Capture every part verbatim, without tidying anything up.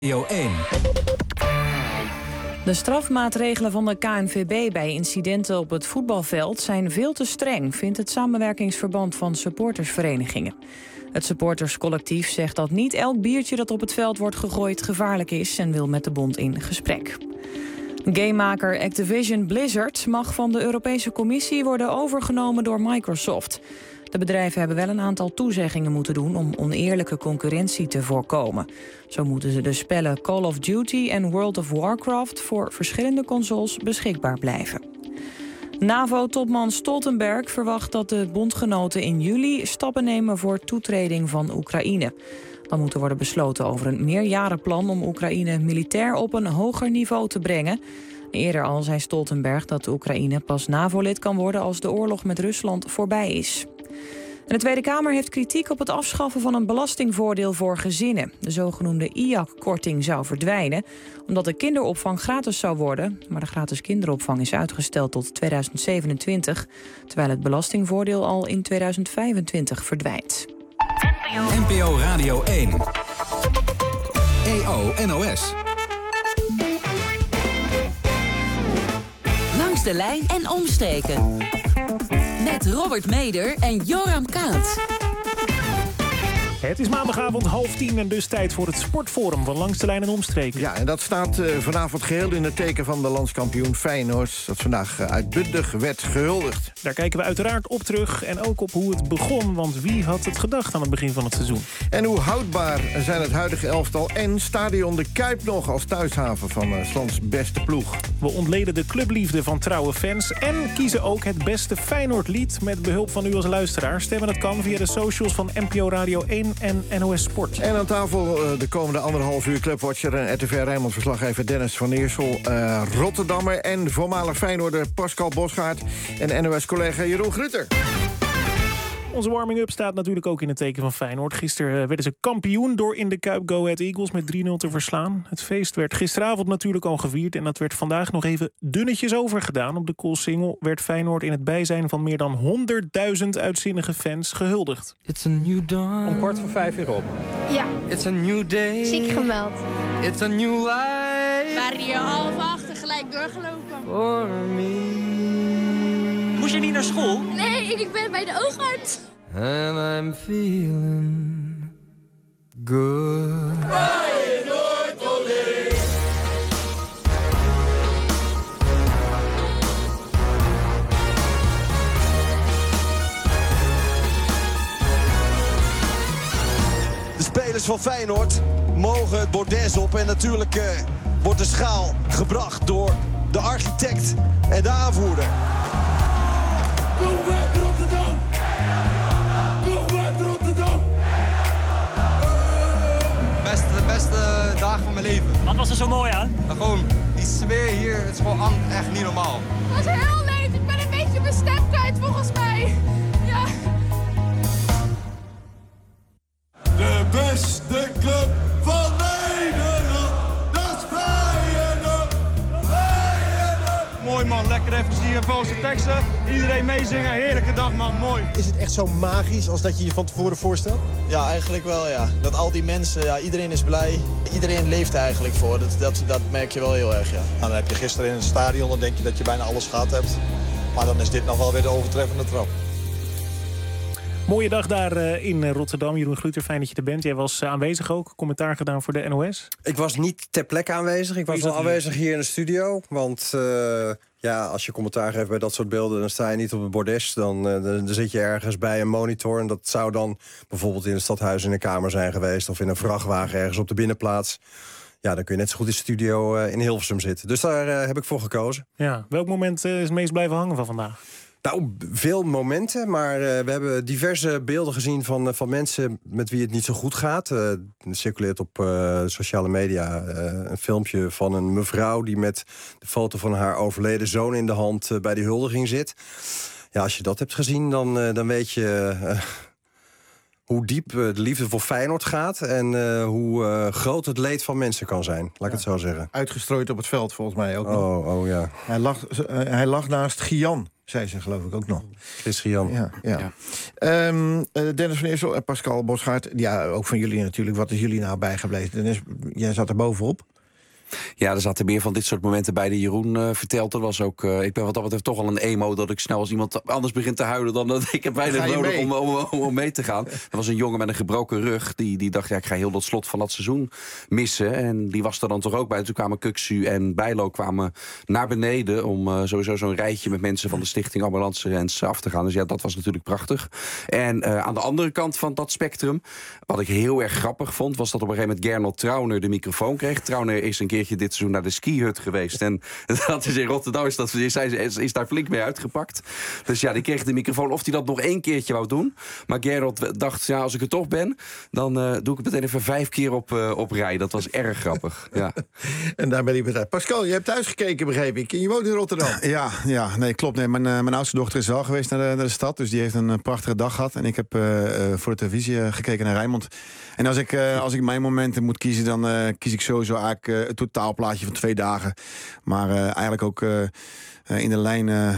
Radio één. De strafmaatregelen van de K N V B bij incidenten op het voetbalveld zijn veel te streng, vindt het samenwerkingsverband van supportersverenigingen. Het supporterscollectief zegt dat niet elk biertje dat op het veld wordt gegooid gevaarlijk is en wil met de bond in gesprek. Gamemaker Activision Blizzard mag van de Europese Commissie worden overgenomen door Microsoft. De bedrijven hebben wel een aantal toezeggingen moeten doen om oneerlijke concurrentie te voorkomen. Zo moeten ze de spellen Call of Duty en World of Warcraft voor verschillende consoles beschikbaar blijven. NAVO-topman Stoltenberg verwacht dat de bondgenoten in juli stappen nemen voor toetreding van Oekraïne. Dan moet er worden besloten over een meerjarenplan om Oekraïne militair op een hoger niveau te brengen. Eerder al zei Stoltenberg dat Oekraïne pas NAVO-lid kan worden als de oorlog met Rusland voorbij is. En de Tweede Kamer heeft kritiek op het afschaffen van een belastingvoordeel voor gezinnen. De zogenoemde I A C-korting zou verdwijnen, omdat de kinderopvang gratis zou worden. Maar de gratis kinderopvang is uitgesteld tot tweeduizend zevenentwintig, terwijl het belastingvoordeel al in tweeduizend vijfentwintig verdwijnt. N P O Radio één. E O N O S. Langs de lijn en omstreken. Met Robert Meder en Joram Kaat. Het is maandagavond half tien en dus tijd voor het sportforum van Langs de Lijn en Omstreken. Ja, en dat staat uh, vanavond geheel in het teken van de landskampioen Feyenoord, dat vandaag uh, uitbundig werd gehuldigd. Daar kijken we uiteraard op terug en ook op hoe het begon, want wie had het gedacht aan het begin van het seizoen? En hoe houdbaar zijn het huidige elftal en stadion De Kuip nog als thuishaven van uh, 's lands beste ploeg. We ontleden de clubliefde van trouwe fans en kiezen ook het beste Feyenoordlied met behulp van u als luisteraar. Stemmen dat kan via de socials van N P O Radio één en N O S Sport. En aan tafel uh, de komende anderhalf uur Clubwatcher en R T V Rijnmond-verslaggever Dennis van Eersel, uh, Rotterdammer en voormalig Feyenoorder Pascal Bosgaard en N O S-collega Jeroen Grutter. Onze warming-up staat natuurlijk ook in het teken van Feyenoord. Gisteren werden ze kampioen door in de Kuip Go Ahead Eagles met drie nul te verslaan. Het feest werd gisteravond natuurlijk al gevierd en dat werd vandaag nog even dunnetjes overgedaan. Op de Koolsingel werd Feyenoord in het bijzijn van meer dan honderdduizend uitzinnige fans gehuldigd. It's a new dawn. Om kwart voor vijf weer op. Ja. It's a new day. Ziek gemeld. It's a new life. Waren hier half acht tegelijk doorgelopen. For me. Moest je niet naar school? Nee, ik ben bij de oogarts. And I'm feeling good. Feyenoord olé. De spelers van Feyenoord mogen het bordes op. En natuurlijk uh, wordt de schaal gebracht door de architect en de aanvoerder. Go Red Rotterdam! Go Red Rotterdam! Beste, de beste dagen van mijn leven. Wat was er zo mooi aan? Nou, gewoon, die sfeer hier, het is gewoon echt niet normaal. Het was heel leuk. Ik ben een beetje mijn stem kwijt volgens mij. Ja. De beste club van Nederland, dat is Feyenoord! Feyenoord! Mooi man, lekker even die valse teksten. Iedereen meezingen, heerlijke dag man, mooi. Is het echt zo magisch als dat je je van tevoren voorstelt? Ja, eigenlijk wel ja. Dat al die mensen, ja, iedereen is blij. Iedereen leeft er eigenlijk voor. Dat, dat, dat merk je wel heel erg, ja. Nou, dan heb je gisteren in het stadion, dan denk je dat je bijna alles gehad hebt. Maar dan is dit nog wel weer de overtreffende trap. Mooie dag daar uh, in Rotterdam. Jeroen Grutter, fijn dat je er bent. Jij was uh, aanwezig ook, commentaar gedaan voor de N O S. Ik was niet ter plekke aanwezig. Ik was wel aanwezig hier in de studio. Want uh, ja, als je commentaar geeft bij dat soort beelden, dan sta je niet op het bordes. Dan, uh, dan, dan zit je ergens bij een monitor. En dat zou dan bijvoorbeeld in het stadhuis in een kamer zijn geweest. Of in een vrachtwagen ergens op de binnenplaats. Ja, dan kun je net zo goed in de studio uh, in Hilversum zitten. Dus daar uh, heb ik voor gekozen. Ja, welk moment uh, is het meest blijven hangen van vandaag? Nou, veel momenten, maar uh, we hebben diverse beelden gezien van, uh, van mensen met wie het niet zo goed gaat. Uh, er circuleert op uh, sociale media uh, een filmpje van een mevrouw die met de foto van haar overleden zoon in de hand uh, bij die huldiging zit. Ja, als je dat hebt gezien, dan, uh, dan weet je uh, hoe diep uh, de liefde voor Feyenoord gaat en uh, hoe uh, groot het leed van mensen kan zijn. Laat ik ja. het zo zeggen. Uitgestrooid op het veld volgens mij ook. Oh, oh ja. Hij lag, uh, hij lag naast Gian. zei ze geloof ik ook nog. Christian. Ja, ja. ja. Um, Dennis van Eersel en Pascal Bosschaert. Ja, ook van jullie natuurlijk. Wat is jullie nou bijgebleven? Dennis, jij zat er bovenop. Ja, er zaten meer van dit soort momenten bij die Jeroen uh, verteld. Er was ook, uh, ik ben wat dat betreft toch al een emo... dat ik snel als iemand anders begint te huilen... dan dat ik heb weinig nodig om, om, om, om mee te gaan. Er was een jongen met een gebroken rug. Die, die dacht, ja, ik ga heel dat slot van dat seizoen missen. En die was er dan toch ook bij. Toen kwamen Kuksu en Bijlo kwamen naar beneden... om uh, sowieso zo'n rijtje met mensen van de Stichting Ambulance Rens af te gaan. Dus ja, dat was natuurlijk prachtig. En uh, aan de andere kant van dat spectrum... wat ik heel erg grappig vond... was dat op een gegeven moment Gernot Trauner de microfoon kreeg. Trauner is een keer dit seizoen naar de skihut geweest. En dat is in Rotterdam, is, dat, is, is, is daar flink mee uitgepakt. Dus ja, die kreeg de microfoon of hij dat nog één keertje wou doen. Maar Gerald dacht, ja, als ik er toch ben... dan uh, doe ik het meteen even vijf keer op, uh, op rij. Dat was erg grappig. Ja. En daar ben ik bij. Pascal, je hebt thuis gekeken, begreep ik. Je woont in Rotterdam. Ja, ja nee, klopt. Nee, mijn, uh, mijn oudste dochter is wel geweest naar de, naar de stad. Dus die heeft een uh, prachtige dag gehad. En ik heb uh, uh, voor de televisie uh, gekeken naar Rijnmond. En als ik, uh, als ik mijn momenten moet kiezen... dan uh, kies ik sowieso eigenlijk uh, het totaalplaatje van twee dagen. Maar uh, eigenlijk ook uh, uh, in de lijn... Uh,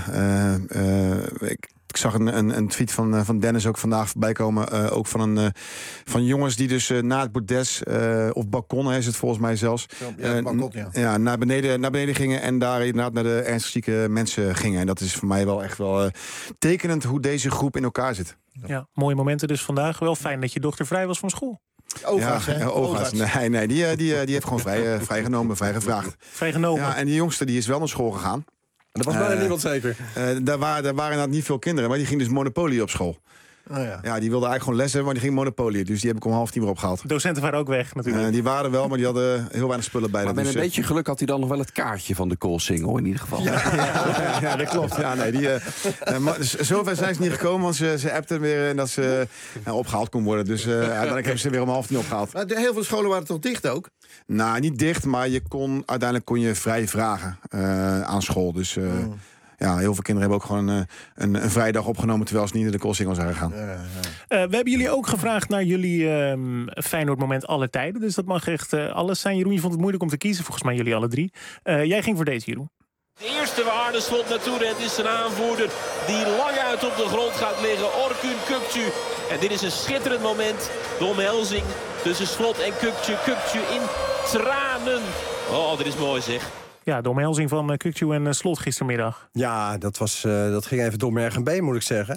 uh, ik, ik zag een, een, een tweet van, uh, van Dennis ook vandaag voorbij komen. Uh, ook van, een, uh, van jongens die dus uh, na het bordes... Uh, of balkon is het volgens mij zelfs... Ja, het balkon, ja. Uh, ja, naar, beneden, naar beneden gingen en daar inderdaad naar de ernstig zieke mensen gingen. En dat is voor mij wel echt wel uh, tekenend hoe deze groep in elkaar zit. Ja, mooie momenten dus vandaag. Wel fijn dat je dochter vrij was van school. Oogarts, ja, hè? Oogarts. Nee, nee die, die, die heeft gewoon vrij, uh, vrijgenomen, vrijgevraagd. Vrijgenomen. Ja, en die jongste die is wel naar school gegaan. Dat was bijna uh, niemand zeker. Uh, daar, waren, daar waren inderdaad niet veel kinderen, maar die gingen dus Monopoly op school. Oh ja. ja, die wilde eigenlijk gewoon les hebben, maar die ging Monopoly. Dus die heb ik om half tien weer opgehaald. Docenten waren ook weg natuurlijk. Uh, die waren wel, maar die hadden heel weinig spullen bij. Maar met dus, een beetje geluk had hij dan nog wel het kaartje van de Koolsingel in ieder geval. Ja, ja, ja, dat klopt. Ja, nee, die, uh, uh, maar, zover zijn ze niet gekomen, want ze, ze appten weer en dat ze uh, opgehaald kon worden. Dus uh, uiteindelijk hebben ze weer om half tien opgehaald. Maar heel veel scholen waren toch dicht ook? Nou, niet dicht, maar je kon, uiteindelijk kon je vrij vragen uh, aan school. Dus... Uh, oh. Ja, heel veel kinderen hebben ook gewoon een, een, een vrijdag opgenomen... terwijl ze niet naar de Koolsingel zijn gegaan. Ja, ja. Uh, we hebben jullie ook gevraagd naar jullie uh, Feyenoord-moment alle tijden. Dus dat mag echt uh, alles zijn. Jeroen, je vond het moeilijk om te kiezen. Volgens mij jullie alle drie. Uh, jij ging voor deze, Jeroen. De eerste waar Arne Slot naartoe rent is zijn aanvoerder... die lang uit op de grond gaat liggen. Orkun Kökçü. En dit is een schitterend moment. De omhelzing tussen Slot en Kökçü. Kökçü in tranen. Oh, dit is mooi zeg. Ja, de omhelzing van uh, Kökçü en uh, Slot gistermiddag. Ja, dat, was, uh, dat ging even door merg en been, moet ik zeggen.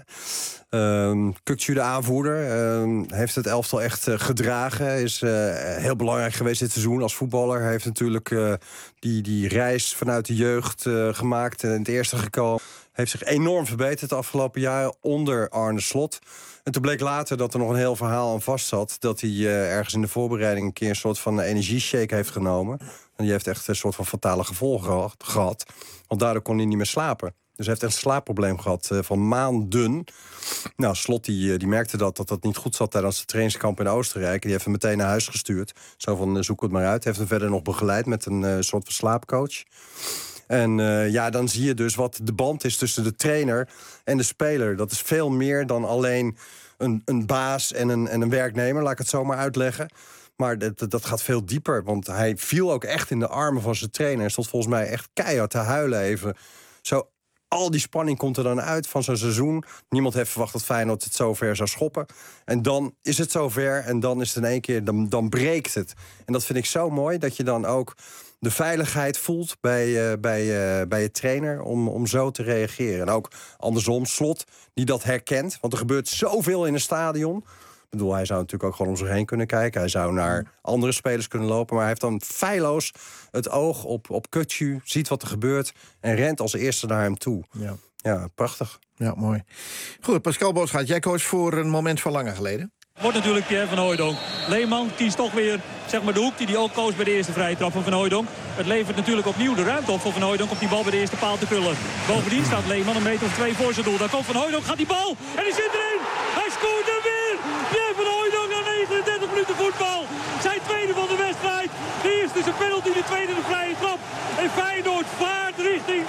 Uh, Kökçü, de aanvoerder, uh, heeft het elftal echt uh, gedragen. Is uh, heel belangrijk geweest dit seizoen als voetballer. Hij heeft natuurlijk uh, die, die reis vanuit de jeugd uh, gemaakt en in het eerste gekomen. Heeft zich enorm verbeterd de afgelopen jaren onder Arne Slot. En toen bleek later dat er nog een heel verhaal aan vast zat. Dat hij uh, ergens in de voorbereiding een keer een soort van energieshake heeft genomen. En die heeft echt een soort van fatale gevolgen gehad. Want daardoor kon hij niet meer slapen. Dus hij heeft echt een slaapprobleem gehad uh, van maanden. Nou, Slot die, die merkte dat, dat dat niet goed zat tijdens de trainingskamp in Oostenrijk. En die heeft hem meteen naar huis gestuurd. Zo van, uh, zoek het maar uit. Hij heeft hem verder nog begeleid met een uh, soort van slaapcoach. En uh, ja, dan zie je dus wat de band is tussen de trainer en de speler. Dat is veel meer dan alleen een, een baas en een, en een werknemer, laat ik het zo maar uitleggen. Maar dat, dat gaat veel dieper, want hij viel ook echt in de armen van zijn trainer. Hij stond volgens mij echt keihard te huilen even. Zo, al die spanning komt er dan uit van zo'n seizoen. Niemand heeft verwacht dat Feyenoord het zover zou schoppen. En dan is het zover en dan is het in één keer, dan, dan breekt het. En dat vind ik zo mooi, dat je dan ook de veiligheid voelt bij, uh, bij, uh, bij je trainer om, om zo te reageren. En ook andersom, Slot, die dat herkent. Want er gebeurt zoveel in een stadion. Ik bedoel, hij zou natuurlijk ook gewoon om zich heen kunnen kijken. Hij zou naar andere spelers kunnen lopen. Maar hij heeft dan feilloos het oog op, op Kökçü, ziet wat er gebeurt en rent als eerste naar hem toe. Ja, ja prachtig. Ja, mooi. Goed, Pascal Bosschaert, jij koos voor een moment van langer geleden. Wordt natuurlijk Pierre van Hooijdonk. Leeman kiest toch weer zeg maar, de hoek die hij ook koos bij de eerste vrije trap van Van Hooijdonk. Het levert natuurlijk opnieuw de ruimte op voor Van Hooijdonk om die bal bij de eerste paal te kullen. Bovendien staat Leeman een meter of twee voor zijn doel. Daar komt Van Hooijdonk, gaat die bal en die zit erin. Hij scoort er weer. Pierre van Hooijdonk na negenendertig minuten voetbal. Zijn tweede van de wedstrijd. De eerste is een penalty, de tweede de vrije trap. En Feyenoord vaart richting de UEFA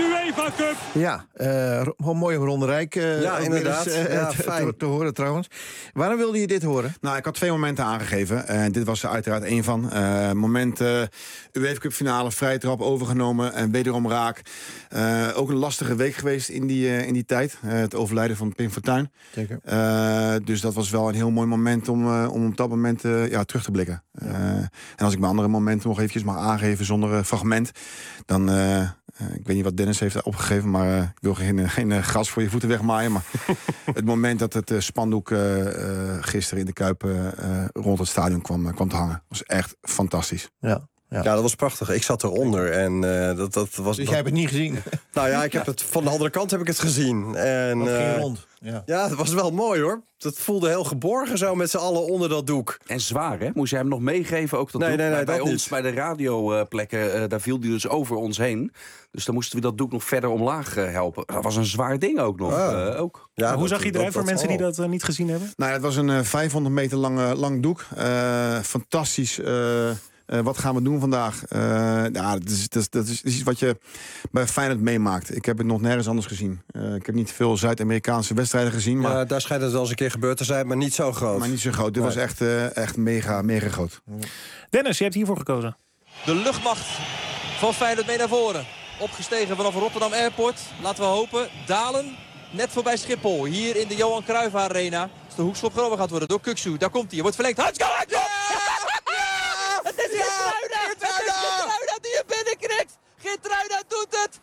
Cup. Ja, uh, gewoon mooi om Ron de Rijk uh, ja, inderdaad. Eens, uh, ja, te, fijn. te, te horen trouwens. Waarom wilde je dit horen? Nou, ik had twee momenten aangegeven. En uh, dit was er uiteraard één van. Uh, moment uh, UEFA Cup finale, vrije trap overgenomen en wederom raak. Uh, ook een lastige week geweest in die, uh, in die tijd. Uh, het overlijden van Pim Fortuyn. Zeker. Uh, dus dat was wel een heel mooi moment om, uh, om op dat moment uh, ja, terug te blikken. Uh, en als ik mijn andere momenten nog eventjes mag aangeven zonder uh, fragment, dan... Uh, Uh, ik weet niet wat Dennis heeft opgegeven, maar uh, ik wil geen, uh, geen uh, gras voor je voeten wegmaaien. Maar het moment dat het uh, spandoek uh, uh, gisteren in de Kuip uh, uh, rond het stadion kwam, uh, kwam te hangen, was echt fantastisch. Ja. Ja. ja, dat was prachtig. Ik zat eronder en uh, dat, dat was... Dus dat... jij hebt het niet gezien? Nou ja, ik heb het, van de andere kant heb ik het gezien. En, dat ging uh, rond. Ja. ja, dat was wel mooi hoor. Dat voelde heel geborgen zo met z'n allen onder dat doek. En zwaar, hè? Moest jij hem nog meegeven? Ook dat nee, doek? nee, nee, bij dat ons, niet. bij de radioplekken, uh, daar viel die dus over ons heen. Dus dan moesten we dat doek nog verder omlaag uh, helpen. Dat was een zwaar ding ook nog. Ah. Uh, ook. Ja, hoe zag je eruit voor mensen die dat uh, niet gezien hebben? Nou, het was een uh, vijfhonderd meter lang, lang doek. Uh, fantastisch... Uh... Uh, wat gaan we doen vandaag? Uh, ja, dat is, dat, is, dat is iets wat je bij Feyenoord meemaakt. Ik heb het nog nergens anders gezien. Uh, ik heb niet veel Zuid-Amerikaanse wedstrijden gezien. Maar... Ja, daar schijnt het wel eens een keer gebeurd te zijn, maar niet zo groot. Maar niet zo groot. Dit nee. was echt, uh, echt mega, mega groot. Dennis, je hebt hiervoor gekozen. De luchtmacht van Feyenoord mee naar voren. Opgestegen vanaf Rotterdam Airport. Laten we hopen. Dalen. Net voorbij Schiphol. Hier in de Johan Cruijff Arena. Als de hoekschop genomen gaat worden door Kukçu. Daar komt hij. Wordt verlengd. Hansko, Hansko! Het is Geertruida! Het is Geertruida die je binnenkrikt! Geertruida doet het!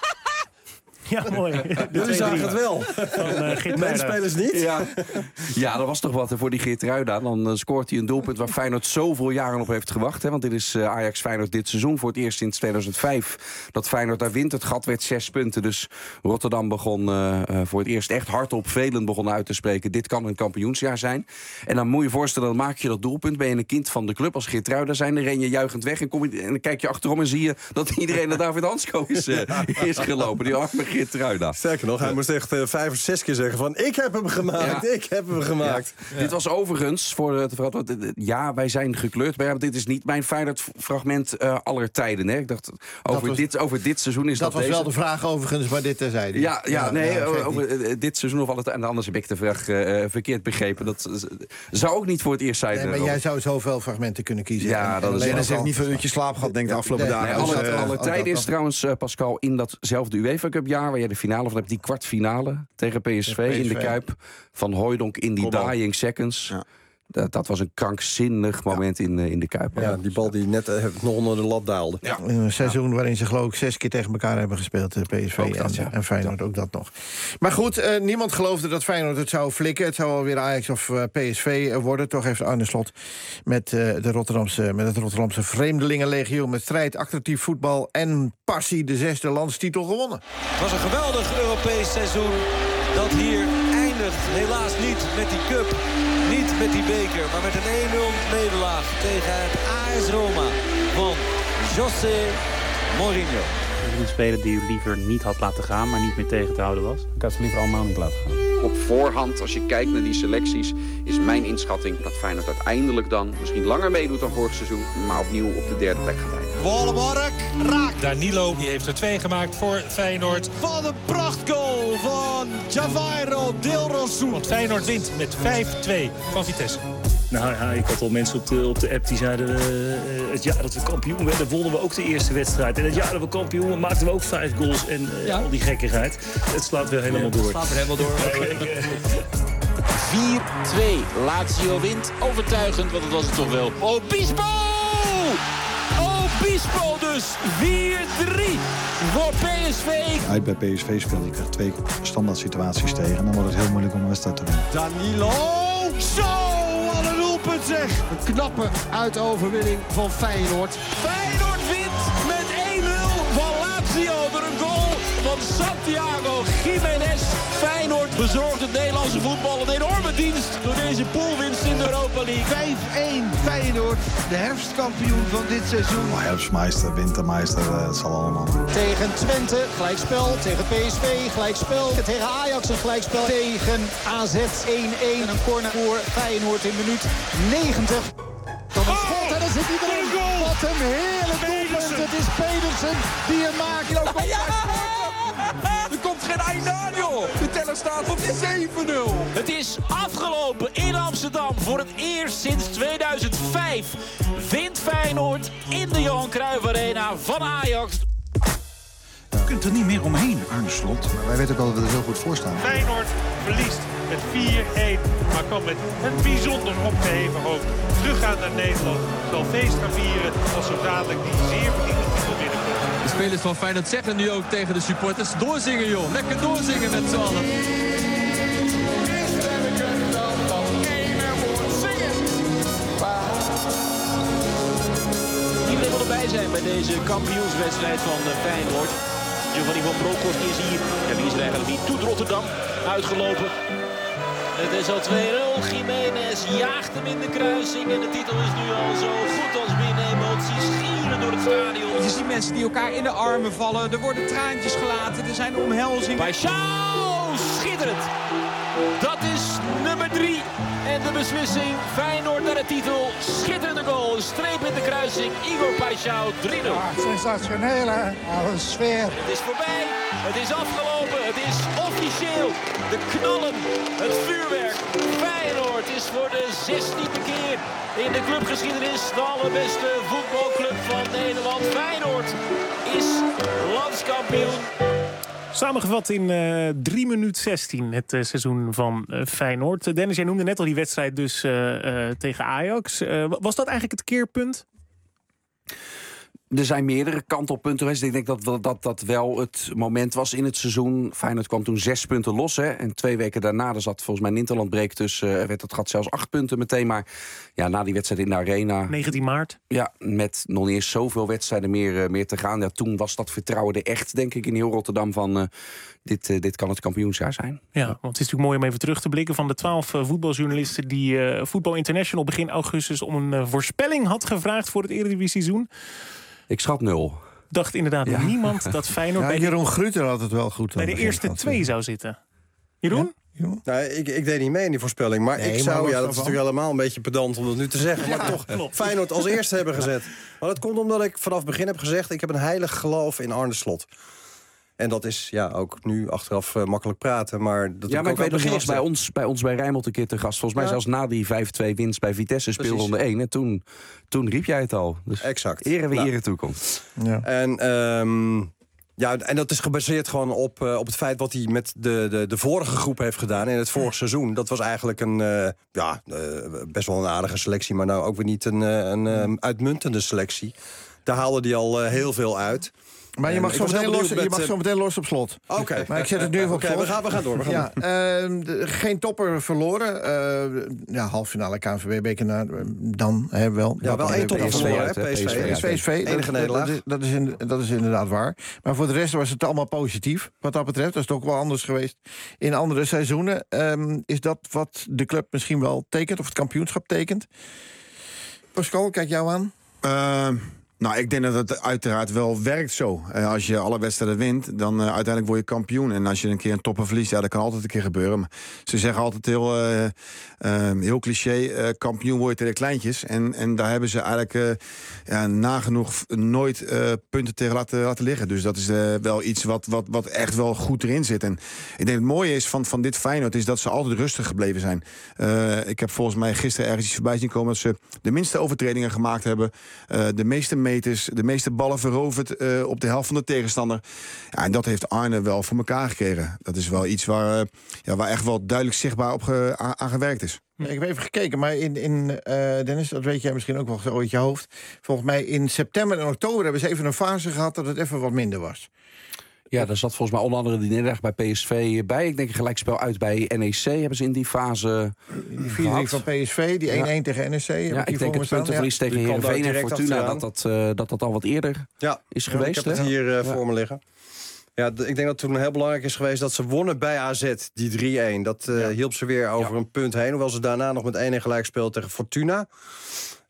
Ja, mooi. Jullie zagen het wel. Uh, Medespelers niet? Ja. ja, dat was toch wat voor die Geertruida. Dan uh, scoort hij een doelpunt waar Feyenoord zoveel jaren op heeft gewacht. Hè? Want dit is uh, Ajax Feyenoord dit seizoen. Voor het eerst sinds tweeduizend vijf dat Feyenoord daar wint. Het gat werd zes punten. Dus Rotterdam begon uh, uh, voor het eerst echt hardop velen begon uit te spreken. Dit kan een kampioensjaar zijn. En dan moet je je voorstellen, dan maak je dat doelpunt. Ben je een kind van de club als Geertruida zijn. Dan ren je juichend weg en, kom je, en dan kijk je achterom en zie je dat iedereen naar David Hansko is, uh, is gelopen. Die arme Geertruida. Sterker nog, hij moest echt uh, vijf of zes keer zeggen van... ik heb hem gemaakt, ja. ik heb hem gemaakt. Ja. Ja. Dit was overigens, voor het verantwoord... Ja, wij zijn gekleurd, maar ja, dit is niet mijn Feyenoord-fragment uh, aller tijden. Hè. Ik dacht, over, was, dit, over dit seizoen is dat Dat was deze... wel de vraag overigens, maar dit terzijde. Ja, ja, ja, nee, ja, over niet. dit seizoen of alle... En anders heb ik de vraag uh, verkeerd begrepen. Dat zou ook niet voor het eerst zijn. Nee, maar uh, jij zou zoveel fragmenten kunnen kiezen. Ja, en, dat en is... heeft niet veel uurtjes slaap gehad, denk ik, de afgelopen nee, dagen. Nee, dus, alle uh, alle tijden is trouwens, uh, Pascal, in datzelfde UEFA Cup jaar... waar je de finale van hebt, die kwartfinale tegen P S V, P S V in de Kuip. Van Hooijdonk in die Kopbal. dying seconds. Ja. Dat, dat was een krankzinnig moment ja. in, uh, in de Kuip. Ja, die bal die net uh, nog onder de lat daalde. Ja. In een seizoen ja. waarin ze geloof ik zes keer tegen elkaar hebben gespeeld. P S V en, dat, ja. en Feyenoord ook dat nog. Maar goed, uh, niemand geloofde dat Feyenoord het zou flikken. Het zou alweer Ajax of uh, P S V uh, worden. Toch heeft Arne Slot met, uh, de Rotterdamse, met het Rotterdamse Vreemdelingenlegioen... met strijd, attractief voetbal en passie de zesde landstitel gewonnen. Het was een geweldig Europees seizoen. Dat hier eindigt. Helaas niet met die cup, niet met die beker, maar met een één nul nederlaag tegen het A S Roma van José Mourinho. Een speler die u liever niet had laten gaan, maar niet meer tegen te houden was? Ik had ze liever allemaal niet laten gaan. Op voorhand, als je kijkt naar die selecties, is mijn inschatting dat Feyenoord uiteindelijk dan misschien langer meedoet dan vorig seizoen, maar opnieuw op de derde plek gaat eindigen. Wollemark raakt. Danilo die heeft er twee gemaakt voor Feyenoord. Wat een prachtgoal van Javairo Del Rosso. Want Feyenoord wint met vijf twee van Vitesse. Nou ja, ik had al mensen op de, op de app die zeiden... Uh, het jaar dat we kampioen werden, wonnen we ook de eerste wedstrijd. En het jaar dat we kampioen werden, maakten we ook vijf goals. En uh, ja. al die gekkigheid. Het slaat weer helemaal ja, door. Het slaat weer helemaal door. vier twee. Lazio wint. Overtuigend, want dat was het toch wel. Obispo! Obispo dus. vier drie voor P S V. Uit bij P S V speelde. Je krijgt twee standaard situaties tegen. En dan wordt het heel moeilijk om een wedstrijd te winnen. Danilo! Zo! Wat een doelpunt zeg! Een knappe uitoverwinning van Feyenoord. Feyenoord wint met één nul van Lazio door een goal van Santiago Giménez. Feyenoord bezorgt het Nederlandse voetbal een enorme dienst door deze poolwinst in de Europa League. vijf één Feyenoord, de herfstkampioen van dit seizoen. Oh, herfstmeister, wintermeister, het zal allemaal. Tegen Twente, gelijkspel. Tegen P S V, gelijkspel. Tegen Ajax een gelijkspel. Tegen A Z één één. En een corner voor Feyenoord in minuut negentig. Dan een schot en dan zit hij erin. Wat een heerlijk doelpunt. Het is Pedersen die hem maakt. Ja! Er komt geen einde aan, joh. De teller staat op zeven nul. Het is afgelopen in Amsterdam. Voor het eerst sinds tweeduizend vijf wint Feyenoord in de Johan Cruijff Arena van Ajax. Je kunt er niet meer omheen, Arne Slot. Maar wij weten ook al dat we er heel goed voor staan. Feyenoord verliest met vier-een, maar kan met een bijzonder opgeheven hoofd teruggaan naar Nederland. Zal feest gaan vieren als zo dadelijk die zeer verdiende titel binnenkomt. De spelers van Feyenoord zeggen nu ook tegen de supporters: doorzingen joh, lekker doorzingen met z'n allen. Iedereen wil erbij zijn bij deze kampioenswedstrijd van Feyenoord. Giovanni van Bronckhorst is hier. En wie is er eigenlijk niet? Toet Rotterdam uitgelopen. Het is al twee nul. Jiménez jaagt hem in de kruising. En de titel is nu al zo goed als binnen. Emoties gieren door het stadion. Je ziet mensen die elkaar in de armen vallen. Er worden traantjes gelaten. Er zijn omhelzingen. Paixão, schitterend. Dat is nummer drie. En de beslissing. Feyenoord naar de titel. Schitterende goal. Streep in de kruising. Igor Paixão, drie nul. Ja, sensationeel hè. Ja, een sfeer. Het is voorbij. Het is afgelopen. Het is officieel. De knallen. Het vuurwerk. Feyenoord is voor de zestiende keer in de clubgeschiedenis de allerbeste voetbalclub van Nederland. Feyenoord is landskampioen. Samengevat in uh, drie minuten zestien het uh, seizoen van uh, Feyenoord. Uh, Dennis, jij noemde net al die wedstrijd dus uh, uh, tegen Ajax. Uh, was dat eigenlijk het keerpunt? Er zijn meerdere kantelpunten geweest. Ik denk dat, dat dat wel het moment was in het seizoen. Feyenoord kwam toen zes punten los. Hè? En twee weken daarna, er zat volgens mij een interlandbreek tussen. Uh, werd het gat zelfs acht punten meteen. Maar ja, na die wedstrijd in de Arena... negentien maart. Ja, met nog niet eens zoveel wedstrijden meer, uh, meer te gaan. Ja, toen was dat vertrouwen er echt, denk ik, in heel Rotterdam van... Uh, dit, uh, dit kan het kampioensjaar zijn. Ja, want het is natuurlijk mooi om even terug te blikken. Van de twaalf uh, voetbaljournalisten die uh, Voetbal International begin augustus... om een uh, voorspelling had gevraagd voor het Eredivisie-seizoen. Ik schat nul. Dacht inderdaad ja. niemand dat Feyenoord... Ja, bij Jeroen de, Gruter had het wel goed. Bij de eerste twee zou zitten. Jeroen? Ja? Nou, ik, ik deed niet mee in die voorspelling. Maar nee, ik zou, maar ja, dat is natuurlijk helemaal een beetje pedant om dat nu te zeggen. Ja, maar toch klopt. Feyenoord als eerste hebben gezet. Maar dat komt omdat ik vanaf het begin heb gezegd... ik heb een heilig geloof in Arne Slot. En dat is ja ook nu achteraf uh, makkelijk praten. Maar dat ja, maar ik ik weet nog, je was bij ons, bij ons bij Rijnmond een keer te gast. Volgens mij ja. zelfs na die vijf twee winst bij Vitesse speelronde één. En toen, toen riep jij het al. Dus exact. Ere wie nou. ere toekomt. Ja. En, um, ja, en dat is gebaseerd gewoon op, uh, op het feit wat hij met de, de, de vorige groep heeft gedaan in het vorige seizoen. Dat was eigenlijk een uh, ja, uh, best wel een aardige selectie. Maar nou ook weer niet een, een, een uitmuntende selectie. Daar haalde hij al uh, heel veel uit. Maar je mag, zo meteen, los, met, je mag zo meteen los op slot. Oké. Okay. Maar ik zet het nu even op okay, slot. We gaan, we gaan door. We gaan ja, door. Uh, de, geen topper verloren. Uh, ja, halve finale K N V B-beker uh, dan hè, wel. Ja, wel één topper verloren. P S V. P S V. Enige nederlaag. Dat, dat, is in, dat is inderdaad waar. Maar voor de rest was het allemaal positief. Wat dat betreft. Dat is toch wel anders geweest in andere seizoenen. Um, is dat wat de club misschien wel tekent? Of het kampioenschap tekent? Pascal, kijk jou aan. Uh... Nou, ik denk dat het uiteraard wel werkt zo. Uh, als je alle wedstrijden wint, dan uh, uiteindelijk word je kampioen. En als je een keer een topper verliest, ja, dat kan altijd een keer gebeuren. Maar ze zeggen altijd heel, uh, uh, heel cliché, uh, kampioen word je tegen de kleintjes. En, en daar hebben ze eigenlijk uh, ja, nagenoeg nooit uh, punten tegen laten, laten liggen. Dus dat is uh, wel iets wat, wat, wat echt wel goed erin zit. En ik denk het mooie is van, van dit Feyenoord is dat ze altijd rustig gebleven zijn. Uh, ik heb volgens mij gisteren ergens iets voorbij zien komen dat ze de minste overtredingen gemaakt hebben. Uh, de meeste meters, de meeste ballen veroverd uh, op de helft van de tegenstander. Ja, en dat heeft Arne wel voor elkaar gekregen. Dat is wel iets waar, uh, ja, waar echt wel duidelijk zichtbaar op ge, aan, aan gewerkt is. Ja, ik heb even gekeken, maar in, in uh, Dennis, dat weet jij misschien ook wel zo uit je hoofd. Volgens mij in september en oktober hebben ze even een fase gehad dat het even wat minder was. Ja, daar zat volgens mij onder andere die nederlaag bij P S V bij. Ik denk een gelijkspel uit bij N E C hebben ze in die fase die vier drie van P S V, die één één ja. tegen N E C. Ja, ik, ik denk het puntenverlies ja. tegen Heerenveen en Fortuna... Dat dat, uh, dat dat al wat eerder ja. is geweest. Ja, ik heb het hier uh, ja. voor me liggen. Ja, d- ik denk dat toen heel belangrijk is geweest dat ze wonnen bij A Z, die drie één. Dat uh, ja. hielp ze weer over ja. een punt heen. Hoewel ze daarna nog met één één gelijk speelden tegen Fortuna.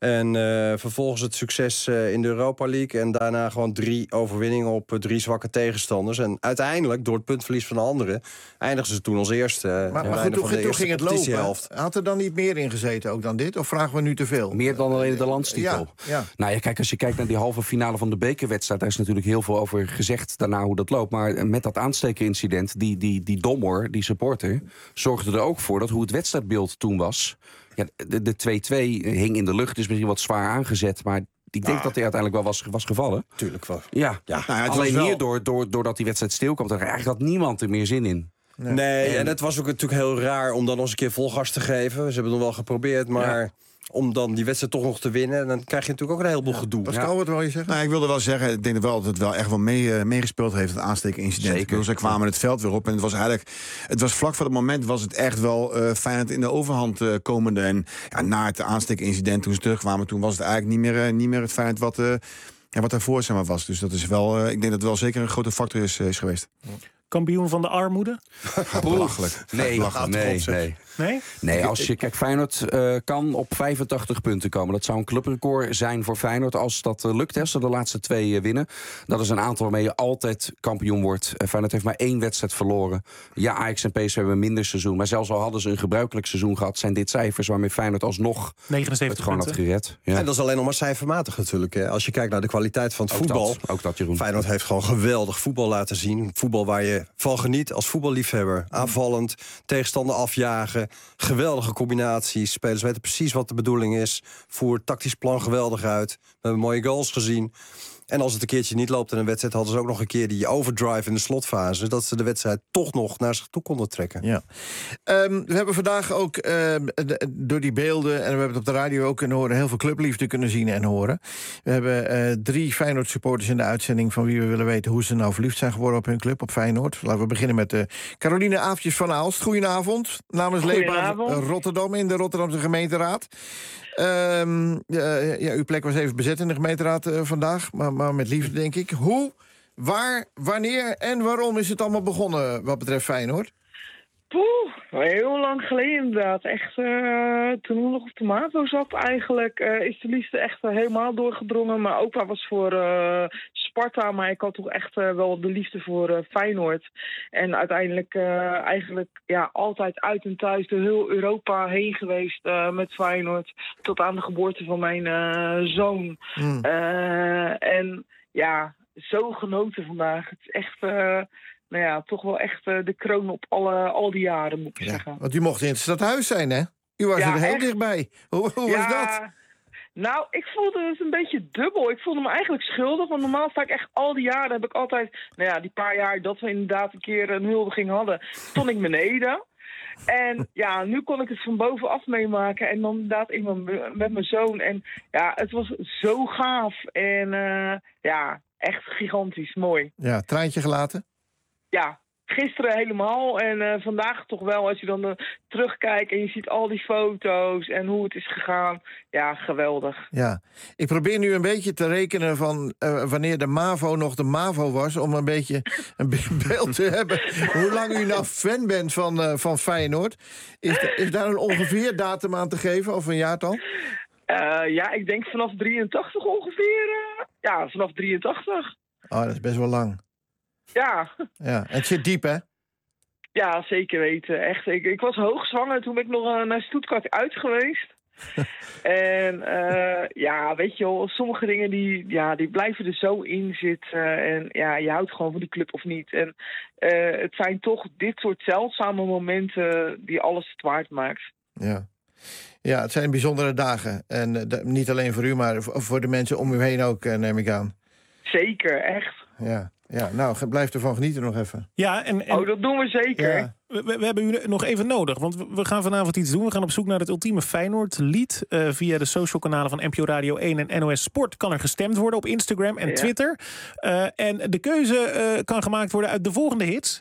En uh, vervolgens het succes uh, in de Europa League. En daarna gewoon drie overwinningen op uh, drie zwakke tegenstanders. En uiteindelijk, door het puntverlies van de anderen, eindigen ze toen als eerste. Uh, maar maar goed, toen, toen ging het lopen. Had er dan niet meer in gezeten ook dan dit? Of vragen we nu te veel? Meer dan alleen de landstitel. Ja, ja. Nou ja, kijk, als je kijkt naar die halve finale van de bekerwedstrijd, daar is natuurlijk heel veel over gezegd daarna hoe dat loopt. Maar met dat aanstekenincident, die, die, die Dommor, die supporter, zorgde er ook voor dat hoe het wedstrijdbeeld toen was. Ja, de twee-twee hing in de lucht, is misschien wat zwaar aangezet, maar ik denk ah. dat hij uiteindelijk wel was, was gevallen. Tuurlijk wel. Ja, ja. Nou ja alleen wel... hierdoor, door, doordat die wedstrijd stil kwam, eigenlijk had niemand er meer zin in. Nee, nee en... en het was ook natuurlijk heel raar om dan nog eens een keer vol gas te geven. Ze hebben het nog wel geprobeerd, maar... Ja. Om dan die wedstrijd toch nog te winnen. En dan krijg je natuurlijk ook een heleboel ja. gedoe. Pascal, ja. wat wil je zeggen? Nou, ik wilde wel zeggen, ik denk wel dat het wel echt wel mee, uh, meegespeeld heeft, het aanstekenincident. Zeker. Ze kwamen het veld weer op en het was eigenlijk, het was vlak voor het moment was het echt wel uh, Feyenoord in de overhand uh, komende. En ja, na het aanstekenincident, toen ze terugkwamen, toen was het eigenlijk niet meer, uh, niet meer het Feyenoord wat, uh, ja, wat daarvoor zeg maar, was. Dus dat is wel, uh, ik denk dat het wel zeker een grote factor is, uh, is geweest. Kampioen van de armoede? Belachelijk. Nee, Belachelijk. nee, nee. Nee? Nee, als je, kijk, Feyenoord uh, kan op vijfentachtig punten komen. Dat zou een clubrecord zijn voor Feyenoord als dat uh, lukt. Hè, als ze de laatste twee uh, winnen. Dat is een aantal waarmee je altijd kampioen wordt. Uh, Feyenoord heeft maar één wedstrijd verloren. Ja, Ajax en P S V hebben een minder seizoen. Maar zelfs al hadden ze een gebruikelijk seizoen gehad, zijn dit cijfers waarmee Feyenoord alsnog negenenzeventig het gewoon punten. had gered. Ja. En dat is alleen nog maar cijfermatig natuurlijk. Hè. Als je kijkt naar de kwaliteit van het ook voetbal. Dat, ook dat, Jeroen. Feyenoord heeft gewoon geweldig voetbal laten zien. Voetbal waar je van geniet als voetballiefhebber. Aanvallend, tegenstander afjagen. Geweldige combinaties. Spelers weten precies wat de bedoeling is. Voer het tactisch plan geweldig uit. We hebben mooie goals gezien. En als het een keertje niet loopt in een wedstrijd, hadden ze ook nog een keer die overdrive in de slotfase, dat ze de wedstrijd toch nog naar zich toe konden trekken. Ja. Um, we hebben vandaag ook uh, de, door die beelden, en we hebben het op de radio ook kunnen horen, heel veel clubliefde kunnen zien en horen. We hebben uh, drie Feyenoord supporters in de uitzending van wie we willen weten hoe ze nou verliefd zijn geworden op hun club, op Feyenoord. Laten we beginnen met uh, Caroline Aafjes van Aalst. Goedenavond. Namens Leefbaar Rotterdam in de Rotterdamse gemeenteraad. Um, uh, ja, uw plek was even bezet in de gemeenteraad uh, vandaag, maar, maar met liefde, denk ik. Hoe, waar, wanneer en waarom is het allemaal begonnen wat betreft Feyenoord? Poeh, heel lang geleden inderdaad. Echt, uh, toen we nog op de MAVO zat eigenlijk, uh, is de liefde echt uh, helemaal doorgedrongen. Mijn opa was voor uh, Sparta, maar ik had toch echt uh, wel de liefde voor uh, Feyenoord. En uiteindelijk uh, eigenlijk ja, altijd uit en thuis door heel Europa heen geweest uh, met Feyenoord. Tot aan de geboorte van mijn uh, zoon. Mm. Uh, en ja, zo genoten vandaag. Het is echt... Uh, Nou ja, toch wel echt uh, de kroon op alle, al die jaren, moet ik ja, zeggen. Want u mocht in het stadhuis zijn, hè? U was ja, er heel echt dichtbij. Hoe, hoe ja, was dat? Nou, ik voelde het een beetje dubbel. Ik voelde me eigenlijk schuldig, want normaal sta ik echt al die jaren... heb ik altijd, nou ja, die paar jaar dat we inderdaad een keer een huldiging hadden... stond ik beneden. En ja, nu kon ik het van bovenaf meemaken. En dan inderdaad met mijn zoon. En ja, het was zo gaaf. En uh, ja, echt gigantisch mooi. Ja, traantje gelaten? Ja, gisteren helemaal en uh, vandaag toch wel. Als je dan uh, terugkijkt en je ziet al die foto's en hoe het is gegaan. Ja, geweldig. Ja, ik probeer nu een beetje te rekenen van uh, wanneer de MAVO nog de MAVO was. Om een beetje een beeld te hebben hoe lang u nou fan bent van, uh, van Feyenoord. Is, de, is daar een ongeveer datum aan te geven of een jaartal? Uh, ja, ik denk vanaf drieëntachtig ongeveer. Uh, ja, vanaf drieëntachtig. Oh, dat is best wel lang. Ja. Ja, het zit diep, hè? Ja, zeker weten. Echt. Ik, ik was hoogzwanger, toen ben ik nog uh, naar Stuttgart uit geweest. en uh, ja, weet je wel, sommige dingen die, ja, die blijven er zo in zitten. En ja, je houdt gewoon van die club of niet. En uh, het zijn toch dit soort zeldzame momenten die alles het waard maakt. Ja. Ja, het zijn bijzondere dagen. En uh, de, niet alleen voor u, maar voor de mensen om u heen ook, uh, neem ik aan. Zeker, echt. Ja. Ja, nou, blijf ervan genieten nog even. Ja, en, en... Oh, dat doen we zeker. Ja. We, we hebben u nog even nodig, want we gaan vanavond iets doen. We gaan op zoek naar het ultieme Feyenoord-lied. Uh, via de social kanalen van N P O Radio één en N O S Sport kan er gestemd worden op Instagram en ja. Twitter. Uh, en de keuze uh, kan gemaakt worden uit de volgende hits.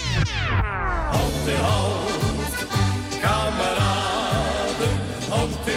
Kameraden, hand in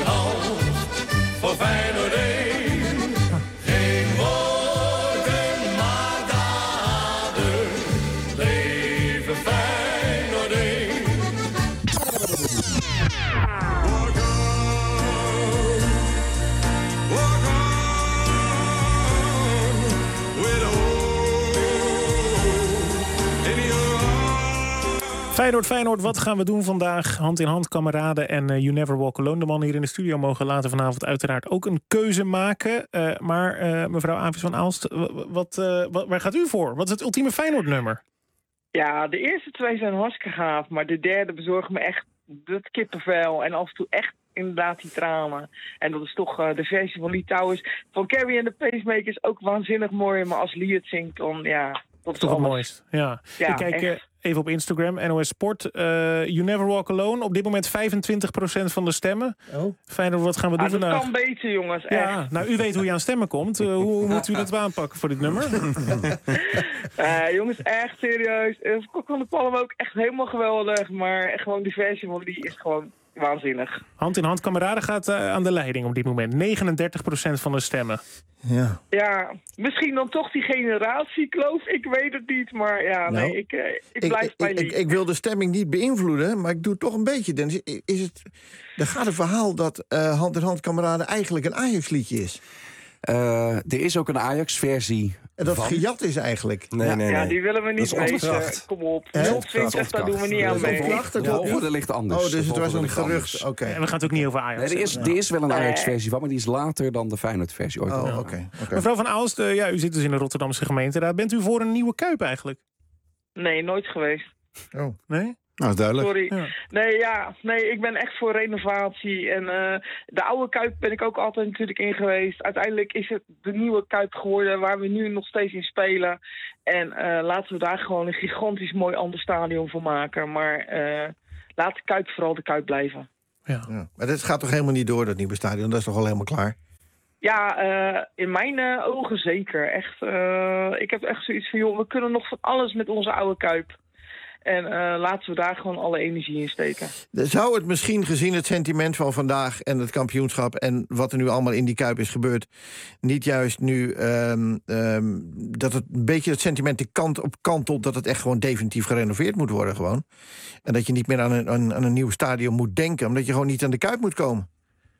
Feyenoord, Feyenoord, wat gaan we doen vandaag? Hand in hand, kameraden en uh, You Never Walk Alone. De mannen hier in de studio mogen later vanavond uiteraard ook een keuze maken. Uh, maar uh, mevrouw Avis van Aalst, wat, uh, wat, waar gaat u voor? Wat is het ultieme Feyenoord-nummer? Ja, de eerste twee zijn hartstikke gaaf. Maar de derde bezorgt me echt het kippenvel. En af en toe echt inderdaad die tranen. En dat is toch uh, de versie van Lee Towers. Van Carrie en de Pacemakers ook waanzinnig mooi. Maar als Lee het zingt, dan ja... Dat is toch alles. het mooist. Ja. Ja, ik kijk uh, even op Instagram, N O S Sport. Uh, You Never Walk Alone. Op dit moment vijfentwintig procent van de stemmen. Oh. Feyenoord, wat gaan we doen ah, dat vandaag? Dat kan beter, jongens. Ja, echt. nou, u weet hoe je aan stemmen komt. Uh, hoe hoe moet u dat aanpakken voor dit nummer? uh, jongens, echt serieus. Kok van de Palm ook echt helemaal geweldig. Maar gewoon die versie van die is gewoon waanzinnig. Hand in hand, kameraden gaat uh, aan de leiding op dit moment. negenendertig procent van de stemmen. Ja. Ja, misschien dan toch die generatiekloof. Ik weet het niet, maar ja, nou, nee, ik, uh, ik blijf ik, bij ik, Lee. ik, ik wil de stemming niet beïnvloeden, maar ik doe het toch een beetje. Dennis. Is het, er gaat een verhaal dat uh, Hand in Hand kameraden eigenlijk een Ajax-liedje is. Uh, er is ook een Ajax-versie. En dat van. gejat is eigenlijk. Nee, nee, nee. Ja, die willen we niet weten. Kom op. nul twintig, daar doen we niet aan mee. Ja, of er ligt anders. Oh, dus het was een gerucht. Oké. Okay. En we gaan het ook niet over Ajax. Nee, er, is, er is wel een Ajax-versie van, maar die is later dan de Feyenoord-versie. Ooit oh, oké. Okay, okay. Mevrouw van Aalst, uh, ja, u zit dus in de Rotterdamse gemeenteraad. Bent u voor een nieuwe Kuip eigenlijk? Nee, nooit geweest. Oh. Nee? Nou, is duidelijk. Sorry. Ja. Nee, ja, nee, ik ben echt voor renovatie. En uh, de oude Kuip ben ik ook altijd natuurlijk in geweest. Uiteindelijk is het de nieuwe Kuip geworden waar we nu nog steeds in spelen. En uh, laten we daar gewoon een gigantisch mooi ander stadion voor maken. Maar uh, laat de Kuip vooral de Kuip blijven. Ja. Ja. Maar dit gaat toch helemaal niet door, dat nieuwe stadion? Dat is toch al helemaal klaar? Ja, uh, in mijn uh, ogen zeker. Echt, uh, ik heb echt zoiets van, joh, we kunnen nog van alles met onze oude Kuip. En uh, laten we daar gewoon alle energie in steken. Zou het misschien, gezien het sentiment van vandaag en het kampioenschap en wat er nu allemaal in die Kuip is gebeurd, niet juist nu um, um, dat het een beetje het sentiment de kant op kantelt dat het echt gewoon definitief gerenoveerd moet worden gewoon. En dat je niet meer aan een, aan, aan een nieuw stadion moet denken, omdat je gewoon niet aan de Kuip moet komen.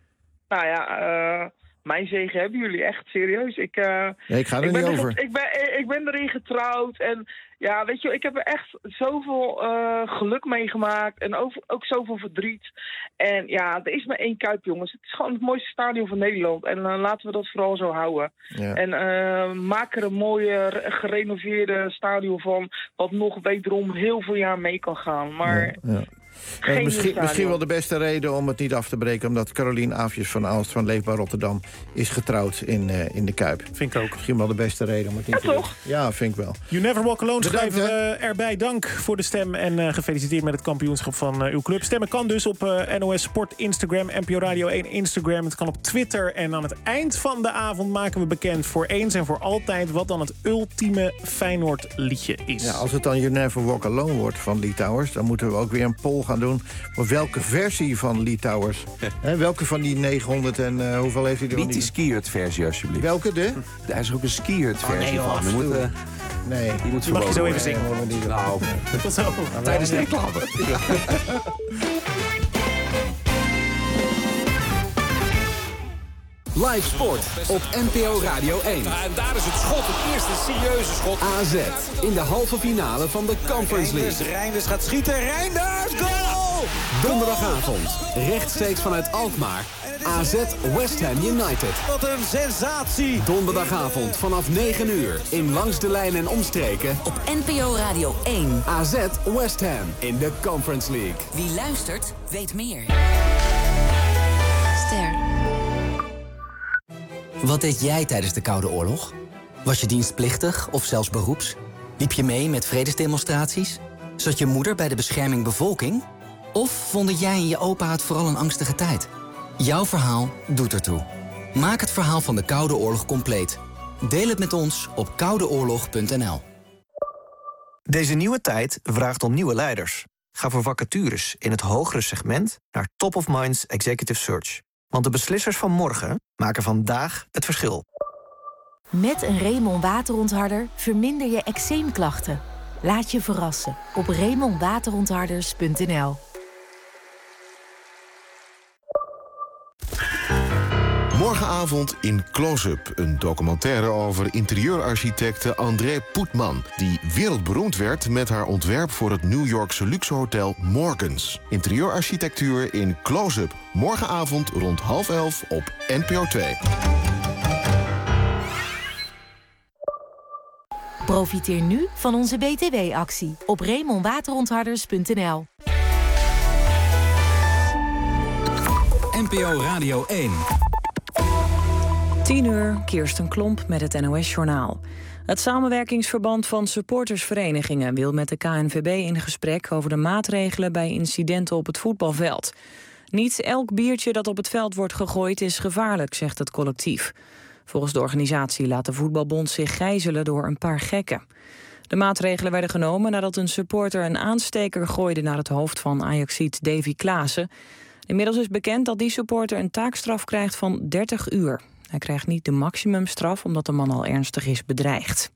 Nou ja, uh, mijn zegen hebben jullie echt serieus. Ik, uh, nee, ik ga er ik niet ben over. Er, ik, ben, ik ben erin getrouwd en ja, weet je, ik heb er echt zoveel uh, geluk meegemaakt en over, ook zoveel verdriet. En ja, er is maar één Kuip, jongens. Het is gewoon het mooiste stadion van Nederland. En uh, laten we dat vooral zo houden. Ja. En uh, maak er een mooie, gerenoveerde stadion van, wat nog wederom heel veel jaar mee kan gaan. Maar ja, ja. Uh, misschien, misschien wel de beste reden om het niet af te breken, omdat Carolien Aafjes van Aalst van Leefbaar Rotterdam is getrouwd in, uh, in de Kuip. Vind ik ook. Misschien wel de beste reden om het niet ja, te doen. toch? Ja, vind ik wel. You Never Walk Alone schrijven we erbij. Dank voor de stem en uh, gefeliciteerd met het kampioenschap van uh, uw club. Stemmen kan dus op uh, N O S Sport Instagram, N P O Radio één Instagram. Het kan op Twitter. En aan het eind van de avond maken we bekend voor eens en voor altijd wat dan het ultieme Feyenoord liedje is. Ja, als het dan You Never Walk Alone wordt van Lee Towers, dan moeten we ook weer een poll gaan doen. Welke versie van Lee Towers? He, welke van die negenhonderd en uh, hoeveel heeft hij er? Niet die ski-hut versie, alsjeblieft. Welke de? Daar is ook een ski-hut versie oh, nee, van. We moeten, nee. Die moet die mag je zo even zingen. Nee, nou, tot zo. Tijdens de reclame. Ja. Live sport op N P O Radio één. Ja, en daar is het schot, het eerste serieuze schot. A Z in de halve finale van de Conference League. Reinders, Reinders gaat schieten, Reinders, goal! Donderdagovond, rechtstreeks vanuit Alkmaar. A Z West Ham United. Wat een sensatie! Donderdagavond vanaf negen uur in Langs de Lijn en Omstreken. Op N P O Radio één. A Z West Ham in de Conference League. Wie luistert, weet meer. Ster. Wat deed jij tijdens de Koude Oorlog? Was je dienstplichtig of zelfs beroeps? Liep je mee met vredesdemonstraties? Zat je moeder bij de bescherming bevolking? Of vonden jij en je opa het vooral een angstige tijd? Jouw verhaal doet ertoe. Maak het verhaal van de Koude Oorlog compleet. Deel het met ons op koude oorlog punt n l. Deze nieuwe tijd vraagt om nieuwe leiders. Ga voor vacatures in het hogere segment naar Top of Minds Executive Search. Want de beslissers van morgen maken vandaag het verschil. Met een Remon waterontharder verminder je eczeemklachten. Laat je verrassen op remon waterontharders punt n l. Morgenavond in Close-up. Een documentaire over interieurarchitecte André Poetman, die wereldberoemd werd met haar ontwerp voor het New Yorkse luxehotel Morgans. Interieurarchitectuur in Close-up. Morgenavond rond half elf op N P O twee. Profiteer nu van onze B T W-actie op Remon Waterontharders punt n l. N P O Radio één. tien uur, Kirsten Klomp met het N O S-journaal. Het samenwerkingsverband van supportersverenigingen wil met de K N V B in gesprek over de maatregelen bij incidenten op het voetbalveld. Niet elk biertje dat op het veld wordt gegooid is gevaarlijk, zegt het collectief. Volgens de organisatie laat de voetbalbond zich gijzelen door een paar gekken. De maatregelen werden genomen nadat een supporter een aansteker gooide naar het hoofd van Ajaxiet Davy Klaassen. Inmiddels is bekend dat die supporter een taakstraf krijgt van dertig uur. Hij krijgt niet de maximumstraf omdat de man al ernstig is bedreigd.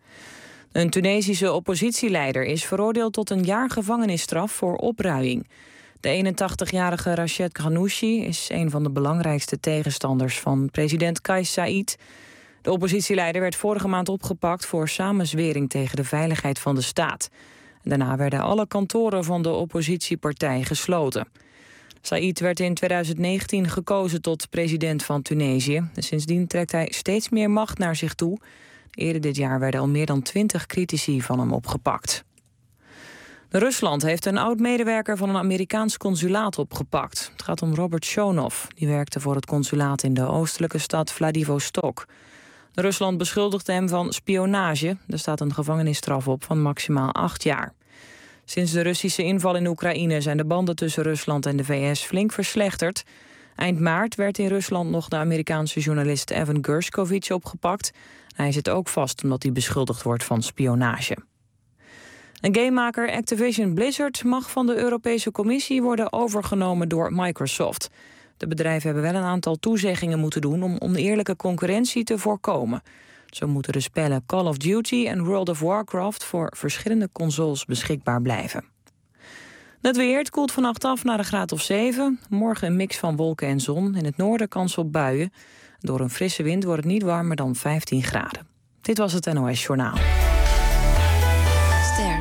Een Tunesische oppositieleider is veroordeeld tot een jaar gevangenisstraf voor opruiing. De eenentachtigjarige Rached Ghannouchi is een van de belangrijkste tegenstanders van president Kais Saied. De oppositieleider werd vorige maand opgepakt voor samenzwering tegen de veiligheid van de staat. Daarna werden alle kantoren van de oppositiepartij gesloten. Saied werd in twintig negentien gekozen tot president van Tunesië. Sindsdien trekt hij steeds meer macht naar zich toe. Eerder dit jaar werden al meer dan twintig critici van hem opgepakt. Rusland heeft een oud-medewerker van een Amerikaans consulaat opgepakt. Het gaat om Robert Shonov. Die werkte voor het consulaat in de oostelijke stad Vladivostok. Rusland beschuldigde hem van spionage. Er staat een gevangenisstraf op van maximaal acht jaar. Sinds de Russische inval in Oekraïne zijn de banden tussen Rusland en de V S flink verslechterd. Eind maart werd in Rusland nog de Amerikaanse journalist Evan Gershkovich opgepakt. Hij zit ook vast omdat hij beschuldigd wordt van spionage. Een gamemaker Activision Blizzard mag van de Europese Commissie worden overgenomen door Microsoft. De bedrijven hebben wel een aantal toezeggingen moeten doen om oneerlijke concurrentie te voorkomen. Zo moeten de spellen Call of Duty en World of Warcraft voor verschillende consoles beschikbaar blijven. Het weer, het koelt vannacht af naar een graad of zeven. Morgen een mix van wolken en zon. In het noorden kans op buien. Door een frisse wind wordt het niet warmer dan vijftien graden. Dit was het N O S-journaal. Ster.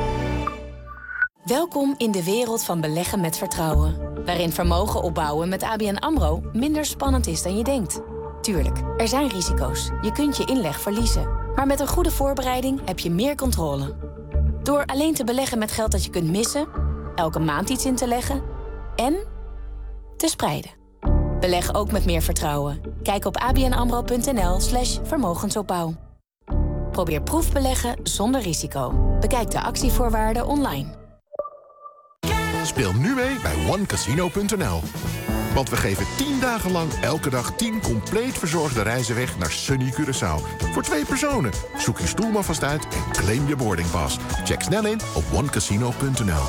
Welkom in de wereld van beleggen met vertrouwen. Waarin vermogen opbouwen met A B N AMRO minder spannend is dan je denkt. Tuurlijk, er zijn risico's. Je kunt je inleg verliezen. Maar met een goede voorbereiding heb je meer controle. Door alleen te beleggen met geld dat je kunt missen, elke maand iets in te leggen en te spreiden. Beleg ook met meer vertrouwen. Kijk op abnamro.nl slash vermogensopbouw. Probeer proefbeleggen zonder risico. Bekijk de actievoorwaarden online. Speel nu mee bij one casino punt n l. Want we geven tien dagen lang elke dag tien compleet verzorgde reizen weg naar sunny Curaçao. Voor twee personen. Zoek je stoel maar vast uit en claim je boardingpass. Check snel in op one casino punt n l.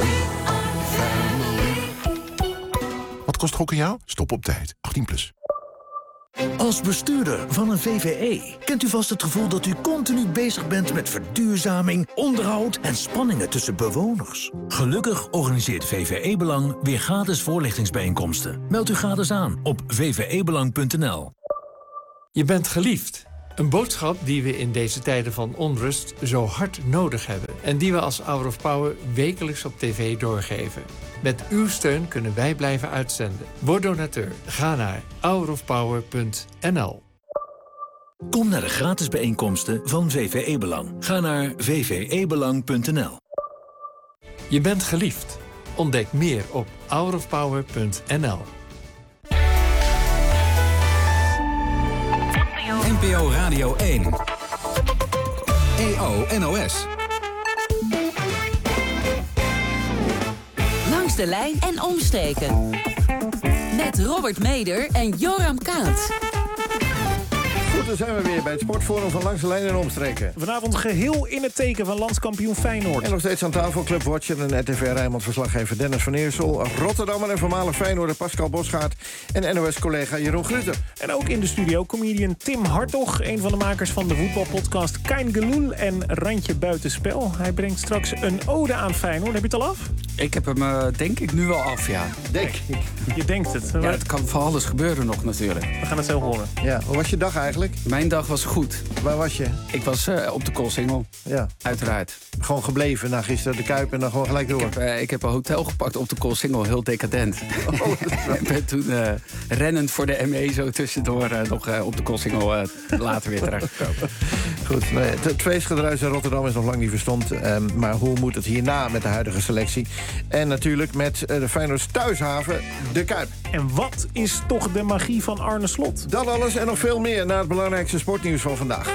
Wat kost gokken jou? Stop op tijd. achttien plus. Als bestuurder van een V V E kent u vast het gevoel dat u continu bezig bent met verduurzaming, onderhoud en spanningen tussen bewoners. Gelukkig organiseert V V E Belang weer gratis voorlichtingsbijeenkomsten. Meld u gratis aan op v v e belang punt n l. Je bent geliefd. Een boodschap die we in deze tijden van onrust zo hard nodig hebben. En die we als Hour of Power wekelijks op tv doorgeven. Met uw steun kunnen wij blijven uitzenden. Word donateur. Ga naar hour of power punt n l. Kom naar de gratis bijeenkomsten van V V E Belang. Ga naar v v e belang punt n l. Je bent geliefd. Ontdek meer op hour of power punt n l. N P O Radio één. E O N O S. Langs de lijn en omstreken. Met Robert Meder en Joram Kaat. Goed, dan zijn we weer bij het Sportforum van Langs de Lijn en Omstreken. Vanavond geheel in het teken van landskampioen Feyenoord. En nog steeds aan tafel Club Watcher en R T V Rijnmond-verslaggever Dennis van Eersel, Rotterdammer en voormalig Feyenoorder Pascal Bosgaard en N O S-collega Jeroen Gruter. En ook in de studio comedian Tim Hartog, een van de makers van de voetbalpodcast Kein Geloel en Randje Buitenspel. Hij brengt straks een ode aan Feyenoord. Heb je het al af? Ik heb hem uh, denk ik nu wel af, ja. Denk ik. Je denkt het. Ja, het kan van alles gebeuren nog natuurlijk. We gaan het zo horen. Ja, hoe was je dag eigenlijk? Mijn dag was goed. Waar was je? Ik was uh, op de Koolsingel. Ja. Uiteraard. Gewoon gebleven na gisteren de Kuip en dan gewoon gelijk door? Ik heb, uh, ik heb een hotel gepakt op de Koolsingel, heel decadent. Oh, ik ben toen uh, rennend voor de M E zo tussendoor uh, nog uh, op de Koolsingel uh, later weer terechtgekomen. Goed, nee, het feestgedruis in Rotterdam is nog lang niet verstomd. Um, maar hoe moet het hierna met de huidige selectie? En natuurlijk met uh, de Feyenoords thuishaven, de Kuip. En wat is toch de magie van Arne Slot? Dat alles en nog veel meer na het belangrijkste sportnieuws van vandaag.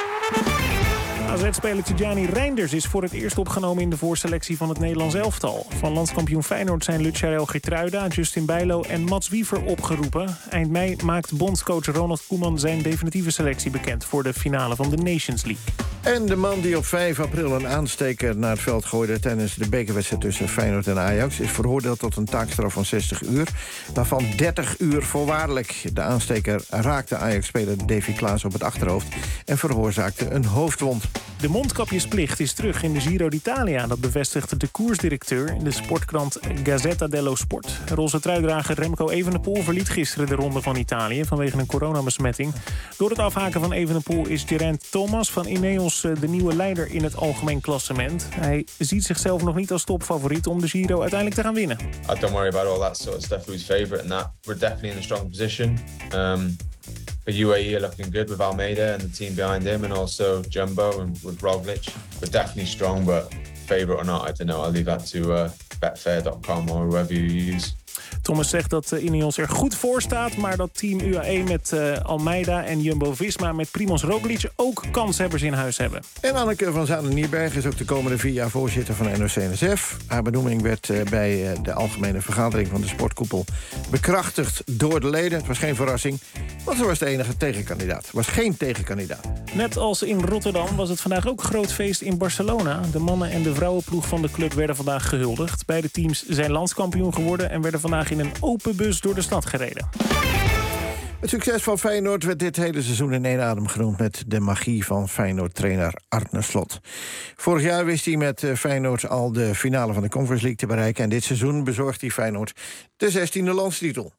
A Z-speler Tidjani Reinders is voor het eerst opgenomen in de voorselectie van het Nederlands elftal. Van landskampioen Feyenoord zijn Lucharel Geertruida, Justin Bijlo en Mats Wiever opgeroepen. Eind mei maakt bondscoach Ronald Koeman zijn definitieve selectie bekend voor de finale van de Nations League. En de man die op vijf april een aansteker naar het veld gooide tijdens de bekerwedstrijd tussen Feyenoord en Ajax is veroordeeld tot een taakstraf van zestig uur, waarvan dertig uur voorwaardelijk. De aansteker raakte Ajax-speler Davy Klaas op het achterhoofd en veroorzaakte een hoofdwond. De mondkapjesplicht is terug in de Giro d'Italia. Dat bevestigde de koersdirecteur in de sportkrant Gazzetta dello Sport. Roze truidrager Remco Evenepoel verliet gisteren de ronde van Italië vanwege een coronabesmetting. Door het afhaken van Evenepoel is Geraint Thomas van Ineos de nieuwe leider in het algemeen klassement. Hij ziet zichzelf nog niet als topfavoriet om de Giro uiteindelijk te gaan winnen. I don't worry about all that sort of stuff. Who's favourite and that. We're definitely in a strong position. Um, But U A E are looking good with Almeida and the team behind him, and also Jumbo and with Roglic. We're definitely strong, but favourite or not, I don't know. I'll leave that to uh, betfair dot com or whoever you use. Thomas zegt dat uh, Ineos er goed voor staat, maar dat team U A E met uh, Almeida en Jumbo-Visma met Primoz Roglic ook kanshebbers in huis hebben. En Anneke van Zanen-Nierberg is ook de komende vier jaar voorzitter van N O C N S F. Haar benoeming werd uh, bij uh, de algemene vergadering van de sportkoepel bekrachtigd door de leden. Het was geen verrassing, want ze was de enige tegenkandidaat. Er was geen tegenkandidaat. Net als in Rotterdam was het vandaag ook groot feest in Barcelona. De mannen- en de vrouwenploeg van de club werden vandaag gehuldigd. Beide teams zijn landskampioen geworden en werden vandaag in een open bus door de stad gereden. Het succes van Feyenoord werd dit hele seizoen in één adem genoemd met de magie van Feyenoord-trainer Arne Slot. Vorig jaar wist hij met Feyenoord al de finale van de Conference League te bereiken en dit seizoen bezorgt hij Feyenoord de zestiende landstitel.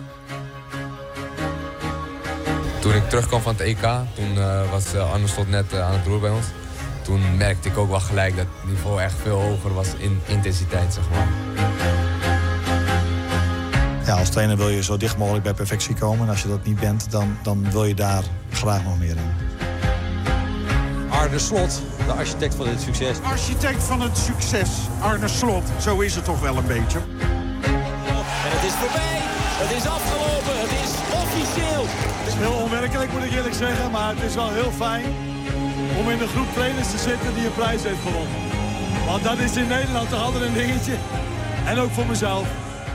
Toen ik terugkwam van het E K, toen uh, was uh, Arne Slot net uh, aan het roer bij ons. Toen merkte ik ook wel gelijk dat het niveau echt veel hoger was in intensiteit, zeg maar. Ja, als trainer wil je zo dicht mogelijk bij perfectie komen. En als je dat niet bent, dan, dan wil je daar graag nog meer in. Arne Slot, de architect van dit succes. Architect van het succes, Arne Slot. Zo is het toch wel een beetje. En het is voorbij. Het is afgelopen. Het is officieel. Het is heel onwerkelijk, moet ik eerlijk zeggen. Maar het is wel heel fijn om in de groep trainers te zitten die een prijs heeft gewonnen. Want dat is in Nederland toch altijd een dingetje. En ook voor mezelf.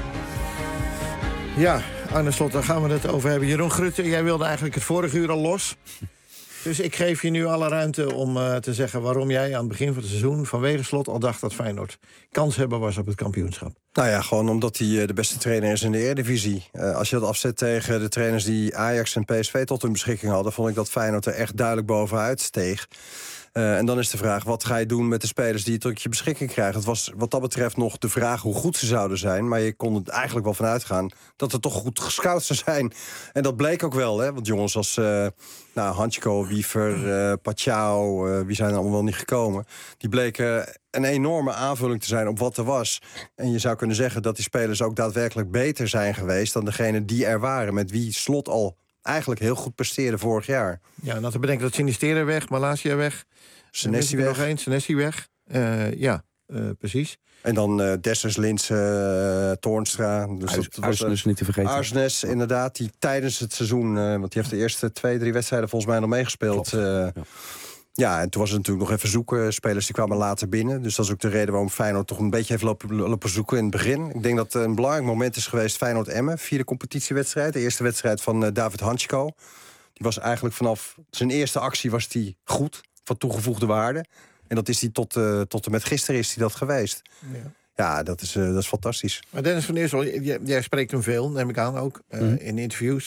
Ja, Arne Slot, daar gaan we het over hebben. Jeroen Gruter, jij wilde eigenlijk het vorige uur al los. Dus ik geef je nu alle ruimte om uh, te zeggen waarom jij aan het begin van het seizoen vanwege Slot al dacht dat Feyenoord kans hebben was op het kampioenschap. Nou ja, gewoon omdat hij uh, de beste trainer is in de Eredivisie. Uh, als je dat afzet tegen de trainers die Ajax en P S V tot hun beschikking hadden, vond ik dat Feyenoord er echt duidelijk bovenuit steeg. Uh, en dan is de vraag, wat ga je doen met de spelers die je tot je beschikking krijgt? Het was wat dat betreft nog de vraag hoe goed ze zouden zijn. Maar je kon er eigenlijk wel van uitgaan dat er toch goed gescout zou zijn. En dat bleek ook wel, hè? Want jongens als uh, nou, Hanchko, Wiever, uh, Pachau, uh, wie zijn er allemaal wel niet gekomen? Die bleken een enorme aanvulling te zijn op wat er was. En je zou kunnen zeggen dat die spelers ook daadwerkelijk beter zijn geweest dan degene die er waren. Met wie Slot al eigenlijk heel goed presteerde vorig jaar. Ja, en dat te bedenken dat Sinisterra weg, Malasia weg. Senesi weg. Nog één, Senesi weg. Uh, ja, uh, precies. En dan uh, Dessers, Linse, uh, Toornstra. Dus Ars, dat, Arsnes uh, niet te vergeten. Arsnes, inderdaad, die tijdens het seizoen... Uh, want die heeft de eerste twee, drie wedstrijden volgens mij nog meegespeeld. Uh, ja. ja, en toen was het natuurlijk nog even zoeken. Spelers die kwamen later binnen. Dus dat is ook de reden waarom Feyenoord toch een beetje heeft lopen, lopen zoeken in het begin. Ik denk dat een belangrijk moment is geweest Feyenoord-Emmen. Vierde competitiewedstrijd. De eerste wedstrijd van uh, David Hanchko. Die was eigenlijk vanaf zijn eerste actie was die goed, van toegevoegde waarde. En dat is die tot, uh, tot en met gisteren is die dat geweest. Ja. Ja, dat is, uh, dat is fantastisch. Maar Dennis van Eersel, jij, jij spreekt hem veel, neem ik aan ook, uh, mm. in interviews.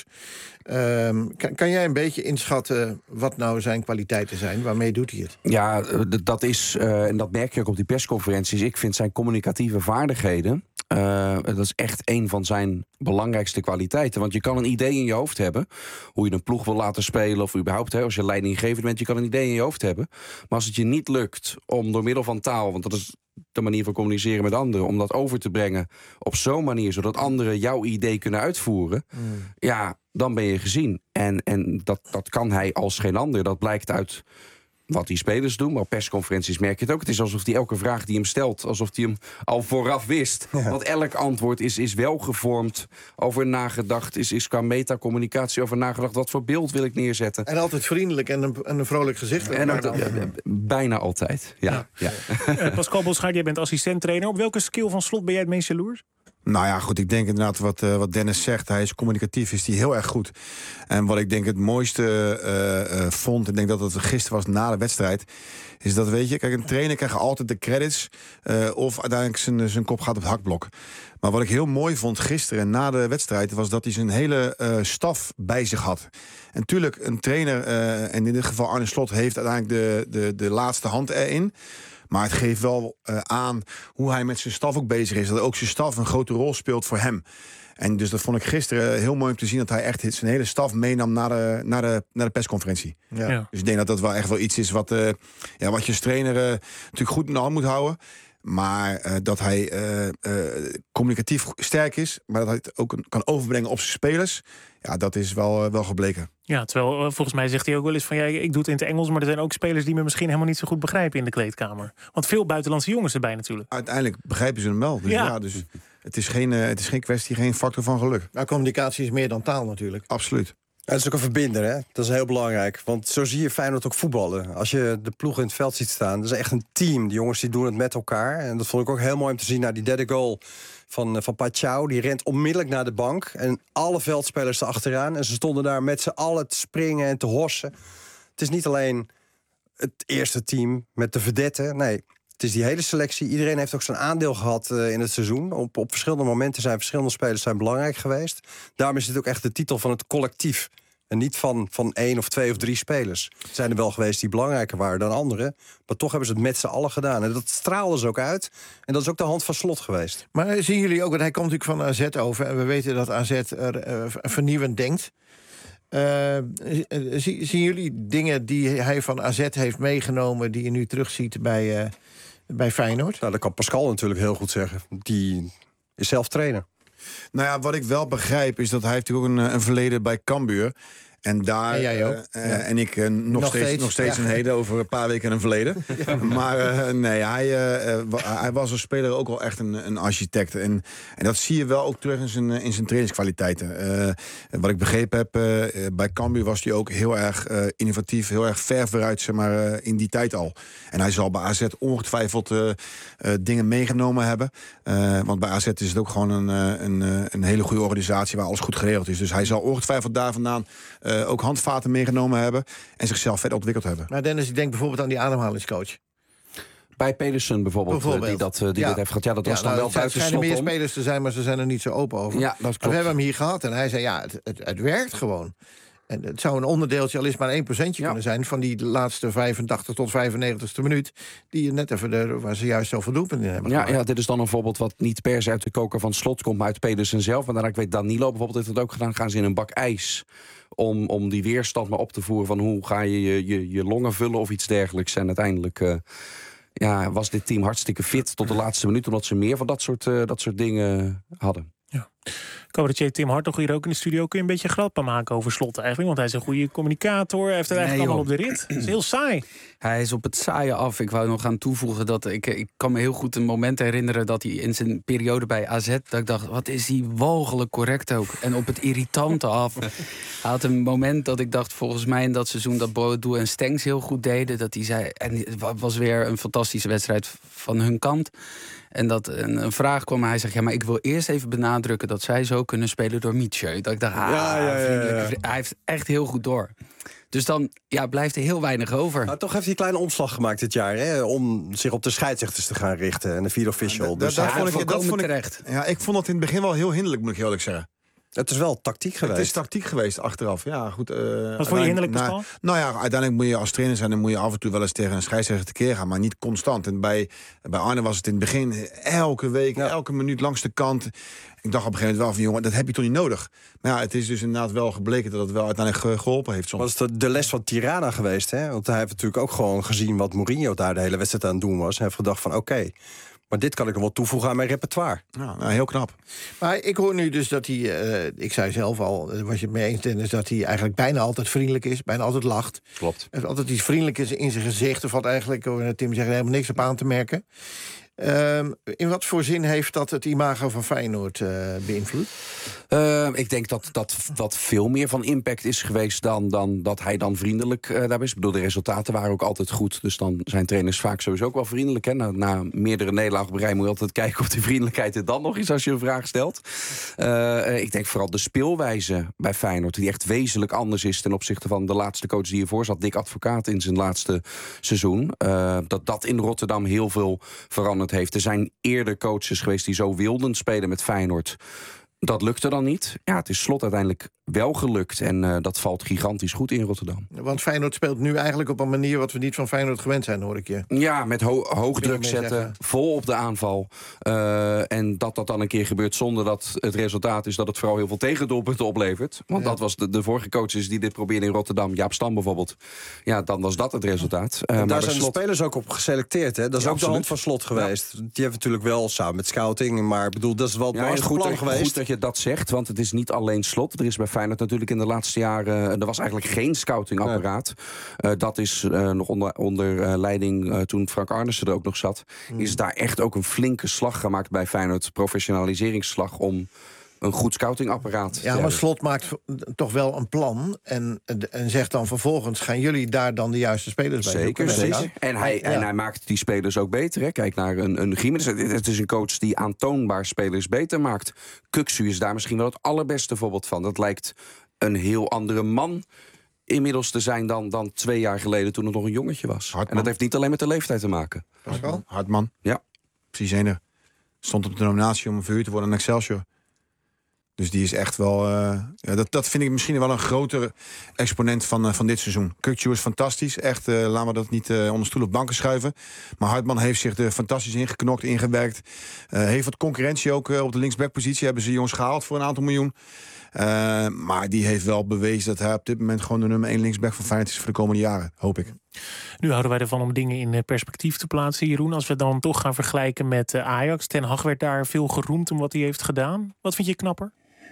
Um, kan, kan jij een beetje inschatten wat nou zijn kwaliteiten zijn? Waarmee doet hij het? Ja, dat is, uh, en dat merk je ook op die persconferenties. Ik vind zijn communicatieve vaardigheden, Uh, dat is echt een van zijn belangrijkste kwaliteiten. Want je kan een idee in je hoofd hebben, hoe je een ploeg wil laten spelen, of überhaupt, hè, als je leidinggevend bent, je kan een idee in je hoofd hebben. Maar als het je niet lukt om door middel van taal, want dat is de manier van communiceren met anderen, om dat over te brengen op zo'n manier, zodat anderen jouw idee kunnen uitvoeren, mm. ja, dan ben je gezien. En, en dat, dat kan hij als geen ander. Dat blijkt uit wat die spelers doen, maar op persconferenties merk je het ook. Het is alsof hij elke vraag die hem stelt, alsof hij hem al vooraf wist. Ja. Want elk antwoord is, is wel gevormd, over nagedacht, is, is qua metacommunicatie over nagedacht, wat voor beeld wil ik neerzetten. En altijd vriendelijk en een, en een vrolijk gezicht. En ook, ja, bijna altijd, ja. ja. ja. Uh, Pascal Bosgaard, jij bent assistent-trainer. Op welke skill van Slot ben jij het meest jaloers? Nou ja, goed, ik denk inderdaad wat, uh, wat Dennis zegt. Hij is communicatief, is hij heel erg goed. En wat ik denk het mooiste uh, uh, vond, ik denk dat het gisteren was na de wedstrijd, is dat, weet je, kijk, een trainer krijgt altijd de credits, uh, of uiteindelijk zijn, zijn kop gaat op het hakblok. Maar wat ik heel mooi vond gisteren na de wedstrijd, was dat hij zijn hele uh, staf bij zich had. En natuurlijk, een trainer, uh, en in dit geval Arne Slot, heeft uiteindelijk de, de, de laatste hand erin. Maar het geeft wel uh, aan hoe hij met zijn staf ook bezig is. Dat ook zijn staf een grote rol speelt voor hem. En dus dat vond ik gisteren heel mooi om te zien, dat hij echt zijn hele staf meenam naar de, naar de, naar de persconferentie. Ja. Ja. Dus ik denk dat dat wel echt wel iets is wat, uh, ja, wat je als trainer uh, natuurlijk goed in de hand moet houden. Maar uh, dat hij uh, uh, communicatief sterk is, maar dat hij het ook kan overbrengen op zijn spelers, ja, dat is wel, uh, wel gebleken. Ja, terwijl uh, volgens mij zegt hij ook wel eens van, ja, ik doe het in het Engels, maar er zijn ook spelers die me misschien helemaal niet zo goed begrijpen in de kleedkamer. Want veel buitenlandse jongens erbij natuurlijk. Uiteindelijk begrijpen ze hem wel. Dus ja, ja dus het is geen, uh, het is geen kwestie, geen factor van geluk. Maar communicatie is meer dan taal natuurlijk. Absoluut. Ja, het is ook een verbinder, hè? Dat is heel belangrijk. Want zo zie je Feyenoord ook voetballen. Als je de ploeg in het veld ziet staan, dat is echt een team. Die jongens die doen het met elkaar. En dat vond ik ook heel mooi om te zien naar die derde goal van, van Paixão. Die rent onmiddellijk naar de bank. En alle veldspelers erachteraan. En ze stonden daar met z'n allen te springen en te horsen. Het is niet alleen het eerste team met de verdetten. Nee, het is die hele selectie. Iedereen heeft ook zijn aandeel gehad uh, in het seizoen. Op, op verschillende momenten zijn verschillende spelers zijn belangrijk geweest. Daarom is dit ook echt de titel van het collectief. En niet van, van één of twee of drie spelers. Er zijn er wel geweest die belangrijker waren dan anderen. Maar toch hebben ze het met z'n allen gedaan. En dat straalde ze ook uit. En dat is ook de hand van Slot geweest. Maar zien jullie ook, want hij komt natuurlijk van A Z over. En we weten dat A Z er uh, vernieuwend denkt. Uh, zien jullie dingen die hij van A Z heeft meegenomen, die je nu terugziet bij, uh, bij Feyenoord? Nou, dat kan Pascal natuurlijk heel goed zeggen. Die is zelf trainer. Nou ja, wat ik wel begrijp is dat hij heeft natuurlijk ook een, een verleden bij Cambuur. En daar. En jij ook. Uh, ja. En ik uh, nog, nog steeds, steeds, nog steeds ja. een heden, over een paar weken een verleden. Ja. Maar uh, nee, hij, uh, hij was als speler ook al echt een, een architect. En, en dat zie je wel ook terug in zijn, in zijn trainingskwaliteiten. Uh, wat ik begrepen heb, uh, bij Cambuur was hij ook heel erg uh, innovatief, heel erg ver vooruit, zeg maar, uh, in die tijd al. En hij zal bij A Z ongetwijfeld uh, uh, dingen meegenomen hebben. Uh, want bij A Z is het ook gewoon een, een, een hele goede organisatie waar alles goed geregeld is. Dus hij zal ongetwijfeld daar vandaan Uh, ook handvaten meegenomen hebben en zichzelf verder ontwikkeld hebben. Maar Dennis, ik denk bijvoorbeeld aan die ademhalingscoach. Bij Pedersen bijvoorbeeld, bijvoorbeeld. die dat, uh, die ja. dat heeft gehad. Ja, dat ja, was dan nou, wel buiten slot om. Er schijnen meer spelers te zijn, maar ze zijn er niet zo open over. Ja, dat klopt. We hebben hem hier gehad en hij zei, ja, het, het, het werkt gewoon. En het zou een onderdeeltje, al is maar één procentje ja. kunnen zijn van die laatste vijfentachtig tot vijfennegentigste minuut, die je net even de, waar ze juist zoveel doelpunten in hebben. Ja, ja, dit is dan een voorbeeld wat niet per se uit de koker van Slot komt, maar uit Pedersen zelf. Maar daarna, ik weet, Danilo bijvoorbeeld heeft het ook gedaan. Gaan ze in een bak ijs om, om die weerstand maar op te voeren van hoe ga je je, je, je longen vullen of iets dergelijks. En uiteindelijk uh, ja, was dit team hartstikke fit tot de laatste minuut, omdat ze meer van dat soort, uh, dat soort dingen hadden. Ja. Cabaretier Tim Hartog hier ook in de studio. Kun je een beetje grappen maken over Slot eigenlijk? Want hij is een goede communicator. Hij heeft het eigenlijk nee, allemaal op de rit. Het is heel saai. Hij is op het saaie af. Ik wou nog aan toevoegen dat ik, ik kan me heel goed een moment herinneren dat hij in zijn periode bij A Z, dat ik dacht, wat is die walgelijk correct ook. En op het irritante af. Hij had een moment dat ik dacht, volgens mij in dat seizoen dat Boadu en Stengs heel goed deden. Dat hij zei, en het was weer een fantastische wedstrijd van hun kant. En dat een, een vraag kwam en hij zegt... ja, maar ik wil eerst even benadrukken dat zij zo kunnen spelen door Mietje. Dat ik dacht, ah, Ja, ja, ja, ja. vriendelijk. Hij heeft echt heel goed door. Dus dan ja, blijft er heel weinig over. Maar toch heeft hij een kleine omslag gemaakt dit jaar, hè, om zich op de scheidsrechters te gaan richten en de vier official. Dat, Dus dat, hij- vond ik, dat vond ik terecht. Ja, ik vond dat in het begin wel heel hinderlijk, moet ik eerlijk zeggen. Het is wel tactiek geweest. Het is tactiek geweest achteraf. Ja, goed. Uh, Wat vond je hinderlijk, nou, Pascal? nou ja, uiteindelijk moet je als trainer zijn... dan moet je af en toe wel eens tegen een scheidsrechter tekeer gaan... maar niet constant. En bij, bij Arne was het in het begin elke week, ja. elke minuut langs de kant. Ik dacht op een gegeven moment wel van... jongen, dat heb je toch niet nodig? Maar ja, het is dus inderdaad wel gebleken... dat het wel uiteindelijk geholpen heeft soms. Was het de les van Tirana geweest, hè? Want hij heeft natuurlijk ook gewoon gezien... wat Mourinho daar de hele wedstrijd aan het doen was. Hij heeft gedacht van, oké... Okay, maar dit kan ik nog wel toevoegen aan mijn repertoire. Ja, nou, heel knap. Maar ik hoor nu dus dat hij, uh, ik zei zelf al, daar was je het mee eens, Dennis, dat hij eigenlijk bijna altijd vriendelijk is, bijna altijd lacht. Klopt. Hij heeft altijd iets vriendelijks in zijn gezicht. Er valt eigenlijk, hoor Tim zeggen, helemaal niks op aan te merken. Um, in wat voor zin heeft dat het imago van Feyenoord uh, beïnvloed? Uh, ik denk dat dat wat veel meer van impact is geweest dan, dan dat hij dan vriendelijk uh, daar is. Ik bedoel, de resultaten waren ook altijd goed. Dus dan zijn trainers vaak sowieso ook wel vriendelijk. Hè? Na, na meerdere nederlagen op rij moet je altijd kijken of die vriendelijkheid er dan nog is als je een vraag stelt. Uh, ik denk vooral de speelwijze bij Feyenoord, die echt wezenlijk anders is ten opzichte van de laatste coach die hiervoor zat, Dick Advocaat, in zijn laatste seizoen. Uh, dat dat in Rotterdam heel veel veranderd heeft. Er zijn eerder coaches geweest die zo wilden spelen met Feyenoord. Dat lukte dan niet. Ja, het is Slot uiteindelijk wel gelukt. En uh, dat valt gigantisch goed in Rotterdam. Want Feyenoord speelt nu eigenlijk op een manier... wat we niet van Feyenoord gewend zijn, hoor ik je. Ja, met ho- hoog druk zetten, zeggen. vol op de aanval. Uh, en dat dat dan een keer gebeurt zonder dat het resultaat is... dat het vooral heel veel tegendoelpunten oplevert. Want ja. dat was de, de vorige coaches die dit probeerden in Rotterdam. Jaap Stam bijvoorbeeld. Ja, dan was dat het resultaat. Uh, daar maar zijn Slot... de spelers ook op geselecteerd. Hè? Dat is ja, ook absoluut. de hand van Slot geweest. Ja. Die heeft natuurlijk wel samen met scouting... maar bedoel, dat is wel het ja, mooiste goed, plan geweest. Goed dat je dat zegt, want het is niet alleen Slot. Er is bij Feyenoord natuurlijk in de laatste jaren... er was eigenlijk geen scoutingapparaat. Nee. Uh, dat is uh, nog onder, onder uh, leiding, uh, toen Frank Arnissen er ook nog zat... Mm. is daar echt ook een flinke slag gemaakt bij Feyenoord. Professionaliseringsslag om... een goed scoutingapparaat. Ja, maar Slot maakt toch wel een plan... En, en zegt dan vervolgens... gaan jullie daar dan de juiste spelers bij zeker, zoeken? Zeker, en hij, ja. en hij maakt die spelers ook beter. Hè. Kijk naar een, een Gimenez. Het is een coach die aantoonbaar spelers beter maakt. Kuksu is daar misschien wel het allerbeste voorbeeld van. Dat lijkt een heel andere man... inmiddels te zijn dan, dan twee jaar geleden... toen het nog een jongetje was. Hartman. En dat heeft niet alleen met de leeftijd te maken. Hartman. Hartman. Ja. Precies enig. Stond op de nominatie om verhuurd te worden aan Excelsior. Dus die is echt wel... Uh, ja, dat, dat vind ik misschien wel een grotere exponent van, uh, van dit seizoen. Kukçu is fantastisch. Echt, uh, laten we dat niet uh, onder stoel of banken schuiven. Maar Hartman heeft zich er fantastisch ingeknokt, ingewerkt. Uh, heeft wat concurrentie ook uh, op de linksbackpositie. Hebben ze jongens gehaald voor een aantal miljoen. Uh, maar die heeft wel bewezen dat hij op dit moment... gewoon de nummer één linksback van Feyenoord is voor de komende jaren. Hoop ik. Nu houden wij ervan om dingen in perspectief te plaatsen, Jeroen. Als we dan toch gaan vergelijken met uh, Ajax. Ten Hag werd daar veel geroemd om wat hij heeft gedaan. Wat vind je knapper?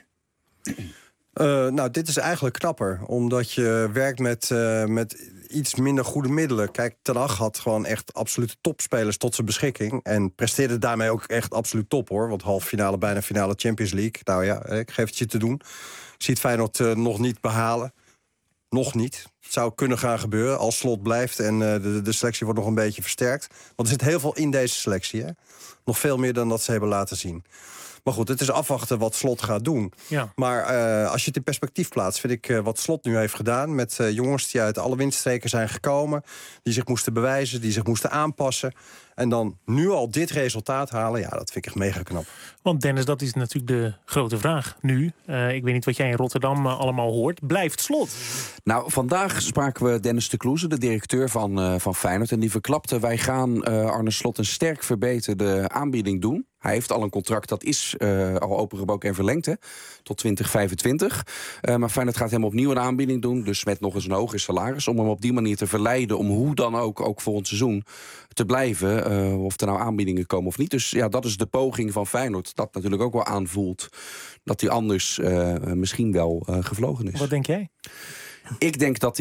Uh, nou, dit is eigenlijk knapper. Omdat je werkt met, uh, met iets minder goede middelen. Kijk, Ten Hag had gewoon echt absolute topspelers tot zijn beschikking. En presteerde daarmee ook echt absoluut top, hoor. Want halve finale, bijna finale Champions League. Nou ja, ik geef het je te doen. Ziet Feyenoord uh, nog niet behalen. Nog niet. Het zou kunnen gaan gebeuren als Slot blijft en uh, de, de selectie wordt nog een beetje versterkt. Want er zit heel veel in deze selectie. Hè? Nog veel meer dan dat ze hebben laten zien. Maar goed, het is afwachten wat Slot gaat doen. Ja. Maar uh, als je het in perspectief plaatst... vind ik uh, wat Slot nu heeft gedaan... met uh, jongens die uit alle windstreken zijn gekomen... die zich moesten bewijzen, die zich moesten aanpassen... en dan nu al dit resultaat halen... ja, dat vind ik echt mega knap. Want Dennis, dat is natuurlijk de grote vraag nu. Uh, ik weet niet wat jij in Rotterdam uh, allemaal hoort. Blijft Slot? Nou, vandaag spraken we Dennis de Kloeze, de directeur van, uh, van Feyenoord... en die verklapte, wij gaan uh, Arne Slot een sterk verbeterde aanbieding doen... Hij heeft al een contract, dat is uh, al opengebroken en verlengd, hè, tot twintig vijfentwintig. Uh, maar Feyenoord gaat hem opnieuw een aanbieding doen, dus met nog eens een hoger salaris... om hem op die manier te verleiden om hoe dan ook, ook volgend seizoen te blijven... Uh, of er nou aanbiedingen komen of niet. Dus ja, dat is de poging van Feyenoord. Dat natuurlijk ook wel aanvoelt dat hij anders uh, misschien wel uh, gevlogen is. Wat denk jij? Ik denk dat hij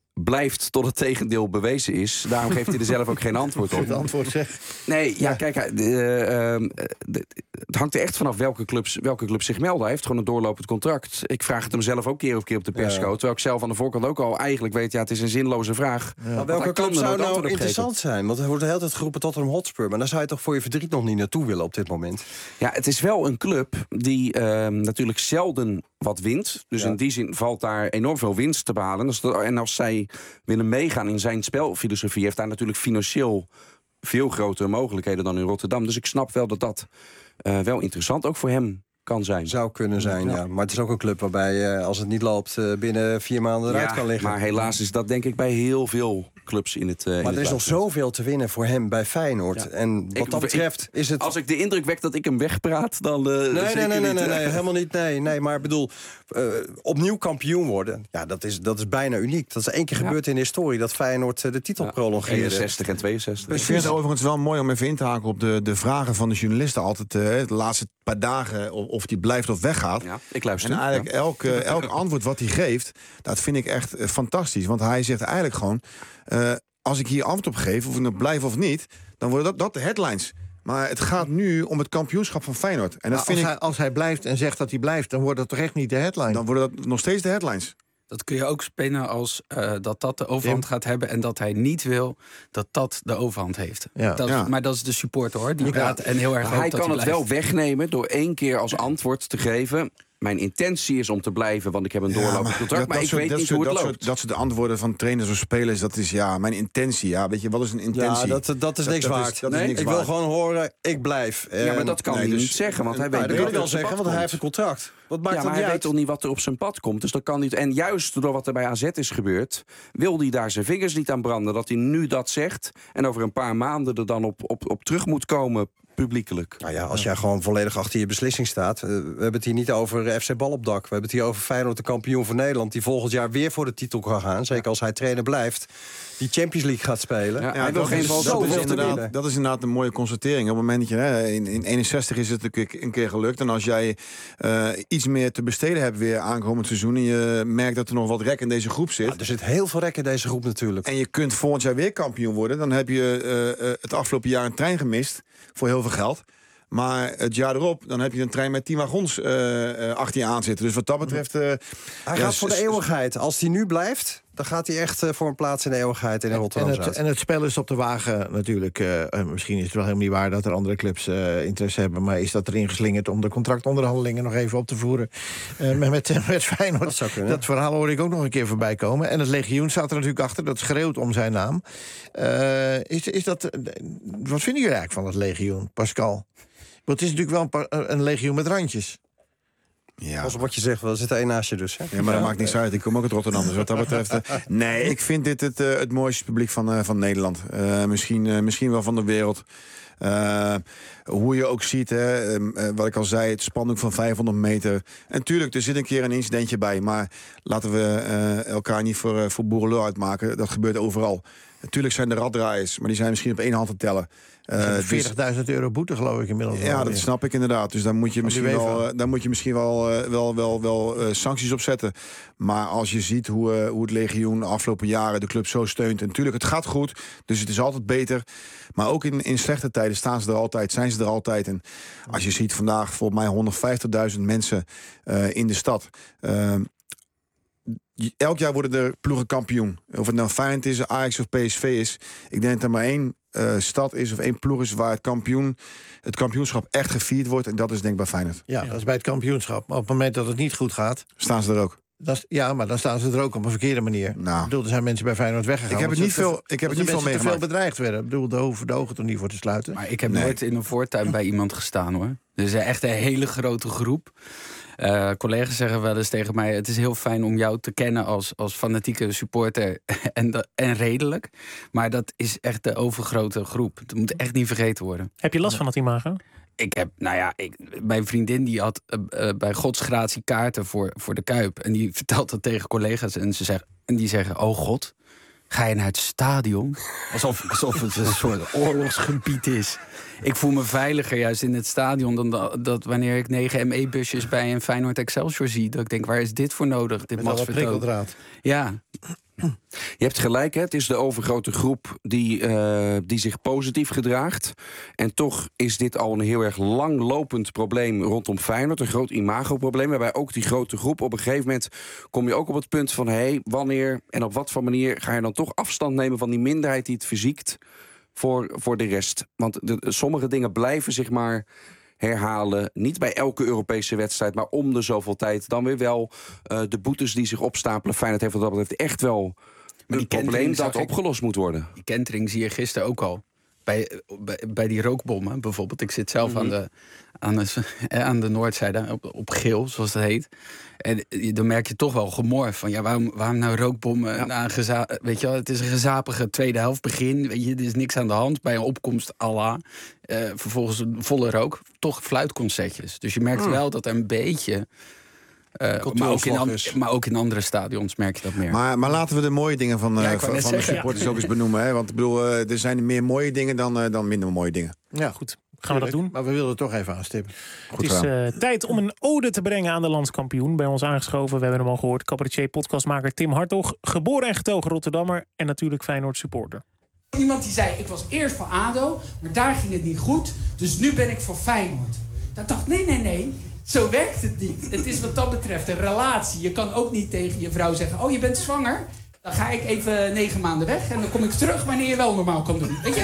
blijft tot het tegendeel bewezen is. Daarom geeft hij er zelf ook geen antwoord op. Het antwoord zeg. Nee, ja, ja. kijk, uh, uh, uh, het hangt er echt vanaf welke clubs, welke clubs zich melden. Hij heeft gewoon een doorlopend contract. Ik vraag het hem zelf ook keer op keer op de persco. Ja. Terwijl ik zelf aan de voorkant ook al eigenlijk weet, ja, het is een zinloze vraag. Ja. Maar welke club zou nou interessant zijn? Want er wordt de hele tijd geroepen Tottenham Hotspur. Maar daar zou je toch voor je verdriet nog niet naartoe willen op dit moment? Ja, het is wel een club die uh, natuurlijk zelden wat wint. Dus ja. in die zin valt daar enorm veel winst te behalen. En als zij willen meegaan in zijn spelfilosofie, heeft daar natuurlijk financieel veel grotere mogelijkheden dan in Rotterdam. Dus ik snap wel dat dat uh, wel interessant ook voor hem kan zijn. Zou kunnen zijn, ja. ja. Maar het is ook een club waarbij je, uh, als het niet loopt, uh, binnen vier maanden eruit ja, kan liggen. Maar helaas is dat denk ik bij heel veel clubs in het uh, Maar in er het is nog zoveel te winnen voor hem bij Feyenoord. Ja. En wat ik, dat betreft ik, is het... Als ik de indruk wek dat ik hem wegpraat, dan... Uh, nee, nee, nee, nee, niet, nee, nee, uh, helemaal niet. Nee, nee, maar ik bedoel, uh, opnieuw kampioen worden, ja, dat is, dat is bijna uniek. Dat is één keer ja. gebeurd in de historie, dat Feyenoord uh, de titel ja, prolongeerde. eenenzestig en tweeënzestig. Ik vind het overigens wel mooi om even in te haken op de, de vragen van de journalisten. Altijd uh, de laatste paar dagen of, of die blijft of weggaat. Ja, ik luister. En eigenlijk ja. elk, uh, elk antwoord wat hij geeft, dat vind ik echt uh, fantastisch. Want hij zegt eigenlijk gewoon, Uh, als ik hier antwoord op geef, of ik nou blijf of niet, dan worden dat, dat de headlines. Maar het gaat nu om het kampioenschap van Feyenoord. En dat als, vind ik, hij, als hij blijft en zegt dat hij blijft, dan wordt dat toch echt niet de headline? Dan worden dat nog steeds de headlines. Dat kun je ook spinnen als uh, dat dat de overhand gaat hebben en dat hij niet wil dat dat de overhand heeft. Ja. Dat is, ja. Maar dat is de supporter, hoor. Die ja. praat en heel erg Hij hoopt kan dat hij het blijft. wel wegnemen door één keer als antwoord te geven: mijn intentie is om te blijven, want ik heb een doorlopend ja, contract, maar, maar ik soort, weet niet soort, hoe het dat loopt. Soort, dat soort de antwoorden van trainers of spelers, dat is ja, mijn intentie. Ja, weet je, wat is een intentie? Ja, dat, dat is niks dat, dat waard. Is, dat nee? is niks ik waard. wil gewoon horen, ik blijf. En ja, maar dat kan nee, hij dus, niet zeggen, want hij weet dat niet kan hij wel wat er zeggen, want hij heeft een contract. Wat maakt ja, maar dat hij uit? weet toch niet wat er op zijn pad komt, dus dat kan niet. En juist door wat er bij A Z is gebeurd, wil hij daar zijn vingers niet aan branden. Dat hij nu dat zegt en over een paar maanden er dan op, op, op terug moet komen. Publiekelijk. Nou ja, als jij gewoon volledig achter je beslissing staat. Uh, we hebben het hier niet over uh, F C Bal op dak. We hebben het hier over Feyenoord, de kampioen van Nederland, die volgend jaar weer voor de titel kan gaan. Zeker als hij trainer blijft. Die Champions League gaat spelen. Ja, ja, hij wil geen dat, dat, is inderdaad, dat is inderdaad een mooie constatering. Op het moment dat je hè, in, in eenenzestig is het een keer gelukt. En als jij uh, iets meer te besteden hebt weer aankomend seizoen en je merkt dat er nog wat rek in deze groep zit. Ja, er zit heel veel rek in deze groep natuurlijk. En je kunt volgend jaar weer kampioen worden. Dan heb je uh, uh, het afgelopen jaar een trein gemist voor heel veel geld. Maar het jaar erop, dan heb je een trein met tien wagons uh, uh, achter je aan zitten. Dus wat dat betreft... Uh, hij ja, gaat voor de eeuwigheid. Als hij nu blijft, dan gaat hij echt uh, voor een plaats in de eeuwigheid in Rotterdam. En het, en het spel is op de wagen natuurlijk. Uh, misschien is het wel helemaal niet waar dat er andere clubs uh, interesse hebben. Maar is dat erin geslingerd om de contractonderhandelingen nog even op te voeren uh, met, met, met Feyenoord? Dat zou kunnen. Dat verhaal hoorde ik ook nog een keer voorbij komen. En het legioen staat er natuurlijk achter. Dat schreeuwt om zijn naam. Uh, is, is dat, uh, wat vinden jullie eigenlijk van het legioen, Pascal? Want het is natuurlijk wel een, een legioen met randjes. Ja. Als wat je zegt, er zit er één naast je dus. Hè? Ja, maar dat ja. maakt niks uit. Ik kom ook uit Rotterdam. Dus wat dat betreft. Uh, nee, ik vind dit het, uh, het mooiste publiek van, uh, van Nederland. Uh, misschien, uh, misschien wel van de wereld. Uh, hoe je ook ziet, hè, uh, wat ik al zei, het spandoek van vijfhonderd meter. En natuurlijk, er zit een keer een incidentje bij. Maar laten we uh, elkaar niet voor, uh, voor boerenlul uitmaken. Dat gebeurt overal. Natuurlijk zijn er raddraaiers, maar die zijn misschien op één hand te tellen. Uh, veertigduizend euro boete, geloof ik, inmiddels. Ja, dat weer. Snap ik inderdaad. Dus daar moet je misschien wel, uh, daar moet je misschien wel, uh, wel, wel, wel uh, sancties op zetten. Maar als je ziet hoe, uh, hoe het legioen de afgelopen jaren de club zo steunt. En natuurlijk, het gaat goed, dus het is altijd beter. Maar ook in, in slechte tijden staan ze er altijd, zijn ze er altijd. En als je ziet vandaag volgens mij honderdvijftigduizend mensen uh, in de stad. Uh, Elk jaar worden er ploegen kampioen. Of het nou Feyenoord is, Ajax of P S V is. Ik denk dat er maar één uh, stad is of één ploeg is waar het, kampioen, het kampioenschap echt gevierd wordt. En dat is denk ik bij Feyenoord. Ja, dat is bij het kampioenschap. Maar op het moment dat het niet goed gaat, staan ze er ook. Dat is, ja, maar dan staan ze er ook op een verkeerde manier. Nou. Ik bedoel, er zijn mensen bij Feyenoord weggegaan. Ik heb het niet veel, ik heb het niet veel meegemaakt. te veel bedreigd werden. Ik bedoel, de hoeven de ogen toch niet voor te sluiten. Maar ik heb nee. nooit in een voortuin bij iemand gestaan, hoor. Dus echt een hele grote groep. Uh, collega's zeggen wel eens tegen mij: het is heel fijn om jou te kennen als, als fanatieke supporter en, de, en redelijk. Maar dat is echt de overgrote groep. Dat moet echt niet vergeten worden. Heb je last van dat imago? Ik heb, nou ja, ik, mijn vriendin die had uh, uh, bij Gods gratie kaarten voor, voor de Kuip. En die vertelt dat tegen collega's. En, ze zeg, en die zeggen: oh god, ga je naar het stadion? Alsof, alsof het een soort oorlogsgebied is. Ik voel me veiliger juist in het stadion dan dat, dat wanneer ik negen M E-busjes bij een Feyenoord Excelsior zie. Dat ik denk, waar is dit voor nodig? Dit met alle prikkeldraad. Ja. Je hebt gelijk, hè? Het is de overgrote groep die, uh, die zich positief gedraagt. En toch is dit al een heel erg langlopend probleem rondom Feyenoord. Een groot imagoprobleem, waarbij ook die grote groep... op een gegeven moment kom je ook op het punt van... hé, hey, wanneer en op wat voor manier ga je dan toch afstand nemen... van die minderheid die het verziekt voor, voor de rest. Want de, sommige dingen blijven zich maar... herhalen, niet bij elke Europese wedstrijd... maar om de zoveel tijd dan weer wel uh, de boetes die zich opstapelen. Feyenoord heeft wat dat betreft echt wel een probleem dat opgelost moet worden. Die kentering zie je gisteren ook al. Bij, bij, bij die rookbommen bijvoorbeeld. Ik zit zelf mm-hmm. aan, de, aan, de, aan de noordzijde, op, op Geel, zoals dat heet. En dan merk je toch wel gemor van... ja, waarom, waarom nou rookbommen? Ja. Na een geza- weet je wel, het is een gezapige tweede helft begin. Weet je, er is niks aan de hand. Bij een opkomst Allah. Uh, vervolgens een volle rook. Toch fluitconcertjes. Dus je merkt mm. wel dat er een beetje... Uh, maar, ook in an- maar ook in andere stadions merk je dat meer. Maar, maar laten we de mooie dingen van, uh, ja, van, van de supporters ja. ook eens benoemen. Hè? Want ik bedoel, uh, er zijn meer mooie dingen dan, uh, dan minder mooie dingen. Ja, goed. Gaan we dat doen? Maar we willen het toch even aanstippen. Goed het is uh, tijd om een ode te brengen aan de landskampioen. Bij ons aangeschoven, we hebben hem al gehoord... cabaretier, podcastmaker Tim Hartog. Geboren en getogen Rotterdammer en natuurlijk Feyenoord supporter. Iemand die zei, ik was eerst voor ADO, maar daar ging het niet goed. Dus nu ben ik voor Feyenoord. Dan dacht ik, nee, nee, nee... Zo werkt het niet. Het is wat dat betreft een relatie. Je kan ook niet tegen je vrouw zeggen... oh, je bent zwanger? Dan ga ik even negen maanden weg... en dan kom ik terug wanneer je wel normaal kan doen. Weet je?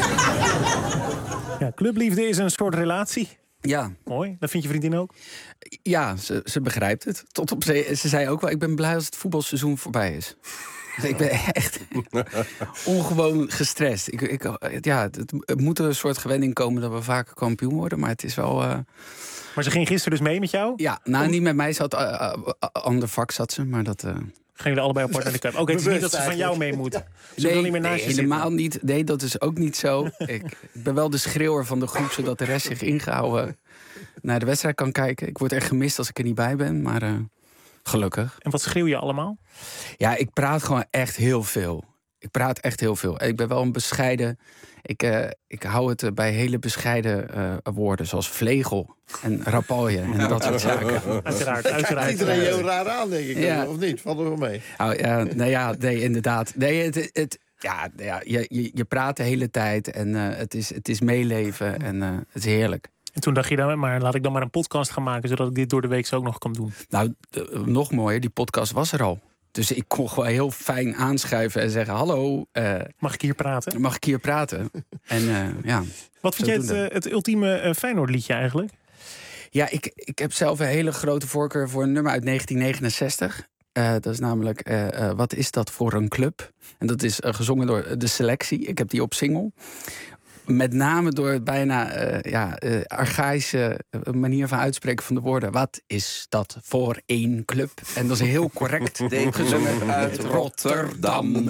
Ja, clubliefde is een soort relatie. Ja. Mooi. Dat vind je vriendin ook? Ja, ze, ze begrijpt het. Tot op ze, ze zei ook wel... ik ben blij als het voetbalseizoen voorbij is. Ik ben echt ongewoon gestrest. Ik, ik, ja, het, het moet een soort gewenning komen... dat we vaker kampioen worden. Maar het is wel... Uh, Maar ze ging gisteren dus mee met jou? Ja, nou niet met mij. Ze had uh, uh, ander vak zat ze, maar dat... Uh... Gingen jullie allebei apart naar de cup? Ook okay, het is niet dat ze van jou mee moeten. Ze nee, niet meer naast nee, je helemaal niet. Nee, dat is ook niet zo. ik, ik ben wel de schreeuwer van de groep, zodat de rest zich ingehouden naar de wedstrijd kan kijken. Ik word echt gemist als ik er niet bij ben, maar uh, gelukkig. En wat schreeuw je allemaal? Ja, ik praat gewoon echt heel veel. Ik praat echt heel veel. Ik ben wel een bescheiden... Ik, uh, ik hou het uh, bij hele bescheiden uh, woorden, zoals vlegel en rapalje en dat soort zaken. Uiteraard, uiteraard. Iedereen heel raar aan, denk ik. Ja. Of niet? Valt er wel mee? Oh, ja, nou ja, nee, inderdaad. Nee, het, het, ja, ja, je, je, je praat de hele tijd en uh, het, is, het is meeleven en uh, het is heerlijk. En toen dacht je dan, maar laat ik dan maar een podcast gaan maken... zodat ik dit door de week ook nog kan doen. Nou, uh, nog mooier, die podcast was er al. Dus ik kon gewoon heel fijn aanschuiven en zeggen... hallo. Uh, mag ik hier praten? Mag ik hier praten? En uh, ja. Wat vind jij het, uh, het ultieme uh, Feyenoord liedje eigenlijk? Ja, ik, ik heb zelf een hele grote voorkeur voor een nummer uit negentien negenenzestig. Uh, dat is namelijk uh, uh, Wat is dat voor een club? En dat is uh, gezongen door De Selectie. Ik heb die op single. Met name door het bijna uh, ja, uh, archaïsche manier van uitspreken van de woorden. Wat is dat voor één club? En dat is heel correct gezongen uit Rotterdam.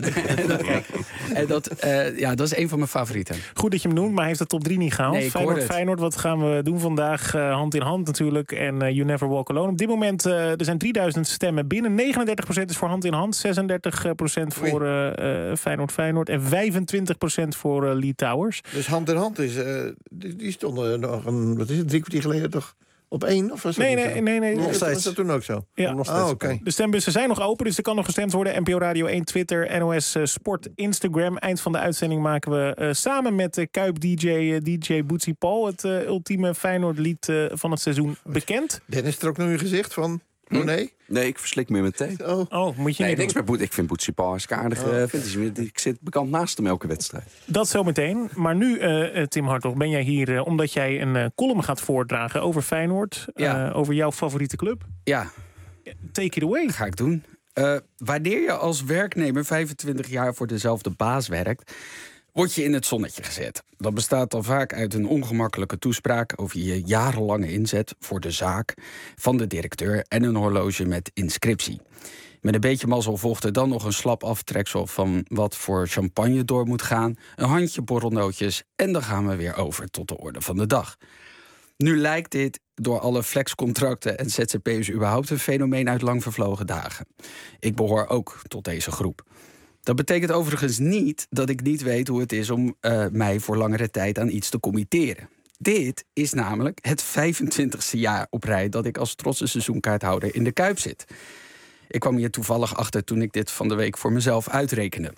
En dat, uh, ja, dat is een van mijn favorieten. Goed dat je hem noemt, maar hij heeft de top drie niet gehaald. Nee, Feyenoord, Feyenoord, wat gaan we doen vandaag? Uh, hand in hand natuurlijk. En uh, You Never Walk Alone. Op dit moment, uh, er zijn drieduizend stemmen binnen. negenendertig procent is voor hand in hand. zesendertig procent voor uh, uh, Feyenoord, Feyenoord. En vijfentwintig procent voor uh, Lee Towers. Dus hand in hand is, uh, die, die stonden nog een, wat is het, drie kwartier geleden toch op één? Of was dat nee, nee, nee, nee, nee. Nog steeds. Was dat toen ook zo? Ja. Nog oh, okay. De stembussen zijn nog open, dus er kan nog gestemd worden. N P O Radio één, Twitter, N O S uh, Sport, Instagram. Eind van de uitzending maken we uh, samen met de Kuip-D J, uh, D J Bootsy Paul... het uh, ultieme Feyenoord-lied uh, van het seizoen bekend. Dennis trok nu een gezicht van... Oh nee? Nee, ik verslik me meteen. Oh, oh moet je nee, niet niks met Boet. Ik vind Boetsie Paul hartstikke aardig. Oh. Uh, vind ik zit bekend naast hem elke wedstrijd. Dat zometeen. Maar nu, uh, Tim Hartog, ben jij hier uh, omdat jij een uh, column gaat voordragen over Feyenoord. Ja. Uh, over jouw favoriete club. Ja. Take it away. Dat ga ik doen. Uh, wanneer je als werknemer vijfentwintig jaar voor dezelfde baas werkt... word je in het zonnetje gezet. Dat bestaat dan vaak uit een ongemakkelijke toespraak... over je jarenlange inzet voor de zaak van de directeur... en een horloge met inscriptie. Met een beetje mazzel volgt er dan nog een slap aftreksel... van wat voor champagne door moet gaan... een handje borrelnootjes en dan gaan we weer over tot de orde van de dag. Nu lijkt dit door alle flexcontracten en Z Z P'ers... überhaupt een fenomeen uit lang vervlogen dagen. Ik behoor ook tot deze groep. Dat betekent overigens niet dat ik niet weet hoe het is om uh, mij voor langere tijd aan iets te committeren. Dit is namelijk het vijfentwintigste jaar op rij dat ik als trotse seizoenkaarthouder in de Kuip zit. Ik kwam hier toevallig achter toen ik dit van de week voor mezelf uitrekende.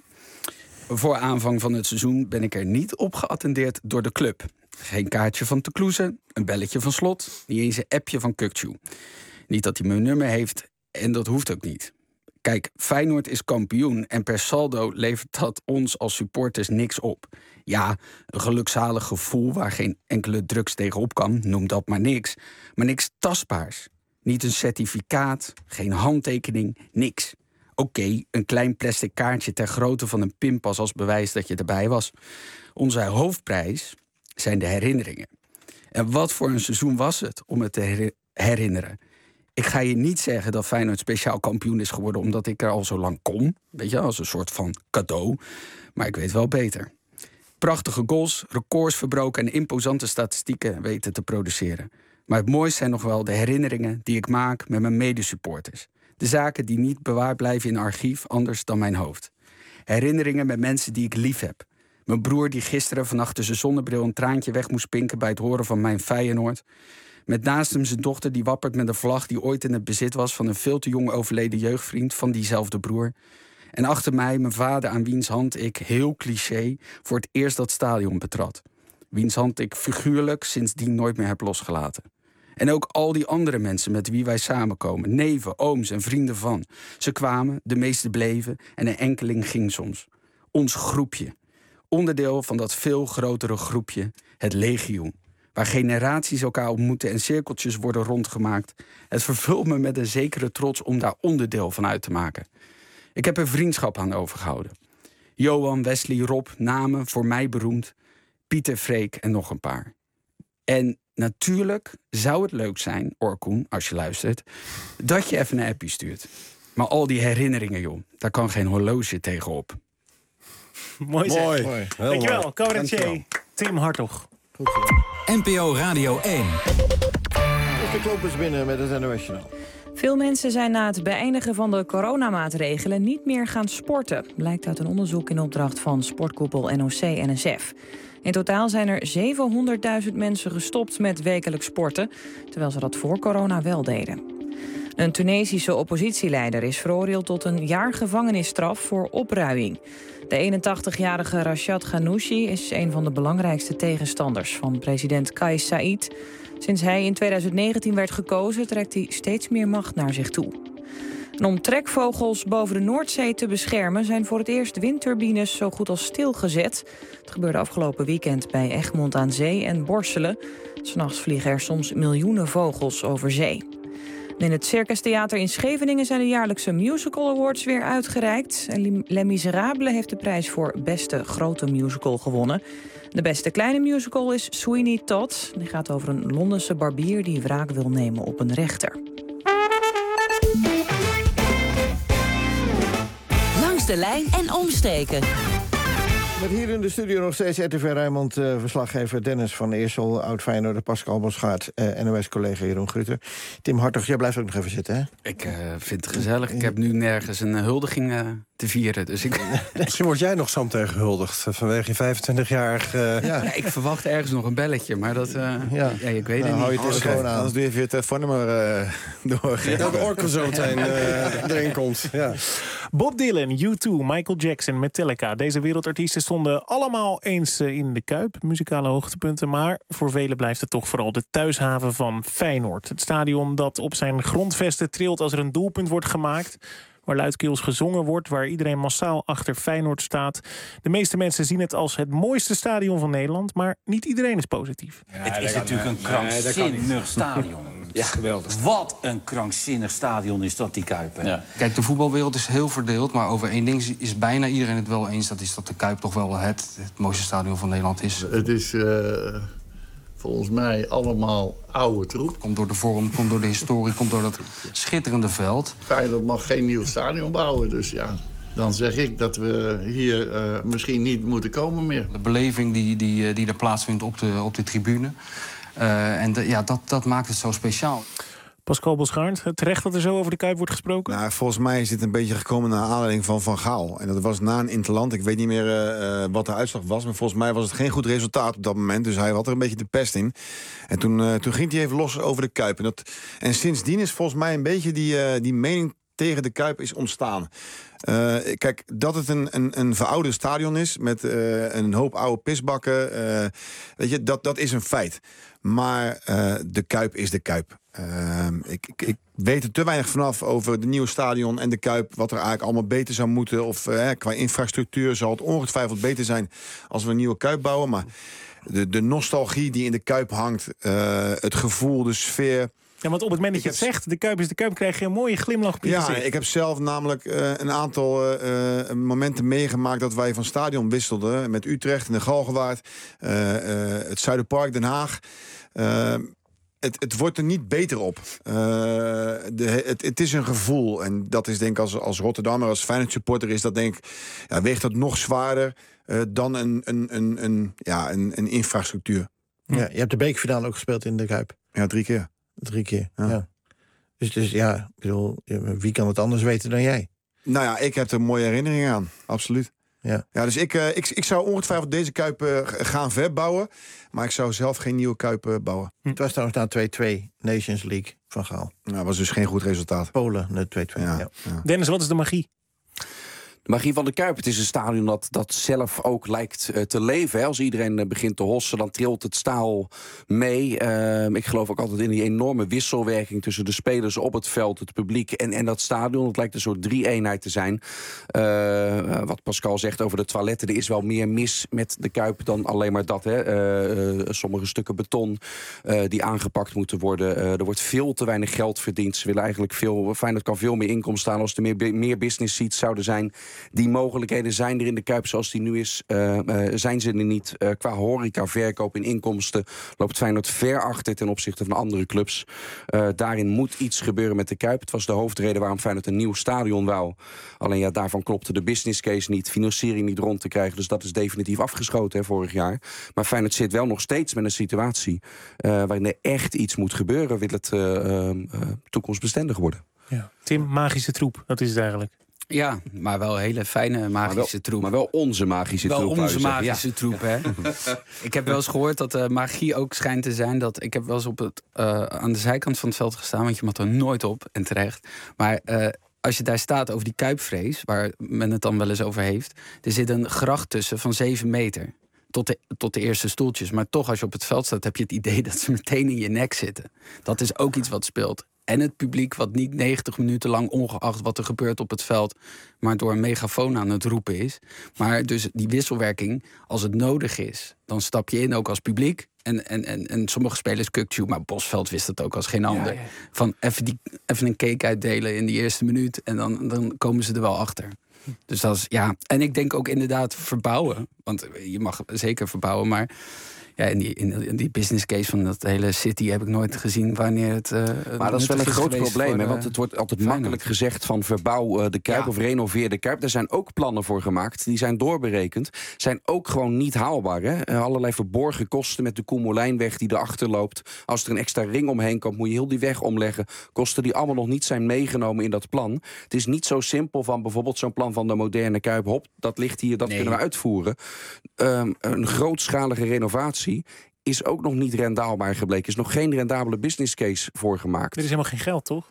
Voor aanvang van het seizoen ben ik er niet op geattendeerd door de club. Geen kaartje van Te Kloeze, een belletje van Slot, niet eens een appje van Kukçu. Niet dat hij mijn nummer heeft en dat hoeft ook niet. Kijk, Feyenoord is kampioen en per saldo levert dat ons als supporters niks op. Ja, een gelukzalig gevoel waar geen enkele drugs tegenop kan, noem dat maar niks. Maar niks tastbaars. Niet een certificaat, geen handtekening, niks. Oké, okay, een klein plastic kaartje ter grootte van een pinpas als bewijs dat je erbij was. Onze hoofdprijs zijn de herinneringen. En wat voor een seizoen was het om het te herinneren? Ik ga je niet zeggen dat Feyenoord speciaal kampioen is geworden omdat ik er al zo lang kom. Weet je, als een soort van cadeau. Maar ik weet wel beter. Prachtige goals, records verbroken en imposante statistieken weten te produceren. Maar het mooiste zijn nog wel de herinneringen die ik maak met mijn medesupporters. De zaken die niet bewaard blijven in een archief anders dan mijn hoofd. Herinneringen met mensen die ik lief heb. Mijn broer die gisteren van achter zijn zonnebril een traantje weg moest pinken bij het horen van mijn Feyenoord. Met naast hem zijn dochter die wappert met een vlag die ooit in het bezit was van een veel te jong overleden jeugdvriend van diezelfde broer. En achter mij mijn vader aan wiens hand ik, heel cliché, voor het eerst dat stadion betrad. Wiens hand ik figuurlijk sindsdien nooit meer heb losgelaten. En ook al die andere mensen met wie wij samenkomen. Neven, ooms en vrienden van. Ze kwamen, de meeste bleven en een enkeling ging soms. Ons groepje. Onderdeel van dat veel grotere groepje, het legioen. Waar generaties elkaar ontmoeten en cirkeltjes worden rondgemaakt. Het vervult me met een zekere trots om daar onderdeel van uit te maken. Ik heb er vriendschap aan overgehouden. Johan, Wesley, Rob, namen voor mij beroemd. Pieter, Freek en nog een paar. En natuurlijk zou het leuk zijn, Orkoen, als je luistert, dat je even een appje stuurt. Maar al die herinneringen, joh, daar kan geen horloge tegenop. Mooi zeg. Mooi. Mooi. Dankjewel, cabaretier Tim Hartog. Goed zo. N P O Radio één. De klop is binnen met het N O S-journaal. Veel mensen zijn na het beëindigen van de coronamaatregelen niet meer gaan sporten. Blijkt uit een onderzoek in opdracht van sportkoepel N O C N S F. In totaal zijn er zevenhonderdduizend mensen gestopt met wekelijks sporten, terwijl ze dat voor corona wel deden. Een Tunesische oppositieleider is veroordeeld tot een jaar gevangenisstraf voor opruiing. De eenentachtigjarige Rachad Ghannouchi is een van de belangrijkste tegenstanders van president Kais Saied. Sinds hij in tweeduizend negentien werd gekozen, trekt hij steeds meer macht naar zich toe. En om trekvogels boven de Noordzee te beschermen zijn voor het eerst windturbines zo goed als stilgezet. Het gebeurde afgelopen weekend bij Egmond aan Zee en Borselen. 'S Nachts vliegen er soms miljoenen vogels over zee. En in het Circus Theater in Scheveningen zijn de jaarlijkse Musical Awards weer uitgereikt. En Les Miserables heeft de prijs voor beste grote musical gewonnen. De beste kleine musical is Sweeney Todd. Die gaat over een Londense barbier die wraak wil nemen op een rechter. Langs de lijn en omstreken. Met hier in de studio nog steeds R T V Rijnmond-verslaggever Dennis van Eersel, oud-Feyenoorder Pascal Bosgaard, eh, N O S-collega Jeroen Gruter. Tim Hartog, jij blijft ook nog even zitten, hè? Ik uh, vind het gezellig. Ik heb nu nergens een huldiging uh, te vieren. Dus ik... Misschien word jij nog zo meteen gehuldigd vanwege je vijfentwintig-jarig... Uh... Ja. Ja, ik verwacht ergens nog een belletje, maar dat... Uh, ja. ja, ik weet nou, het hou niet. je telefoon aan. Anders doe je even je telefoonnummer uh, doorgeven. Dat de orkel zo meteen uh, erin komt. Ja. Bob Dylan, U twee, Michael Jackson, Metallica. Deze wereldartiesten stonden allemaal eens in de Kuip. Muzikale hoogtepunten, maar voor velen blijft het toch vooral de thuishaven van Feyenoord. Het stadion dat op zijn grondvesten trilt als er een doelpunt wordt gemaakt, waar luidkeels gezongen wordt, waar iedereen massaal achter Feyenoord staat. De meeste mensen zien het als het mooiste stadion van Nederland, maar niet iedereen is positief. Ja, het is natuurlijk een krankzinnig nee, stadion. Ja, geweldig. Wat een krankzinnig stadion is dat, die Kuip. Ja. Kijk, de voetbalwereld is heel verdeeld, maar over één ding is bijna iedereen het wel eens. Dat is dat de Kuip toch wel het, het mooiste stadion van Nederland is. Het is uh, volgens mij allemaal oude troep. Komt door de vorm, komt door de historie, komt door dat schitterende veld. Feyenoord mag geen nieuw stadion bouwen, dus ja, dan zeg ik dat we hier uh, misschien niet moeten komen meer. De beleving die, die, die er plaatsvindt op de, op de tribune. Uh, en de, ja, dat, dat maakt het zo speciaal. Pascal Bosgaard, terecht dat er zo over de Kuip wordt gesproken? Nou, volgens mij is dit een beetje gekomen naar aanleiding van Van Gaal. En dat was na een interland. Ik weet niet meer uh, wat de uitslag was, maar volgens mij was het geen goed resultaat op dat moment. Dus hij had er een beetje de pest in. En toen, uh, toen ging hij even los over de Kuip. En, dat, en sindsdien is volgens mij een beetje die, uh, die mening tegen de Kuip is ontstaan. Uh, kijk, dat het een, een, een verouderd stadion is met uh, een hoop oude pisbakken, uh, weet je, dat, dat is een feit. Maar uh, de Kuip is de Kuip. Uh, ik, ik, ik weet er te weinig vanaf over de nieuwe stadion en de Kuip, wat er eigenlijk allemaal beter zou moeten. Of uh, qua infrastructuur zal het ongetwijfeld beter zijn als we een nieuwe Kuip bouwen. Maar de, de nostalgie die in de Kuip hangt, uh, het gevoel, de sfeer. Ja, want op het moment dat je het zegt, de Kuip is de Kuip, krijg je een mooie glimlach op je Ja, gezicht. ik heb zelf namelijk uh, een aantal uh, momenten meegemaakt dat wij van stadion wisselden. Met Utrecht en de Galgenwaard, uh, uh, het Zuiderpark, Den Haag. Uh, het, het wordt er niet beter op. Uh, de, het, het is een gevoel. En dat is denk ik als, als Rotterdammer, als Feyenoord supporter, is dat denk ik, ja, weegt dat nog zwaarder uh, dan een, een, een, een, ja, een, een infrastructuur. Ja, je hebt de bekerfinale ook gespeeld in de Kuip. Ja, drie keer. Drie keer, ja. ja. Dus, dus ja, ik bedoel, wie kan het anders weten dan jij? Nou ja, ik heb er mooie herinneringen aan, absoluut. Ja. Ja, dus ik, uh, ik, ik zou ongetwijfeld deze Kuip uh, gaan verbouwen. Maar ik zou zelf geen nieuwe Kuip uh, bouwen. Hm. Het was trouwens na twee-twee Nations League van Gaal. Nou, dat was dus geen goed resultaat. Polen, de twee-twee. Ja. Ja. Ja. Dennis, wat is de magie? De magie van de Kuip. Het is een stadion dat, dat zelf ook lijkt uh, te leven. Hè. Als iedereen uh, begint te hossen, dan trilt het staal mee. Uh, ik geloof ook altijd in die enorme wisselwerking tussen de spelers op het veld, het publiek en, en dat stadion. Het lijkt een soort drie-eenheid te zijn. Uh, uh, wat Pascal zegt over de toiletten. Er is wel meer mis met de Kuip dan alleen maar dat. Hè. Uh, uh, sommige stukken beton uh, die aangepakt moeten worden. Uh, er wordt veel te weinig geld verdiend. Ze willen eigenlijk veel. Feyenoord kan veel meer inkomsten staan als er meer, meer business seats zouden zijn. Die mogelijkheden zijn er in de Kuip zoals die nu is. Uh, uh, zijn ze er niet. Uh, qua horeca, verkoop en inkomsten loopt Feyenoord ver achter ten opzichte van andere clubs. Uh, daarin moet iets gebeuren met de Kuip. Het was de hoofdreden waarom Feyenoord een nieuw stadion wou. Alleen ja, daarvan klopte de business case niet. Financiering niet rond te krijgen. Dus dat is definitief afgeschoten hè, vorig jaar. Maar Feyenoord zit wel nog steeds met een situatie uh, waarin er echt iets moet gebeuren. Wil het uh, uh, toekomstbestendig worden. Ja. Tim, magische troep, dat is het eigenlijk. Ja, maar wel een hele fijne magische maar wel, troep. Maar wel onze magische wel troep. Wel onze zeggen, magische ja. troep, hè. Ik heb wel eens gehoord dat de magie ook schijnt te zijn. Dat ik heb wel eens op het, uh, aan de zijkant van het veld gestaan, want je mag er nooit op, en terecht. Maar uh, als je daar staat over die kuipvrees, waar men het dan wel eens over heeft, er zit een gracht tussen van zeven meter. Tot de, tot de eerste stoeltjes. Maar toch, als je op het veld staat, heb je het idee dat ze meteen in je nek zitten. Dat is ook iets wat speelt. En het publiek wat niet negentig minuten lang, ongeacht wat er gebeurt op het veld, maar door een megafoon aan het roepen is. Maar dus die wisselwerking, als het nodig is, dan stap je in ook als publiek. En, en, en, en sommige spelers, Kukçu, maar Bosveld wist het ook als geen ander. Ja, ja. Van even, die, even een cake uitdelen in die eerste minuut en dan, dan komen ze er wel achter. Dus dat is, ja. En ik denk ook inderdaad verbouwen. Want je mag zeker verbouwen, maar ja, in die, in die business case van dat hele city heb ik nooit gezien wanneer het. Uh, maar dat is wel een groot probleem, hè, want het wordt altijd Feyenoord. makkelijk gezegd van verbouw uh, de Kuip ja. of renoveer de Kuip. Daar zijn ook plannen voor gemaakt, die zijn doorberekend. Zijn ook gewoon niet haalbaar. Hè? Uh, allerlei verborgen kosten met de Koemerlijnweg die erachter loopt. Als er een extra ring omheen komt, moet je heel die weg omleggen. Kosten die allemaal nog niet zijn meegenomen in dat plan. Het is niet zo simpel van bijvoorbeeld zo'n plan van de moderne Kuip. Hop, dat ligt hier, dat nee. kunnen we uitvoeren. Um, een grootschalige renovatie is ook nog niet rendabel gebleken. Er is nog geen rendabele business case voor gemaakt. Er is helemaal geen geld, toch?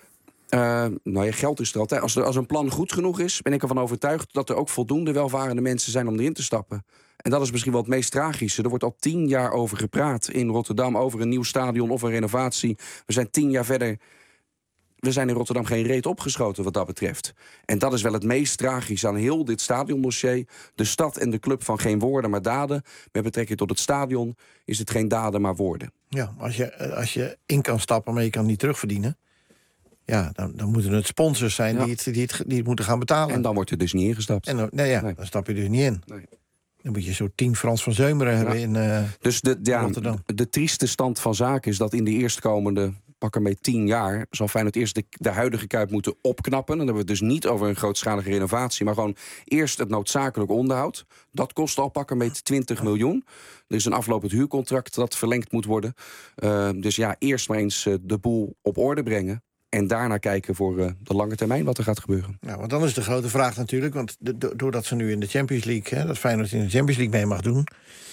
Uh, nou ja, geld is er altijd. Als, er, als een plan goed genoeg is, ben ik ervan overtuigd dat er ook voldoende welvarende mensen zijn om erin te stappen. En dat is misschien wel het meest tragische. Er wordt al tien jaar over gepraat in Rotterdam over een nieuw stadion of een renovatie. We zijn tien jaar verder. We zijn in Rotterdam geen reet opgeschoten wat dat betreft. En dat is wel het meest tragisch aan heel dit stadiondossier. De stad en de club van geen woorden, maar daden. Met betrekking tot het stadion is het geen daden, maar woorden. Ja, als je, als je in kan stappen, maar je kan niet terugverdienen, ja, dan, dan moeten het sponsors zijn ja. die, het, die, het, die het moeten gaan betalen. En dan wordt er dus niet ingestapt. En dan, nee, ja, nee. dan stap je dus niet in. Nee. Dan moet je zo tien Frans van Zeumeren ja. hebben in uh, dus de, ja, Rotterdam. De, de trieste stand van zaken is dat in de eerstkomende pak ermee tien jaar zal Feyenoord eerst de, de huidige Kuip moeten opknappen. Dan hebben we het dus niet over een grootschalige renovatie, maar gewoon eerst het noodzakelijk onderhoud. Dat kost al pak ermee twintig miljoen. Er is een aflopend huurcontract dat verlengd moet worden. Uh, dus ja, eerst maar eens uh, de boel op orde brengen. En daarna kijken voor uh, de lange termijn wat er gaat gebeuren. Nou, want dan is de grote vraag natuurlijk, want de, do, doordat ze nu in de Champions League, hè, dat Feyenoord in de Champions League mee mag doen,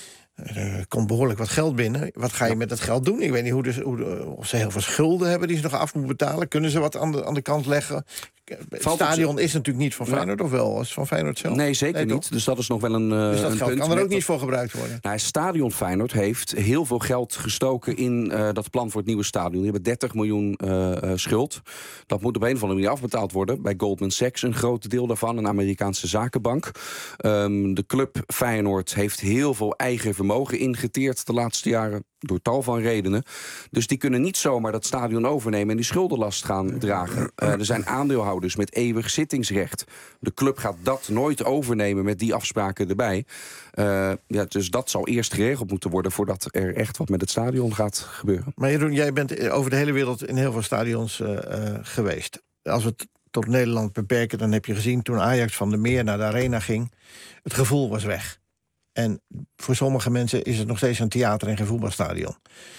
er komt behoorlijk wat geld binnen. Wat ga je ja. met dat geld doen? Ik weet niet hoe de, hoe de, of ze heel veel schulden hebben die ze nog af moeten betalen. Kunnen ze wat aan de, aan de kant leggen? het stadion is natuurlijk niet van Feyenoord, ja. of wel? Is het van Feyenoord zelf? Nee, zeker nee, niet. Dus dat is nog wel een, uh, dus dat een geld punt. kan er ook niet voor gebruikt worden? Nou, stadion Feyenoord heeft heel veel geld gestoken in uh, dat plan voor het nieuwe stadion. Die hebben dertig miljoen uh, uh, schuld. Dat moet op een of andere manier afbetaald worden. Bij Goldman Sachs een groot deel daarvan, een Amerikaanse zakenbank. Um, de club Feyenoord heeft heel veel eigen vermogen ingeteerd de laatste jaren. Door tal van redenen. Dus die kunnen niet zomaar dat stadion overnemen en die schuldenlast gaan dragen. Uh, er zijn aandeelhouders met eeuwig zittingsrecht. De club gaat dat nooit overnemen met die afspraken erbij. Uh, ja, dus dat zal eerst geregeld moeten worden voordat er echt wat met het stadion gaat gebeuren. Maar Jeroen, jij bent over de hele wereld in heel veel stadions uh, uh, geweest. Als we het tot Nederland beperken, dan heb je gezien toen Ajax van de Meer naar de Arena ging. Het gevoel was weg. En voor sommige mensen is het nog steeds een theater en geen voetbalstadion.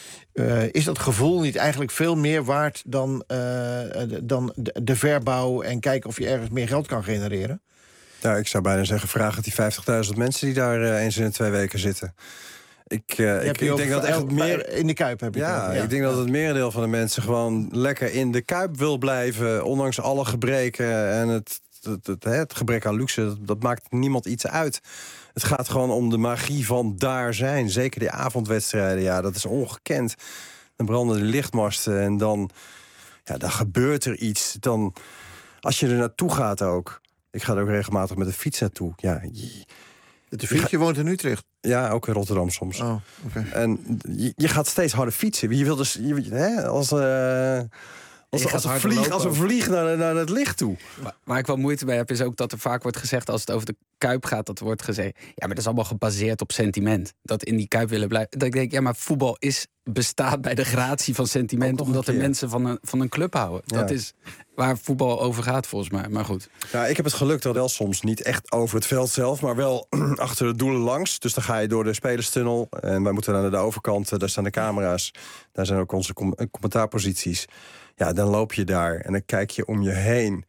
Uh, is dat gevoel niet eigenlijk veel meer waard dan, uh, dan de, de verbouw en kijken of je ergens meer geld kan genereren? Ja, ik zou bijna zeggen, vraag het die vijftigduizend mensen die daar uh, eens in de twee weken zitten. Ik, uh, ik, ik denk dat echt meer in de Kuip heb je ja, het, ja, ik denk dat het merendeel van de mensen gewoon lekker in de Kuip wil blijven, ondanks alle gebreken en het, het, het, het gebrek aan luxe. Dat, dat maakt niemand iets uit. Het gaat gewoon om de magie van daar zijn. Zeker die avondwedstrijden, ja, dat is ongekend. Dan branden de lichtmasten en dan, ja, dan gebeurt er iets. Dan, als je er naartoe gaat ook. Ik ga er ook regelmatig met de fiets naartoe. Ja, je, de fiets, je woont in Utrecht? Ja, ook in Rotterdam soms. Oh, okay. En je, je gaat steeds harder fietsen. Je wil dus, je, hè, als... Uh, Als, als, een vlieg, als een vlieg naar, naar het licht toe. Waar, waar ik wel moeite bij heb, is ook dat er vaak wordt gezegd, als het over de Kuip gaat, dat wordt gezegd, ja, maar dat is allemaal gebaseerd op sentiment. Dat in die Kuip willen blijven. Dat ik denk, ja, maar voetbal is, bestaat bij de gratie van sentiment, omdat de mensen van een, van een club houden. Ja. Dat is waar voetbal over gaat, volgens mij. Maar goed. Ja, ik heb het geluk dat wel soms niet echt over het veld zelf, maar wel achter de doelen langs. Dus dan ga je door de spelerstunnel en wij moeten naar de overkant, daar staan de camera's. Daar zijn ook onze com- commentaarposities. Ja, dan loop je daar en dan kijk je om je heen.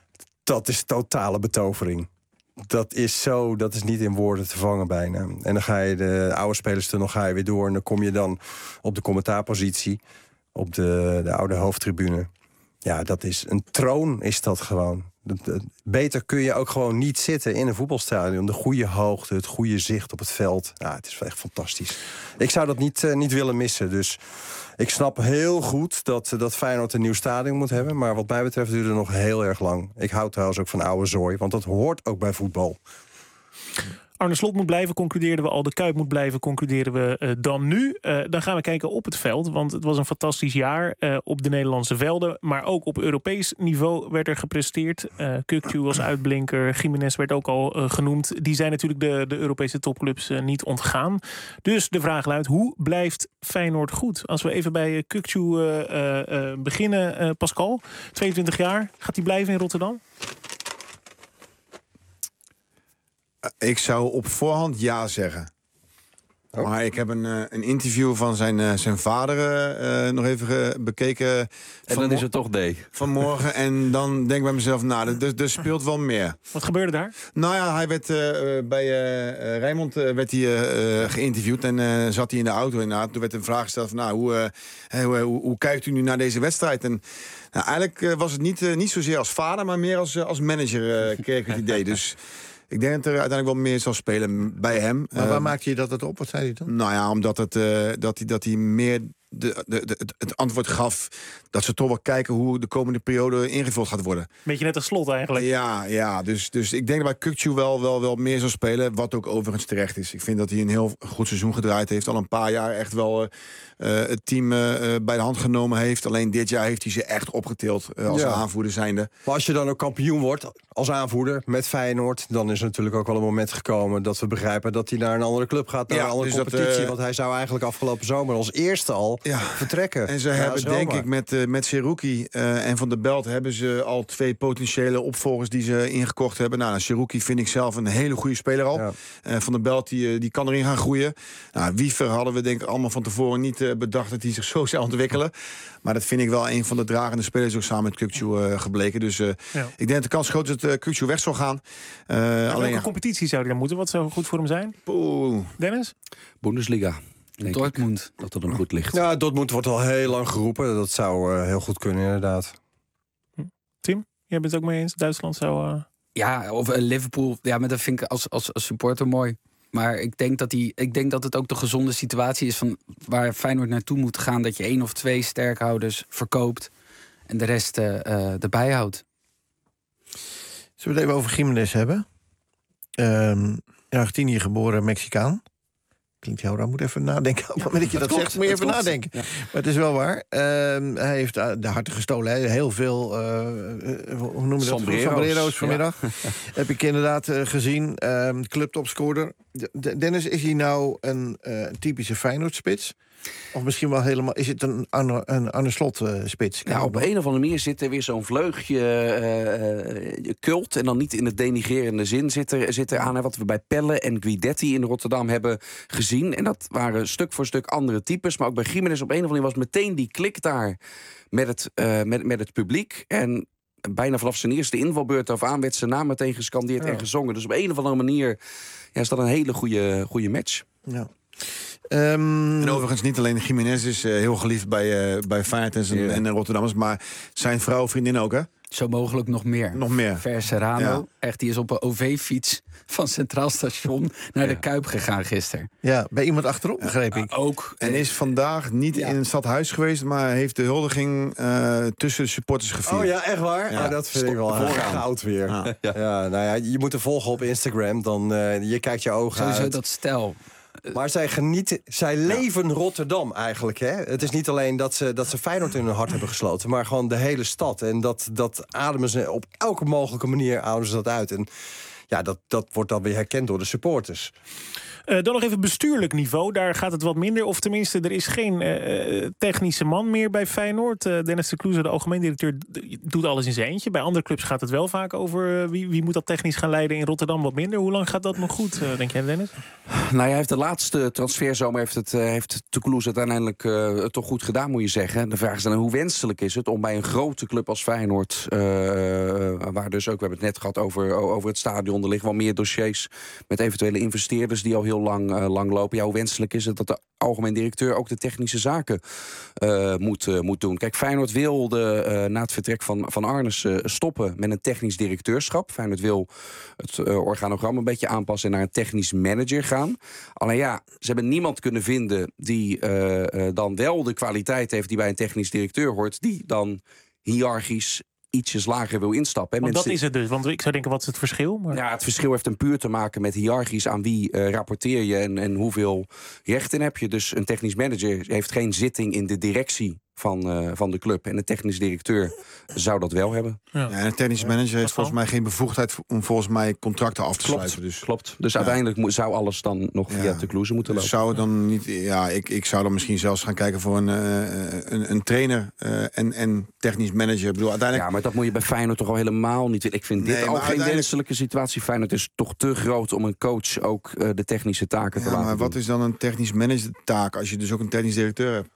Dat is totale betovering. Dat is zo, dat is niet in woorden te vangen bijna. En dan ga je de oude spelerstunnel ga je weer door en dan kom je dan op de commentaarpositie, op de, de oude hoofdtribune. Ja, dat is een troon, is dat gewoon. Beter kun je ook gewoon niet zitten in een voetbalstadion. De goede hoogte, het goede zicht op het veld. Ja, het is echt fantastisch. Ik zou dat niet, uh, niet willen missen. Dus ik snap heel goed dat, dat Feyenoord een nieuw stadion moet hebben. Maar wat mij betreft duurt het nog heel erg lang. Ik hou trouwens ook van oude zooi, want dat hoort ook bij voetbal. Arne Slot moet blijven, concludeerden we al. De Kuip moet blijven, concluderen we uh, dan nu. Uh, dan gaan we kijken op het veld, want het was een fantastisch jaar uh, op de Nederlandse velden. Maar ook op Europees niveau werd er gepresteerd. Uh, Kökçü was uitblinker, Gimenez werd ook al uh, genoemd. Die zijn natuurlijk de, de Europese topclubs uh, niet ontgaan. Dus de vraag luidt, hoe blijft Feyenoord goed? Als we even bij uh, Kökçü uh, uh, beginnen, uh, Pascal. tweeëntwintig jaar, gaat hij blijven in Rotterdam? Ik zou op voorhand ja zeggen. Oh. Maar ik heb een, uh, een interview van zijn, uh, zijn vader uh, nog even bekeken. En dan is het toch nee. Vanmorgen. En dan denk ik bij mezelf, nou, er, er speelt wel meer. Wat gebeurde daar? Nou ja, hij werd uh, bij uh, Rijnmond uh, werd hij, uh, geïnterviewd. En uh, zat hij in de auto inderdaad. Toen werd een vraag gesteld van, nou, hoe, uh, hoe, hoe, hoe kijkt u nu naar deze wedstrijd? En nou, eigenlijk uh, was het niet, uh, niet zozeer als vader, maar meer als, uh, als manager, uh, kreeg ik het idee. Dus ik denk dat er uiteindelijk wel meer zal spelen bij hem. Maar waar uh, maakte je dat het op? Wat zei hij dan? Nou ja, omdat het, uh, dat, hij, dat hij meer de, de, de, het antwoord gaf dat ze toch wel kijken hoe de komende periode ingevuld gaat worden. Beetje net als Slot eigenlijk. Ja, ja dus, dus ik denk dat bij Kökçü wel, wel, wel meer zal spelen, wat ook overigens terecht is. Ik vind dat hij een heel goed seizoen gedraaid heeft. Al een paar jaar echt wel uh, het team uh, bij de hand genomen heeft. Alleen dit jaar heeft hij ze echt opgetild uh, als ja. aanvoerder zijnde. Maar als je dan ook kampioen wordt als aanvoerder met Feyenoord, dan is er natuurlijk ook wel een moment gekomen dat we begrijpen dat hij naar een andere club gaat, naar ja, een andere dus competitie. Dat, uh, want hij zou eigenlijk afgelopen zomer als eerste al ja. vertrekken. En ze ja, hebben denk ik met, uh, met Cherokee uh, en Van der Belt hebben ze al twee potentiële opvolgers die ze ingekocht hebben. Nou, Cherokee vind ik zelf een hele goede speler al. Ja. Uh, Van der Belt die, die kan erin gaan groeien. Nou, Wiever hadden we denk ik allemaal van tevoren niet uh, bedacht dat hij zich zo zou ontwikkelen. Maar dat vind ik wel een van de dragende spelers ook samen met Kökçü uh, gebleken. Dus uh, ja. ik denk dat de kans groot is dat uh, Kökçü weg zal gaan. Uh, alleen welke ja. competitie zou hij dan moeten? Wat zou goed voor hem zijn? Poeh. Dennis? Bundesliga. Dortmund. Dat er dan goed ligt. Ja, Dortmund wordt al heel lang geroepen. Dat zou uh, heel goed kunnen, inderdaad. Tim? Jij bent het ook mee eens? Duitsland zou... Uh... Ja, of uh, Liverpool. Ja, maar dat vind ik als, als, als supporter mooi. Maar ik denk, dat die, ik denk dat het ook de gezonde situatie is van waar Feyenoord naartoe moet gaan. Dat je één of twee sterkhouders verkoopt en de rest uh, uh, erbij houdt. Zullen we het even over Gimenez hebben? Um, in Argentinië geboren Mexicaan. Klinkt heel raar, moet even nadenken. Op het moment dat je dat, dat zegt, moet je even klopt. nadenken. Ja. Maar het is wel waar. Uh, hij heeft de harten gestolen. Hè. Heel veel, uh, hoe noem je dat? Sombrero's, Sombrero's vanmiddag. Ja. Heb ik inderdaad uh, gezien. Uh, Clubtopscorer. Dennis, is hij nou een uh, typische Feyenoord-spits? Of misschien wel helemaal... Is het een Arne, een Arne Slot uh, spits? Ja, op een of andere manier zit er weer zo'n vleugje uh, uh, cult. En dan niet in het denigrerende zin zit er, zit er aan. Hè, wat we bij Pelle en Guidetti in Rotterdam hebben gezien. En dat waren stuk voor stuk andere types. Maar ook bij Gimenez op een of andere manier was meteen die klik daar met het, uh, met, met het publiek. En bijna vanaf zijn eerste invalbeurt af aan werd zijn naam meteen gescandeerd ja. en gezongen. Dus op een of andere manier ja, is dat een hele goede, goede match. Ja. Um, en overigens niet alleen Gimenez is uh, heel geliefd bij, uh, bij Feyenoord en, yeah. en Rotterdammers, maar zijn vrouw, vriendin ook, hè? Zo mogelijk nog meer. Nog meer. Ver Serrano, ja. echt, die is op een O V-fiets van Centraal Station naar ja. de Kuip gegaan gisteren. Ja, bij iemand achterop, begreep ik. Uh, ook. En is vandaag niet ja. in het stadhuis geweest, maar heeft de huldiging uh, tussen de supporters gevierd. Oh ja, echt waar? Ja. Oh, dat vind ik wel goud weer. Ja. Ja. Ja, nou ja, je moet er volgen op Instagram, dan uh, je kijkt je ogen Sowieso uit. dat stel. Maar zij genieten, zij leven ja. Rotterdam eigenlijk. Hè? Het is niet alleen dat ze, dat ze Feyenoord in hun hart hebben gesloten, maar gewoon de hele stad. En dat, dat ademen ze op elke mogelijke manier ademen ze dat uit. En ja, dat, dat wordt dan weer herkend door de supporters. Uh, dan nog even bestuurlijk niveau. Daar gaat het wat minder. Of tenminste, er is geen uh, technische man meer bij Feyenoord. Uh, Dennis de Kloeze, de algemeen directeur, doet alles in zijn eentje. Bij andere clubs gaat het wel vaak over uh, wie, wie moet dat technisch gaan leiden. In Rotterdam wat minder. Hoe lang gaat dat nog goed, uh, denk jij, Dennis? Nou, hij heeft de laatste transferzomer heeft het, uh, heeft de Kloeze het uiteindelijk uh, toch goed gedaan, moet je zeggen. De vraag is dan, hoe wenselijk is het om bij een grote club als Feyenoord, uh, waar dus ook, we hebben het net gehad over, over het stadion, er liggen wel meer dossiers met eventuele investeerders die al heel lang, uh, lang lopen. Ja, hoe wenselijk is het dat de algemeen directeur ook de technische zaken uh, moet, uh, moet doen? Kijk, Feyenoord wilde uh, na het vertrek van, van Arnes uh, stoppen met een technisch directeurschap. Feyenoord wil het uh, organogram een beetje aanpassen en naar een technisch manager gaan. Alleen ja, ze hebben niemand kunnen vinden die uh, uh, dan wel de kwaliteit heeft die bij een technisch directeur hoort, die dan hiërarchisch ietsjes lager wil instappen. Want Mensen... dat is het dus. Want ik zou denken, wat is het verschil? Maar... Ja, het verschil heeft een puur te maken met hiërarchisch aan wie uh, rapporteer je en, en hoeveel rechten heb je. Dus een technisch manager heeft geen zitting in de directie van, uh, van de club. En de technisch directeur zou dat wel hebben. Ja. Ja, en een technisch manager heeft volgens mij geen bevoegdheid om volgens mij contracten af te klopt, sluiten. Dus, klopt. Dus ja. uiteindelijk mo- zou alles dan nog via ja. de Kloeze moeten lopen. Zou dan niet, ja, ik, ik zou dan misschien zelfs gaan kijken voor een, uh, een, een trainer uh, en, en technisch manager. Ik bedoel, uiteindelijk... Ja, maar dat moet je bij Feyenoord toch al helemaal niet. Ik vind dit nee, al geen uiteindelijk... wenselijke situatie. Feyenoord is toch te groot om een coach ook uh, de technische taken ja, te laten maar doen. Wat is dan een technisch manager taak als je dus ook een technisch directeur hebt?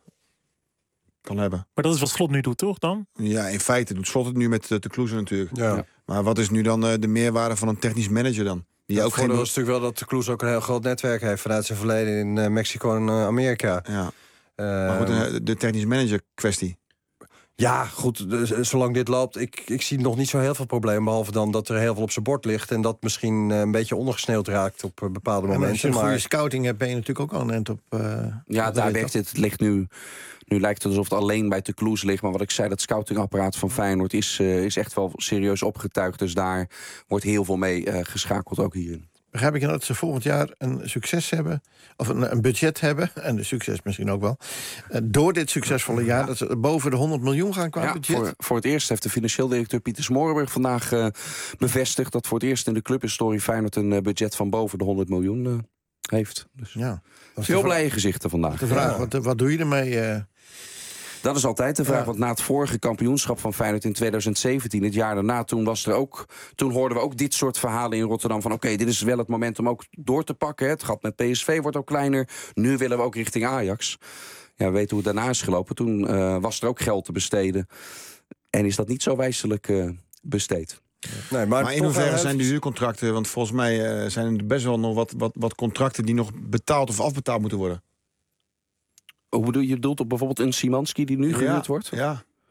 Kan hebben. Maar dat is wat Slot nu doet, toch dan? Ja, in feite doet Slot het nu met de, de Kloeze natuurlijk. Ja. Ja. Maar wat is nu dan uh, de meerwaarde van een technisch manager dan? Die ja, ook geen... is natuurlijk wel dat de Kloeze ook een heel groot netwerk heeft vanuit zijn verleden in uh, Mexico en uh, Amerika. Ja. Uh, maar goed, uh, de technisch manager kwestie. Ja, goed, dus, zolang dit loopt, ik, ik zie nog niet zo heel veel problemen, behalve dan dat er heel veel op zijn bord ligt en dat misschien uh, een beetje ondergesneeuwd raakt op uh, bepaalde momenten. Als je een maar... goede scouting hebt, ben je natuurlijk ook al een eind op... Uh, ja, daar werkt het. Het ligt nu... Nu lijkt het alsof het alleen bij de Kloeze ligt. Maar wat ik zei, dat scoutingapparaat van Feyenoord is, uh, is echt wel serieus opgetuigd. Dus daar wordt heel veel mee uh, geschakeld, ook hierin. Begrijp ik nou dat ze volgend jaar een succes hebben? Of een, een budget hebben? En de succes misschien ook wel. Uh, door dit succesvolle jaar, dat ze boven de honderd miljoen gaan qua ja, budget? Voor, voor het eerst heeft de financieel directeur Pieter Smorenburg vandaag uh, bevestigd dat voor het eerst in de clubhistorie Feyenoord een uh, budget van boven de honderd miljoen uh, heeft. Dus ja, veel blije gezichten vandaag. De vraag, ja. wat, wat doe je ermee? Uh... Dat is altijd de vraag, ja. want na het vorige kampioenschap van Feyenoord in twintig zeventien, het jaar daarna, toen was er ook, toen hoorden we ook dit soort verhalen in Rotterdam van oké, okay, dit is wel het moment om ook door te pakken. Het gat met P S V wordt ook kleiner. Nu willen we ook richting Ajax. Ja, we weten hoe het daarna is gelopen. Toen uh, was er ook geld te besteden. En is dat niet zo wijselijk uh, besteed. Nee, maar, maar in hoeverre heeft... zijn de huurcontracten? Want volgens mij uh, zijn er best wel nog wat, wat, wat contracten die nog betaald of afbetaald moeten worden. Hoe bedoel je? Je bedoelt op bijvoorbeeld een Szymanski die nu gehuurd ja, wordt? Ja.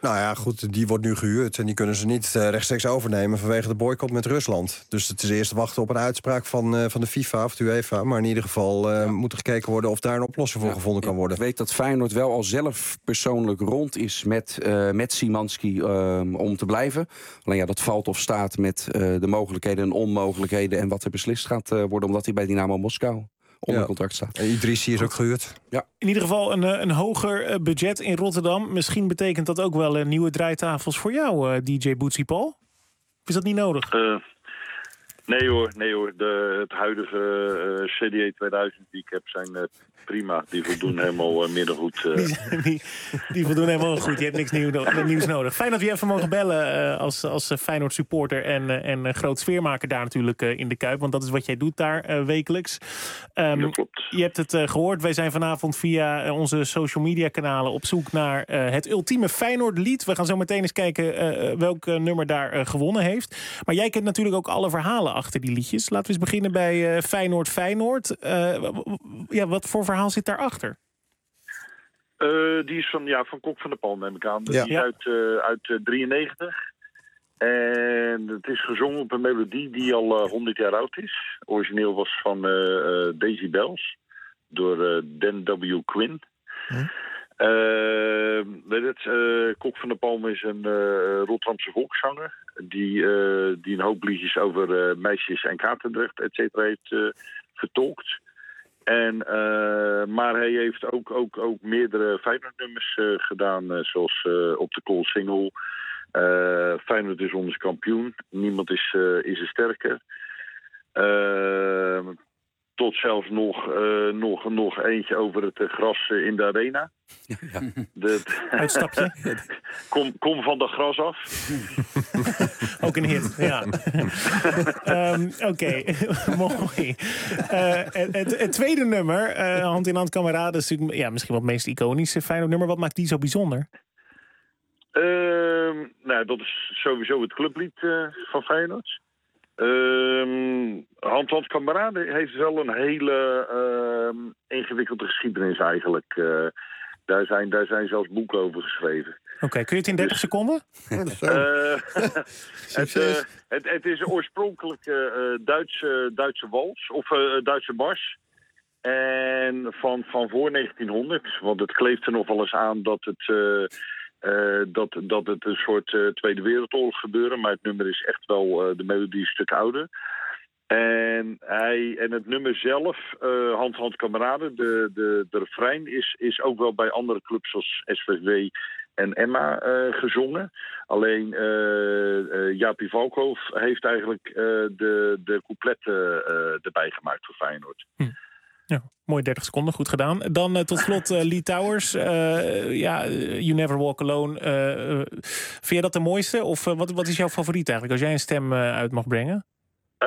Nou ja, goed, die wordt nu gehuurd en die kunnen ze niet uh, rechtstreeks overnemen vanwege de boycott met Rusland. Dus het is eerst wachten op een uitspraak van, uh, van de FIFA of de UEFA. Maar in ieder geval uh, ja. moet er gekeken worden of daar een oplossing voor ja, gevonden kan worden. Ik weet dat Feyenoord wel al zelf persoonlijk rond is met, uh, met Szymanski uh, om te blijven. Alleen ja, dat valt of staat met uh, de mogelijkheden en onmogelijkheden en wat er beslist gaat uh, worden, omdat hij bij Dynamo Moskou onder ja. contract staat. En Idrissi is ook gehuurd. Ja. In ieder geval een, een hoger budget in Rotterdam. Misschien betekent dat ook wel nieuwe draaitafels voor jou, D J Bootsy Paul. Of is dat niet nodig? Uh, nee hoor, nee hoor. De, het huidige uh, C D E tweeduizend die ik heb zijn uh, prima. Die voldoen helemaal uh, midden goed. Uh. Die, die, die voldoen helemaal goed. Je hebt niks nieuw, nieuws nodig. Fijn dat we je even mogen bellen uh, als, als Feyenoord supporter en, uh, en uh, groot sfeermaker daar natuurlijk uh, in de Kuip. Want dat is wat jij doet daar uh, wekelijks. Um, ja, klopt. Je hebt het uh, gehoord. Wij zijn vanavond via uh, onze social media kanalen op zoek naar uh, het ultieme Feyenoord lied. We gaan zo meteen eens kijken uh, welk uh, nummer daar uh, gewonnen heeft. Maar jij kent natuurlijk ook alle verhalen achter die liedjes. Laten we eens beginnen bij uh, Feyenoord Feyenoord. Uh, ja, wat voor verhaal zit daarachter? Uh, die is van, ja, van Kok van der Palm, neem ik aan. Ja. Die is uit, uh, uit uh, drieënnegentig. En het is gezongen op een melodie die al uh, honderd jaar oud is. Origineel was van uh, uh, Daisy Bells. Door uh, Dan W. Quinn. Hm? Uh, weet het, uh, Kok van der Palm is een uh, Rotterdamse volkszanger. Die, uh, die een hoop liedjes over uh, meisjes en Katendrecht, et cetera, heeft uh, vertolkt. En, uh, maar hij heeft ook, ook, ook meerdere Feyenoord-nummers uh, gedaan, uh, zoals uh, op de Kool single. Uh, Feyenoord is ons kampioen. Niemand is, uh, is er sterker. Uh, tot zelfs nog, uh, nog, nog eentje over het uh, gras uh, in de arena. Ja, ja. De, Uitstapje. kom, kom van dat gras af. Ook een hit, ja. um, Oké, okay. Mooi. Uh, het, het tweede nummer, uh, Hand in Hand Kameraden, is natuurlijk ja, misschien wel het meest iconische Feyenoord nummer. Wat maakt die zo bijzonder? Uh, nou, dat is sowieso het clublied uh, van Feyenoord. Uh, Hand Hand Kameraden heeft wel een hele uh, ingewikkelde geschiedenis eigenlijk. Uh, daar, zijn, daar zijn zelfs boeken over geschreven. Oké, okay, kun je het in dertig dus, seconden? Uh, het, uh, het, het is oorspronkelijk uh, Duitse, Duitse wals, of uh, Duitse mars. En van, van voor negentienhonderd, want het kleeft er nog wel eens aan dat het... Uh, Uh, dat, dat het een soort uh, Tweede Wereldoorlog gebeuren. Maar het nummer is echt wel uh, de melodie een stuk ouder. En, hij, en het nummer zelf, uh, Hand Hand Kameraden, de, de, de refrein is, is ook wel bij andere clubs zoals S V W en Emma uh, gezongen. Alleen uh, uh, Jaapie Valkhoff heeft eigenlijk uh, de, de coupletten uh, erbij gemaakt voor Feyenoord. Hm. Ja, mooi dertig seconden, goed gedaan. Dan uh, tot slot uh, Lee Towers. Uh, ja, You Never Walk Alone. Uh, uh, vind je dat de mooiste? Of uh, wat, wat is jouw favoriet eigenlijk, als jij een stem uh, uit mag brengen? Uh,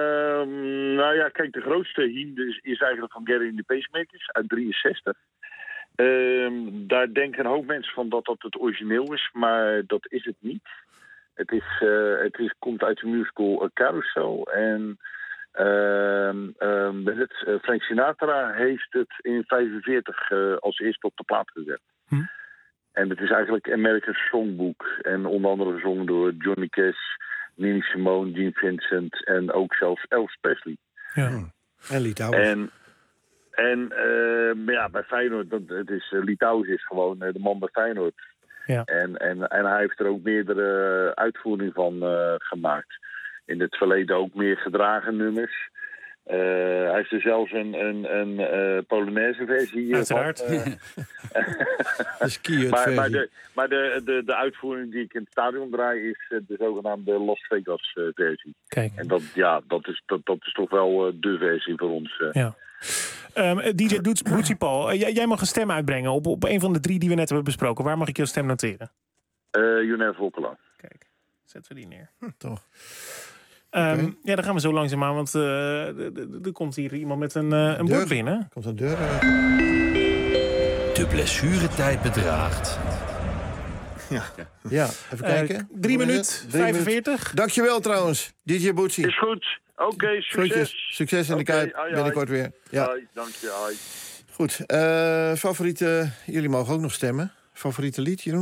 nou ja, kijk, de grootste hymne is, is eigenlijk van Gary and the Pacemakers uit drieënzestig. Uh, daar denken een hoop mensen van dat dat het origineel is, maar dat is het niet. Het, is, uh, het is, komt uit de musical Carousel en... Uh, uh, het, uh, Frank Sinatra heeft het in vijfenveertig uh, als eerste op de plaat gezet. Hm. En het is eigenlijk American Songbook. En onder andere gezongen door Johnny Cash, Nina Simone, Gene Vincent en ook zelfs Elvis Presley. Ja. Hm. En Litouwers. En, en uh, ja, bij Feyenoord, dat, het is, uh, Litouwers is gewoon uh, de man bij Feyenoord. Ja. En, en, en hij heeft er ook meerdere uitvoeringen van uh, gemaakt. In het verleden ook meer gedragen nummers. Uh, hij heeft er zelfs een, een, een uh, Polonaise versie. Uiteraard. Van, uh, de maar maar, de, maar de, de, de uitvoering die ik in het stadion draai is uh, de zogenaamde Las Vegas uh, versie. Kijk. En dat, ja, dat, is, dat, dat is toch wel uh, de versie voor ons. Uh. Ja. Um, D J Bootsy Paul, uh, jij, jij mag een stem uitbrengen op, op een van de drie die we net hebben besproken. Waar mag ik jouw stem noteren? Uh, You Never Walk Alone. Kijk, zetten we die neer. Hm, toch. Um, okay. Ja, dan gaan we zo langzaamaan, want uh, er komt hier iemand met een, uh, een bord binnen. Komt een deur. Uh... De blessuretijd bedraagt. Ja, ja. Even kijken. Uh, drie minuten, vijfenveertig. Dankjewel trouwens, D J Bootsy. Is goed. Oké, okay, succes. Groetjes. Succes in de okay, Kuip. Ai, binnenkort ai. weer. Ja. Ai, dank je, ai. Goed. Uh, favoriete, jullie mogen ook nog stemmen. Favoriete lied, Jeroen?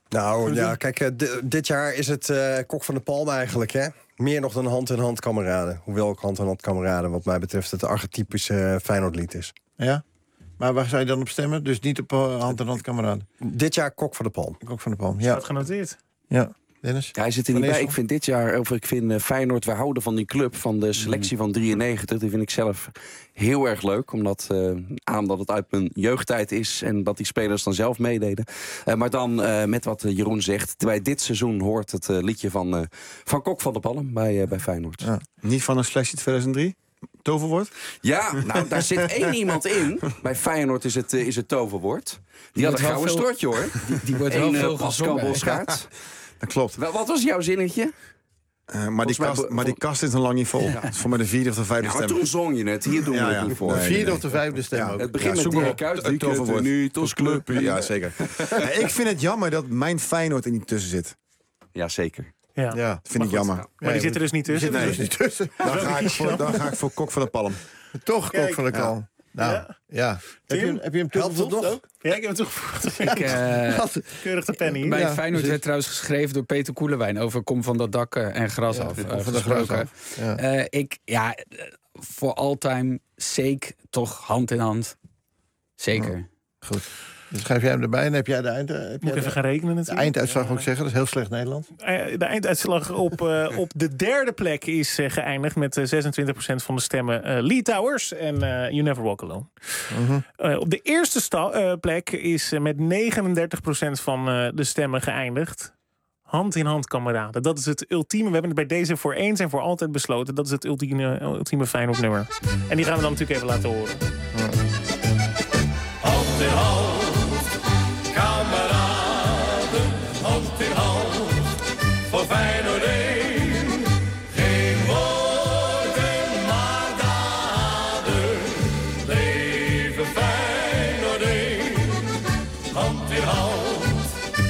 Nou ja, kijk, uh, d- dit jaar is het uh, Kok van de Palm eigenlijk, hè? Meer nog dan hand-in-hand kameraden. Hoewel ook hand-in-hand kameraden, wat mij betreft, het archetypische uh, Feyenoordlied is. Ja? Maar waar zou je dan op stemmen? Dus niet op uh, hand-in-hand kameraden? Dit jaar Kok van de Palm. Kok van de Palm, ja. Staat genoteerd. Ja. Dennis? Ja, hij zit er niet bij. Ik vind dit jaar, of ik vind uh, Feyenoord, we houden van die club, van de selectie van drieënnegentig. Die vind ik zelf heel erg leuk. Omdat uh, aan dat het uit mijn jeugdtijd is en dat die spelers dan zelf meededen. Uh, maar dan uh, met wat uh, Jeroen zegt, bij dit seizoen hoort het uh, liedje van, uh, van Kok van de Palm bij, uh, bij Feyenoord. Ja. Niet van een selectie tweeduizend drie? Toverwoord? Ja, nou, daar zit één iemand in. Bij Feyenoord is het, uh, is het toverwoord. Die, die had een gouden veel... strotje, hoor. Die, die wordt wel veel gezongen. Dat klopt. Wel, wat was jouw zinnetje? Uh, maar, die kast, maar die kast is nog lang niet vol. Ja. Het is voor mij de vierde of de vijfde ja, stem. Toen zong je het. Hier doen we ja, ja. het niet voor. De vierde nee, nee. of de vijfde stem ja, ook. Het begint ja, met Dirk Kuyt. Het toverwoord. Nu, tos club. Ja, zeker. Ja, ik vind het jammer dat mijn Feyenoord er niet tussen zit. Ja, zeker. Ja, ja dat vind ik jammer. Maar die ja, zit er dus niet tussen. Nee, dus niet tussen. Dan, ga ik voor, dan ga ik voor Kok van de Palm. Toch Kijk, Kok van de Palm. Ja. Nou, ja. ja. Heb, je, heb je hem toegevoegd ook? Ja, ik heb hem toegevoegd. Ik, uh, Keurig de penny. Bij ja. Feyenoord werd trouwens geschreven door Peter Koelewijn over kom van dat dak en gras ja, af. Uh, van de gras af. Ja. Uh, ik, ja, voor all-time sake toch hand in hand. Zeker. Oh, goed. Dus schrijf jij hem erbij en heb jij de, eind, heb Moet jij ik even de, gaan rekenen natuurlijk. de einduitslag ja. ook zeggen. Dat is heel slecht Nederland. De einduitslag op, uh, op de derde plek is uh, geëindigd met uh, zesentwintig procent van de stemmen uh, Lee Towers en uh, You Never Walk Alone. Uh-huh. Uh, op de eerste sta- uh, plek is uh, met negenendertig procent van uh, de stemmen geëindigd. Hand in hand kameraden. Dat is het ultieme. We hebben het bij deze voor eens en voor altijd besloten. Dat is het ultieme, ultieme Feyenoord nummer. En die gaan we dan natuurlijk even laten horen. Uh. Hand in hand. Kameraden, hand in hand, voor Feyenoord één. Geen woorden, maar daden, leven Feyenoord één. Hand in hand,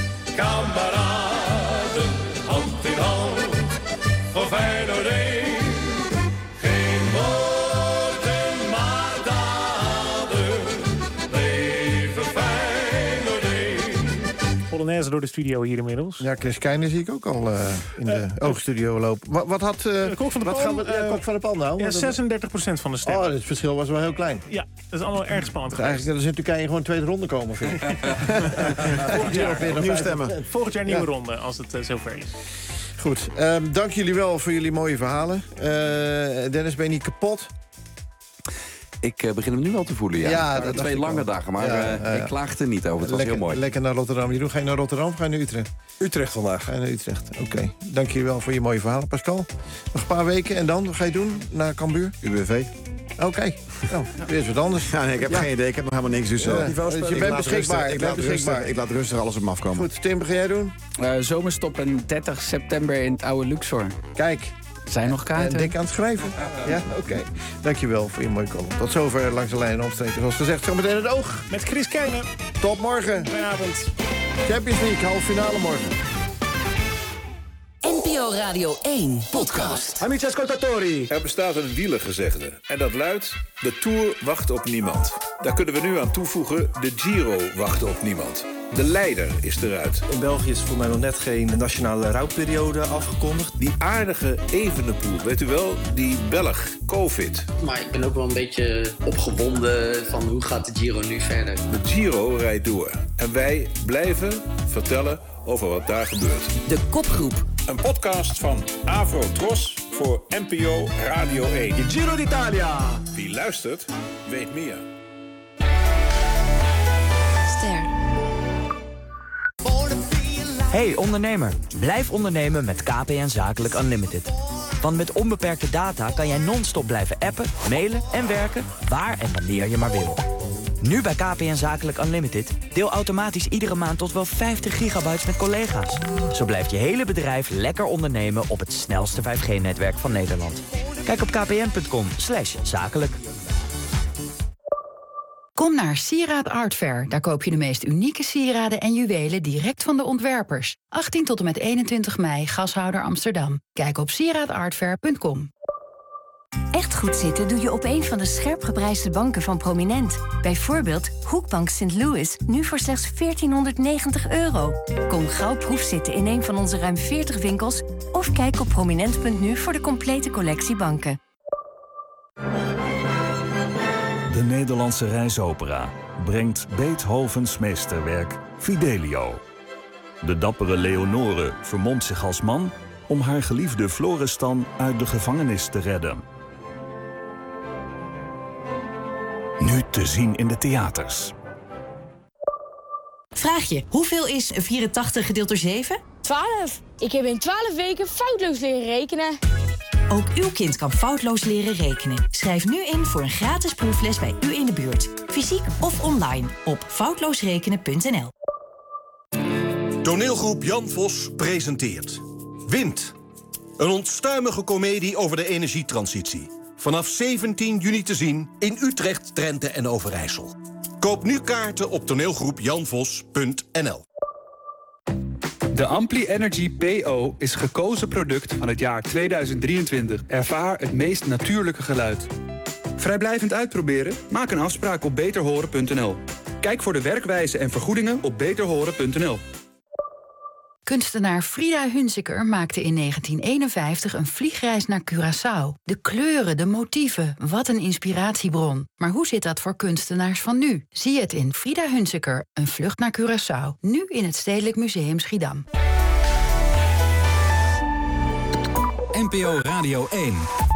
kameraden, hand in hand, voor Feyenoord één. Geen woorden, maar daden, leven Feyenoord één. Polonaise door de studio hier inmiddels. Ja, Chris Keijner zie ik ook al uh, in de uh, oogstudio lopen. Wat, wat had uh, Kok van de wat Palm? Gaat, uh, Kok van de Palm nou? Ja, zesendertig procent van de stemmen. Oh, het verschil was wel heel klein. Ja, dat is allemaal erg spannend. Dus eigenlijk dat is in Turkije gewoon tweede ronde komen. Volgend jaar opnieuw stemmen. Volgend jaar nieuwe ja. ronde, als het uh, zover is. Goed, um, dank jullie wel voor jullie mooie verhalen. Uh, Dennis, ben je niet kapot? Ik uh, begin hem nu wel te voelen, ja. ja dat twee lange wel. dagen, maar ja, uh, uh, ik klaag er niet over. Het was lekker, heel mooi. Lekker naar Rotterdam. Jeroen, ga je naar Rotterdam of ga je naar Utrecht? Weer vandaag. Ga je naar Utrecht, oké. Okay. Dank jullie wel voor je mooie verhalen, Pascal. Nog een paar weken en dan, wat ga je doen? Naar Cambuur? U B V. Oké, okay. Nou, weer eens wat anders. Ja, nee, ik heb ja. geen idee, ik heb nog helemaal niks. Dus, uh, ja, dus je bent beschikbaar. Ik laat, rustig, ik laat rustig alles op me afkomen. Goed, Tim, wat ga jij doen? Uh, zomerstoppen dertig september in het oude Luxor. Kijk. Zijn nog kaarten? Uh, denk aan het schrijven. Ja, oké. Okay. Dankjewel voor je mooie column. Tot zover Langs de Lijn en Omstreken. Zoals gezegd, zo meteen het oog. Met Chris Keijner. Tot morgen. Goedenavond. Champions League, halve finale morgen. N P O Radio één podcast. Amici ascoltatori. Er bestaat een wielergezegde. En dat luidt, de Tour wacht op niemand. Daar kunnen we nu aan toevoegen, de Giro wacht op niemand. De leider is eruit. In België is voor mij nog net geen nationale rouwperiode afgekondigd. Die aardige Evenepoel, weet u wel, die Belg, Covid. Maar ik ben ook wel een beetje opgewonden van hoe gaat de Giro nu verder. De Giro rijdt door. En wij blijven vertellen over wat daar gebeurt. De Kopgroep. Een podcast van Avro Tros voor N P O Radio één. De Giro d'Italia. Wie luistert, weet meer. Ster. Hey ondernemer, blijf ondernemen met K P N Zakelijk Unlimited. Want met onbeperkte data kan jij non-stop blijven appen, mailen en werken waar en wanneer je maar wil. Nu bij K P N Zakelijk Unlimited deel automatisch iedere maand tot wel vijftig gigabytes met collega's. Zo blijft je hele bedrijf lekker ondernemen op het snelste vijf G netwerk van Nederland. Kijk op kpn.com slash zakelijk. Kom naar Sieraad Art Fair. Daar koop je de meest unieke sieraden en juwelen direct van de ontwerpers. achttien tot en met eenentwintig mei, Gashouder Amsterdam. Kijk op sieraad art fair punt com. Echt goed zitten doe je op een van de scherp geprijsde banken van Prominent. Bijvoorbeeld Hoekbank Saint Louis, nu voor slechts veertienhonderdnegentig euro. Kom gauw proefzitten in een van onze ruim veertig winkels of kijk op prominent punt nu voor de complete collectie banken. De Nederlandse Reisopera brengt Beethovens meesterwerk Fidelio. De dappere Leonore vermomt zich als man om haar geliefde Florestan uit de gevangenis te redden. Nu te zien in de theaters. Vraag je, hoeveel is vierentachtig gedeeld door zeven? twaalf. Ik heb in twaalf weken foutloos leren rekenen. Ook uw kind kan foutloos leren rekenen. Schrijf nu in voor een gratis proefles bij u in de buurt. Fysiek of online op foutloosrekenen punt n l. Toneelgroep Jan Vos presenteert Wind. Een onstuimige komedie over de energietransitie. Vanaf zeventien juni te zien in Utrecht, Drenthe en Overijssel. Koop nu kaarten op toneelgroep jan vos punt n l. De Ampli Energy P O is gekozen product van het jaar tweeduizend drieëntwintig. Ervaar het meest natuurlijke geluid. Vrijblijvend uitproberen? Maak een afspraak op beter horen punt n l. Kijk voor de werkwijze en vergoedingen op beter horen punt n l. Kunstenaar Frida Hunziker maakte in negentien eenenvijftig een vliegreis naar Curaçao. De kleuren, de motieven, wat een inspiratiebron. Maar hoe zit dat voor kunstenaars van nu? Zie het in Frida Hunziker, een vlucht naar Curaçao. Nu in het Stedelijk Museum Schiedam. N P O Radio één.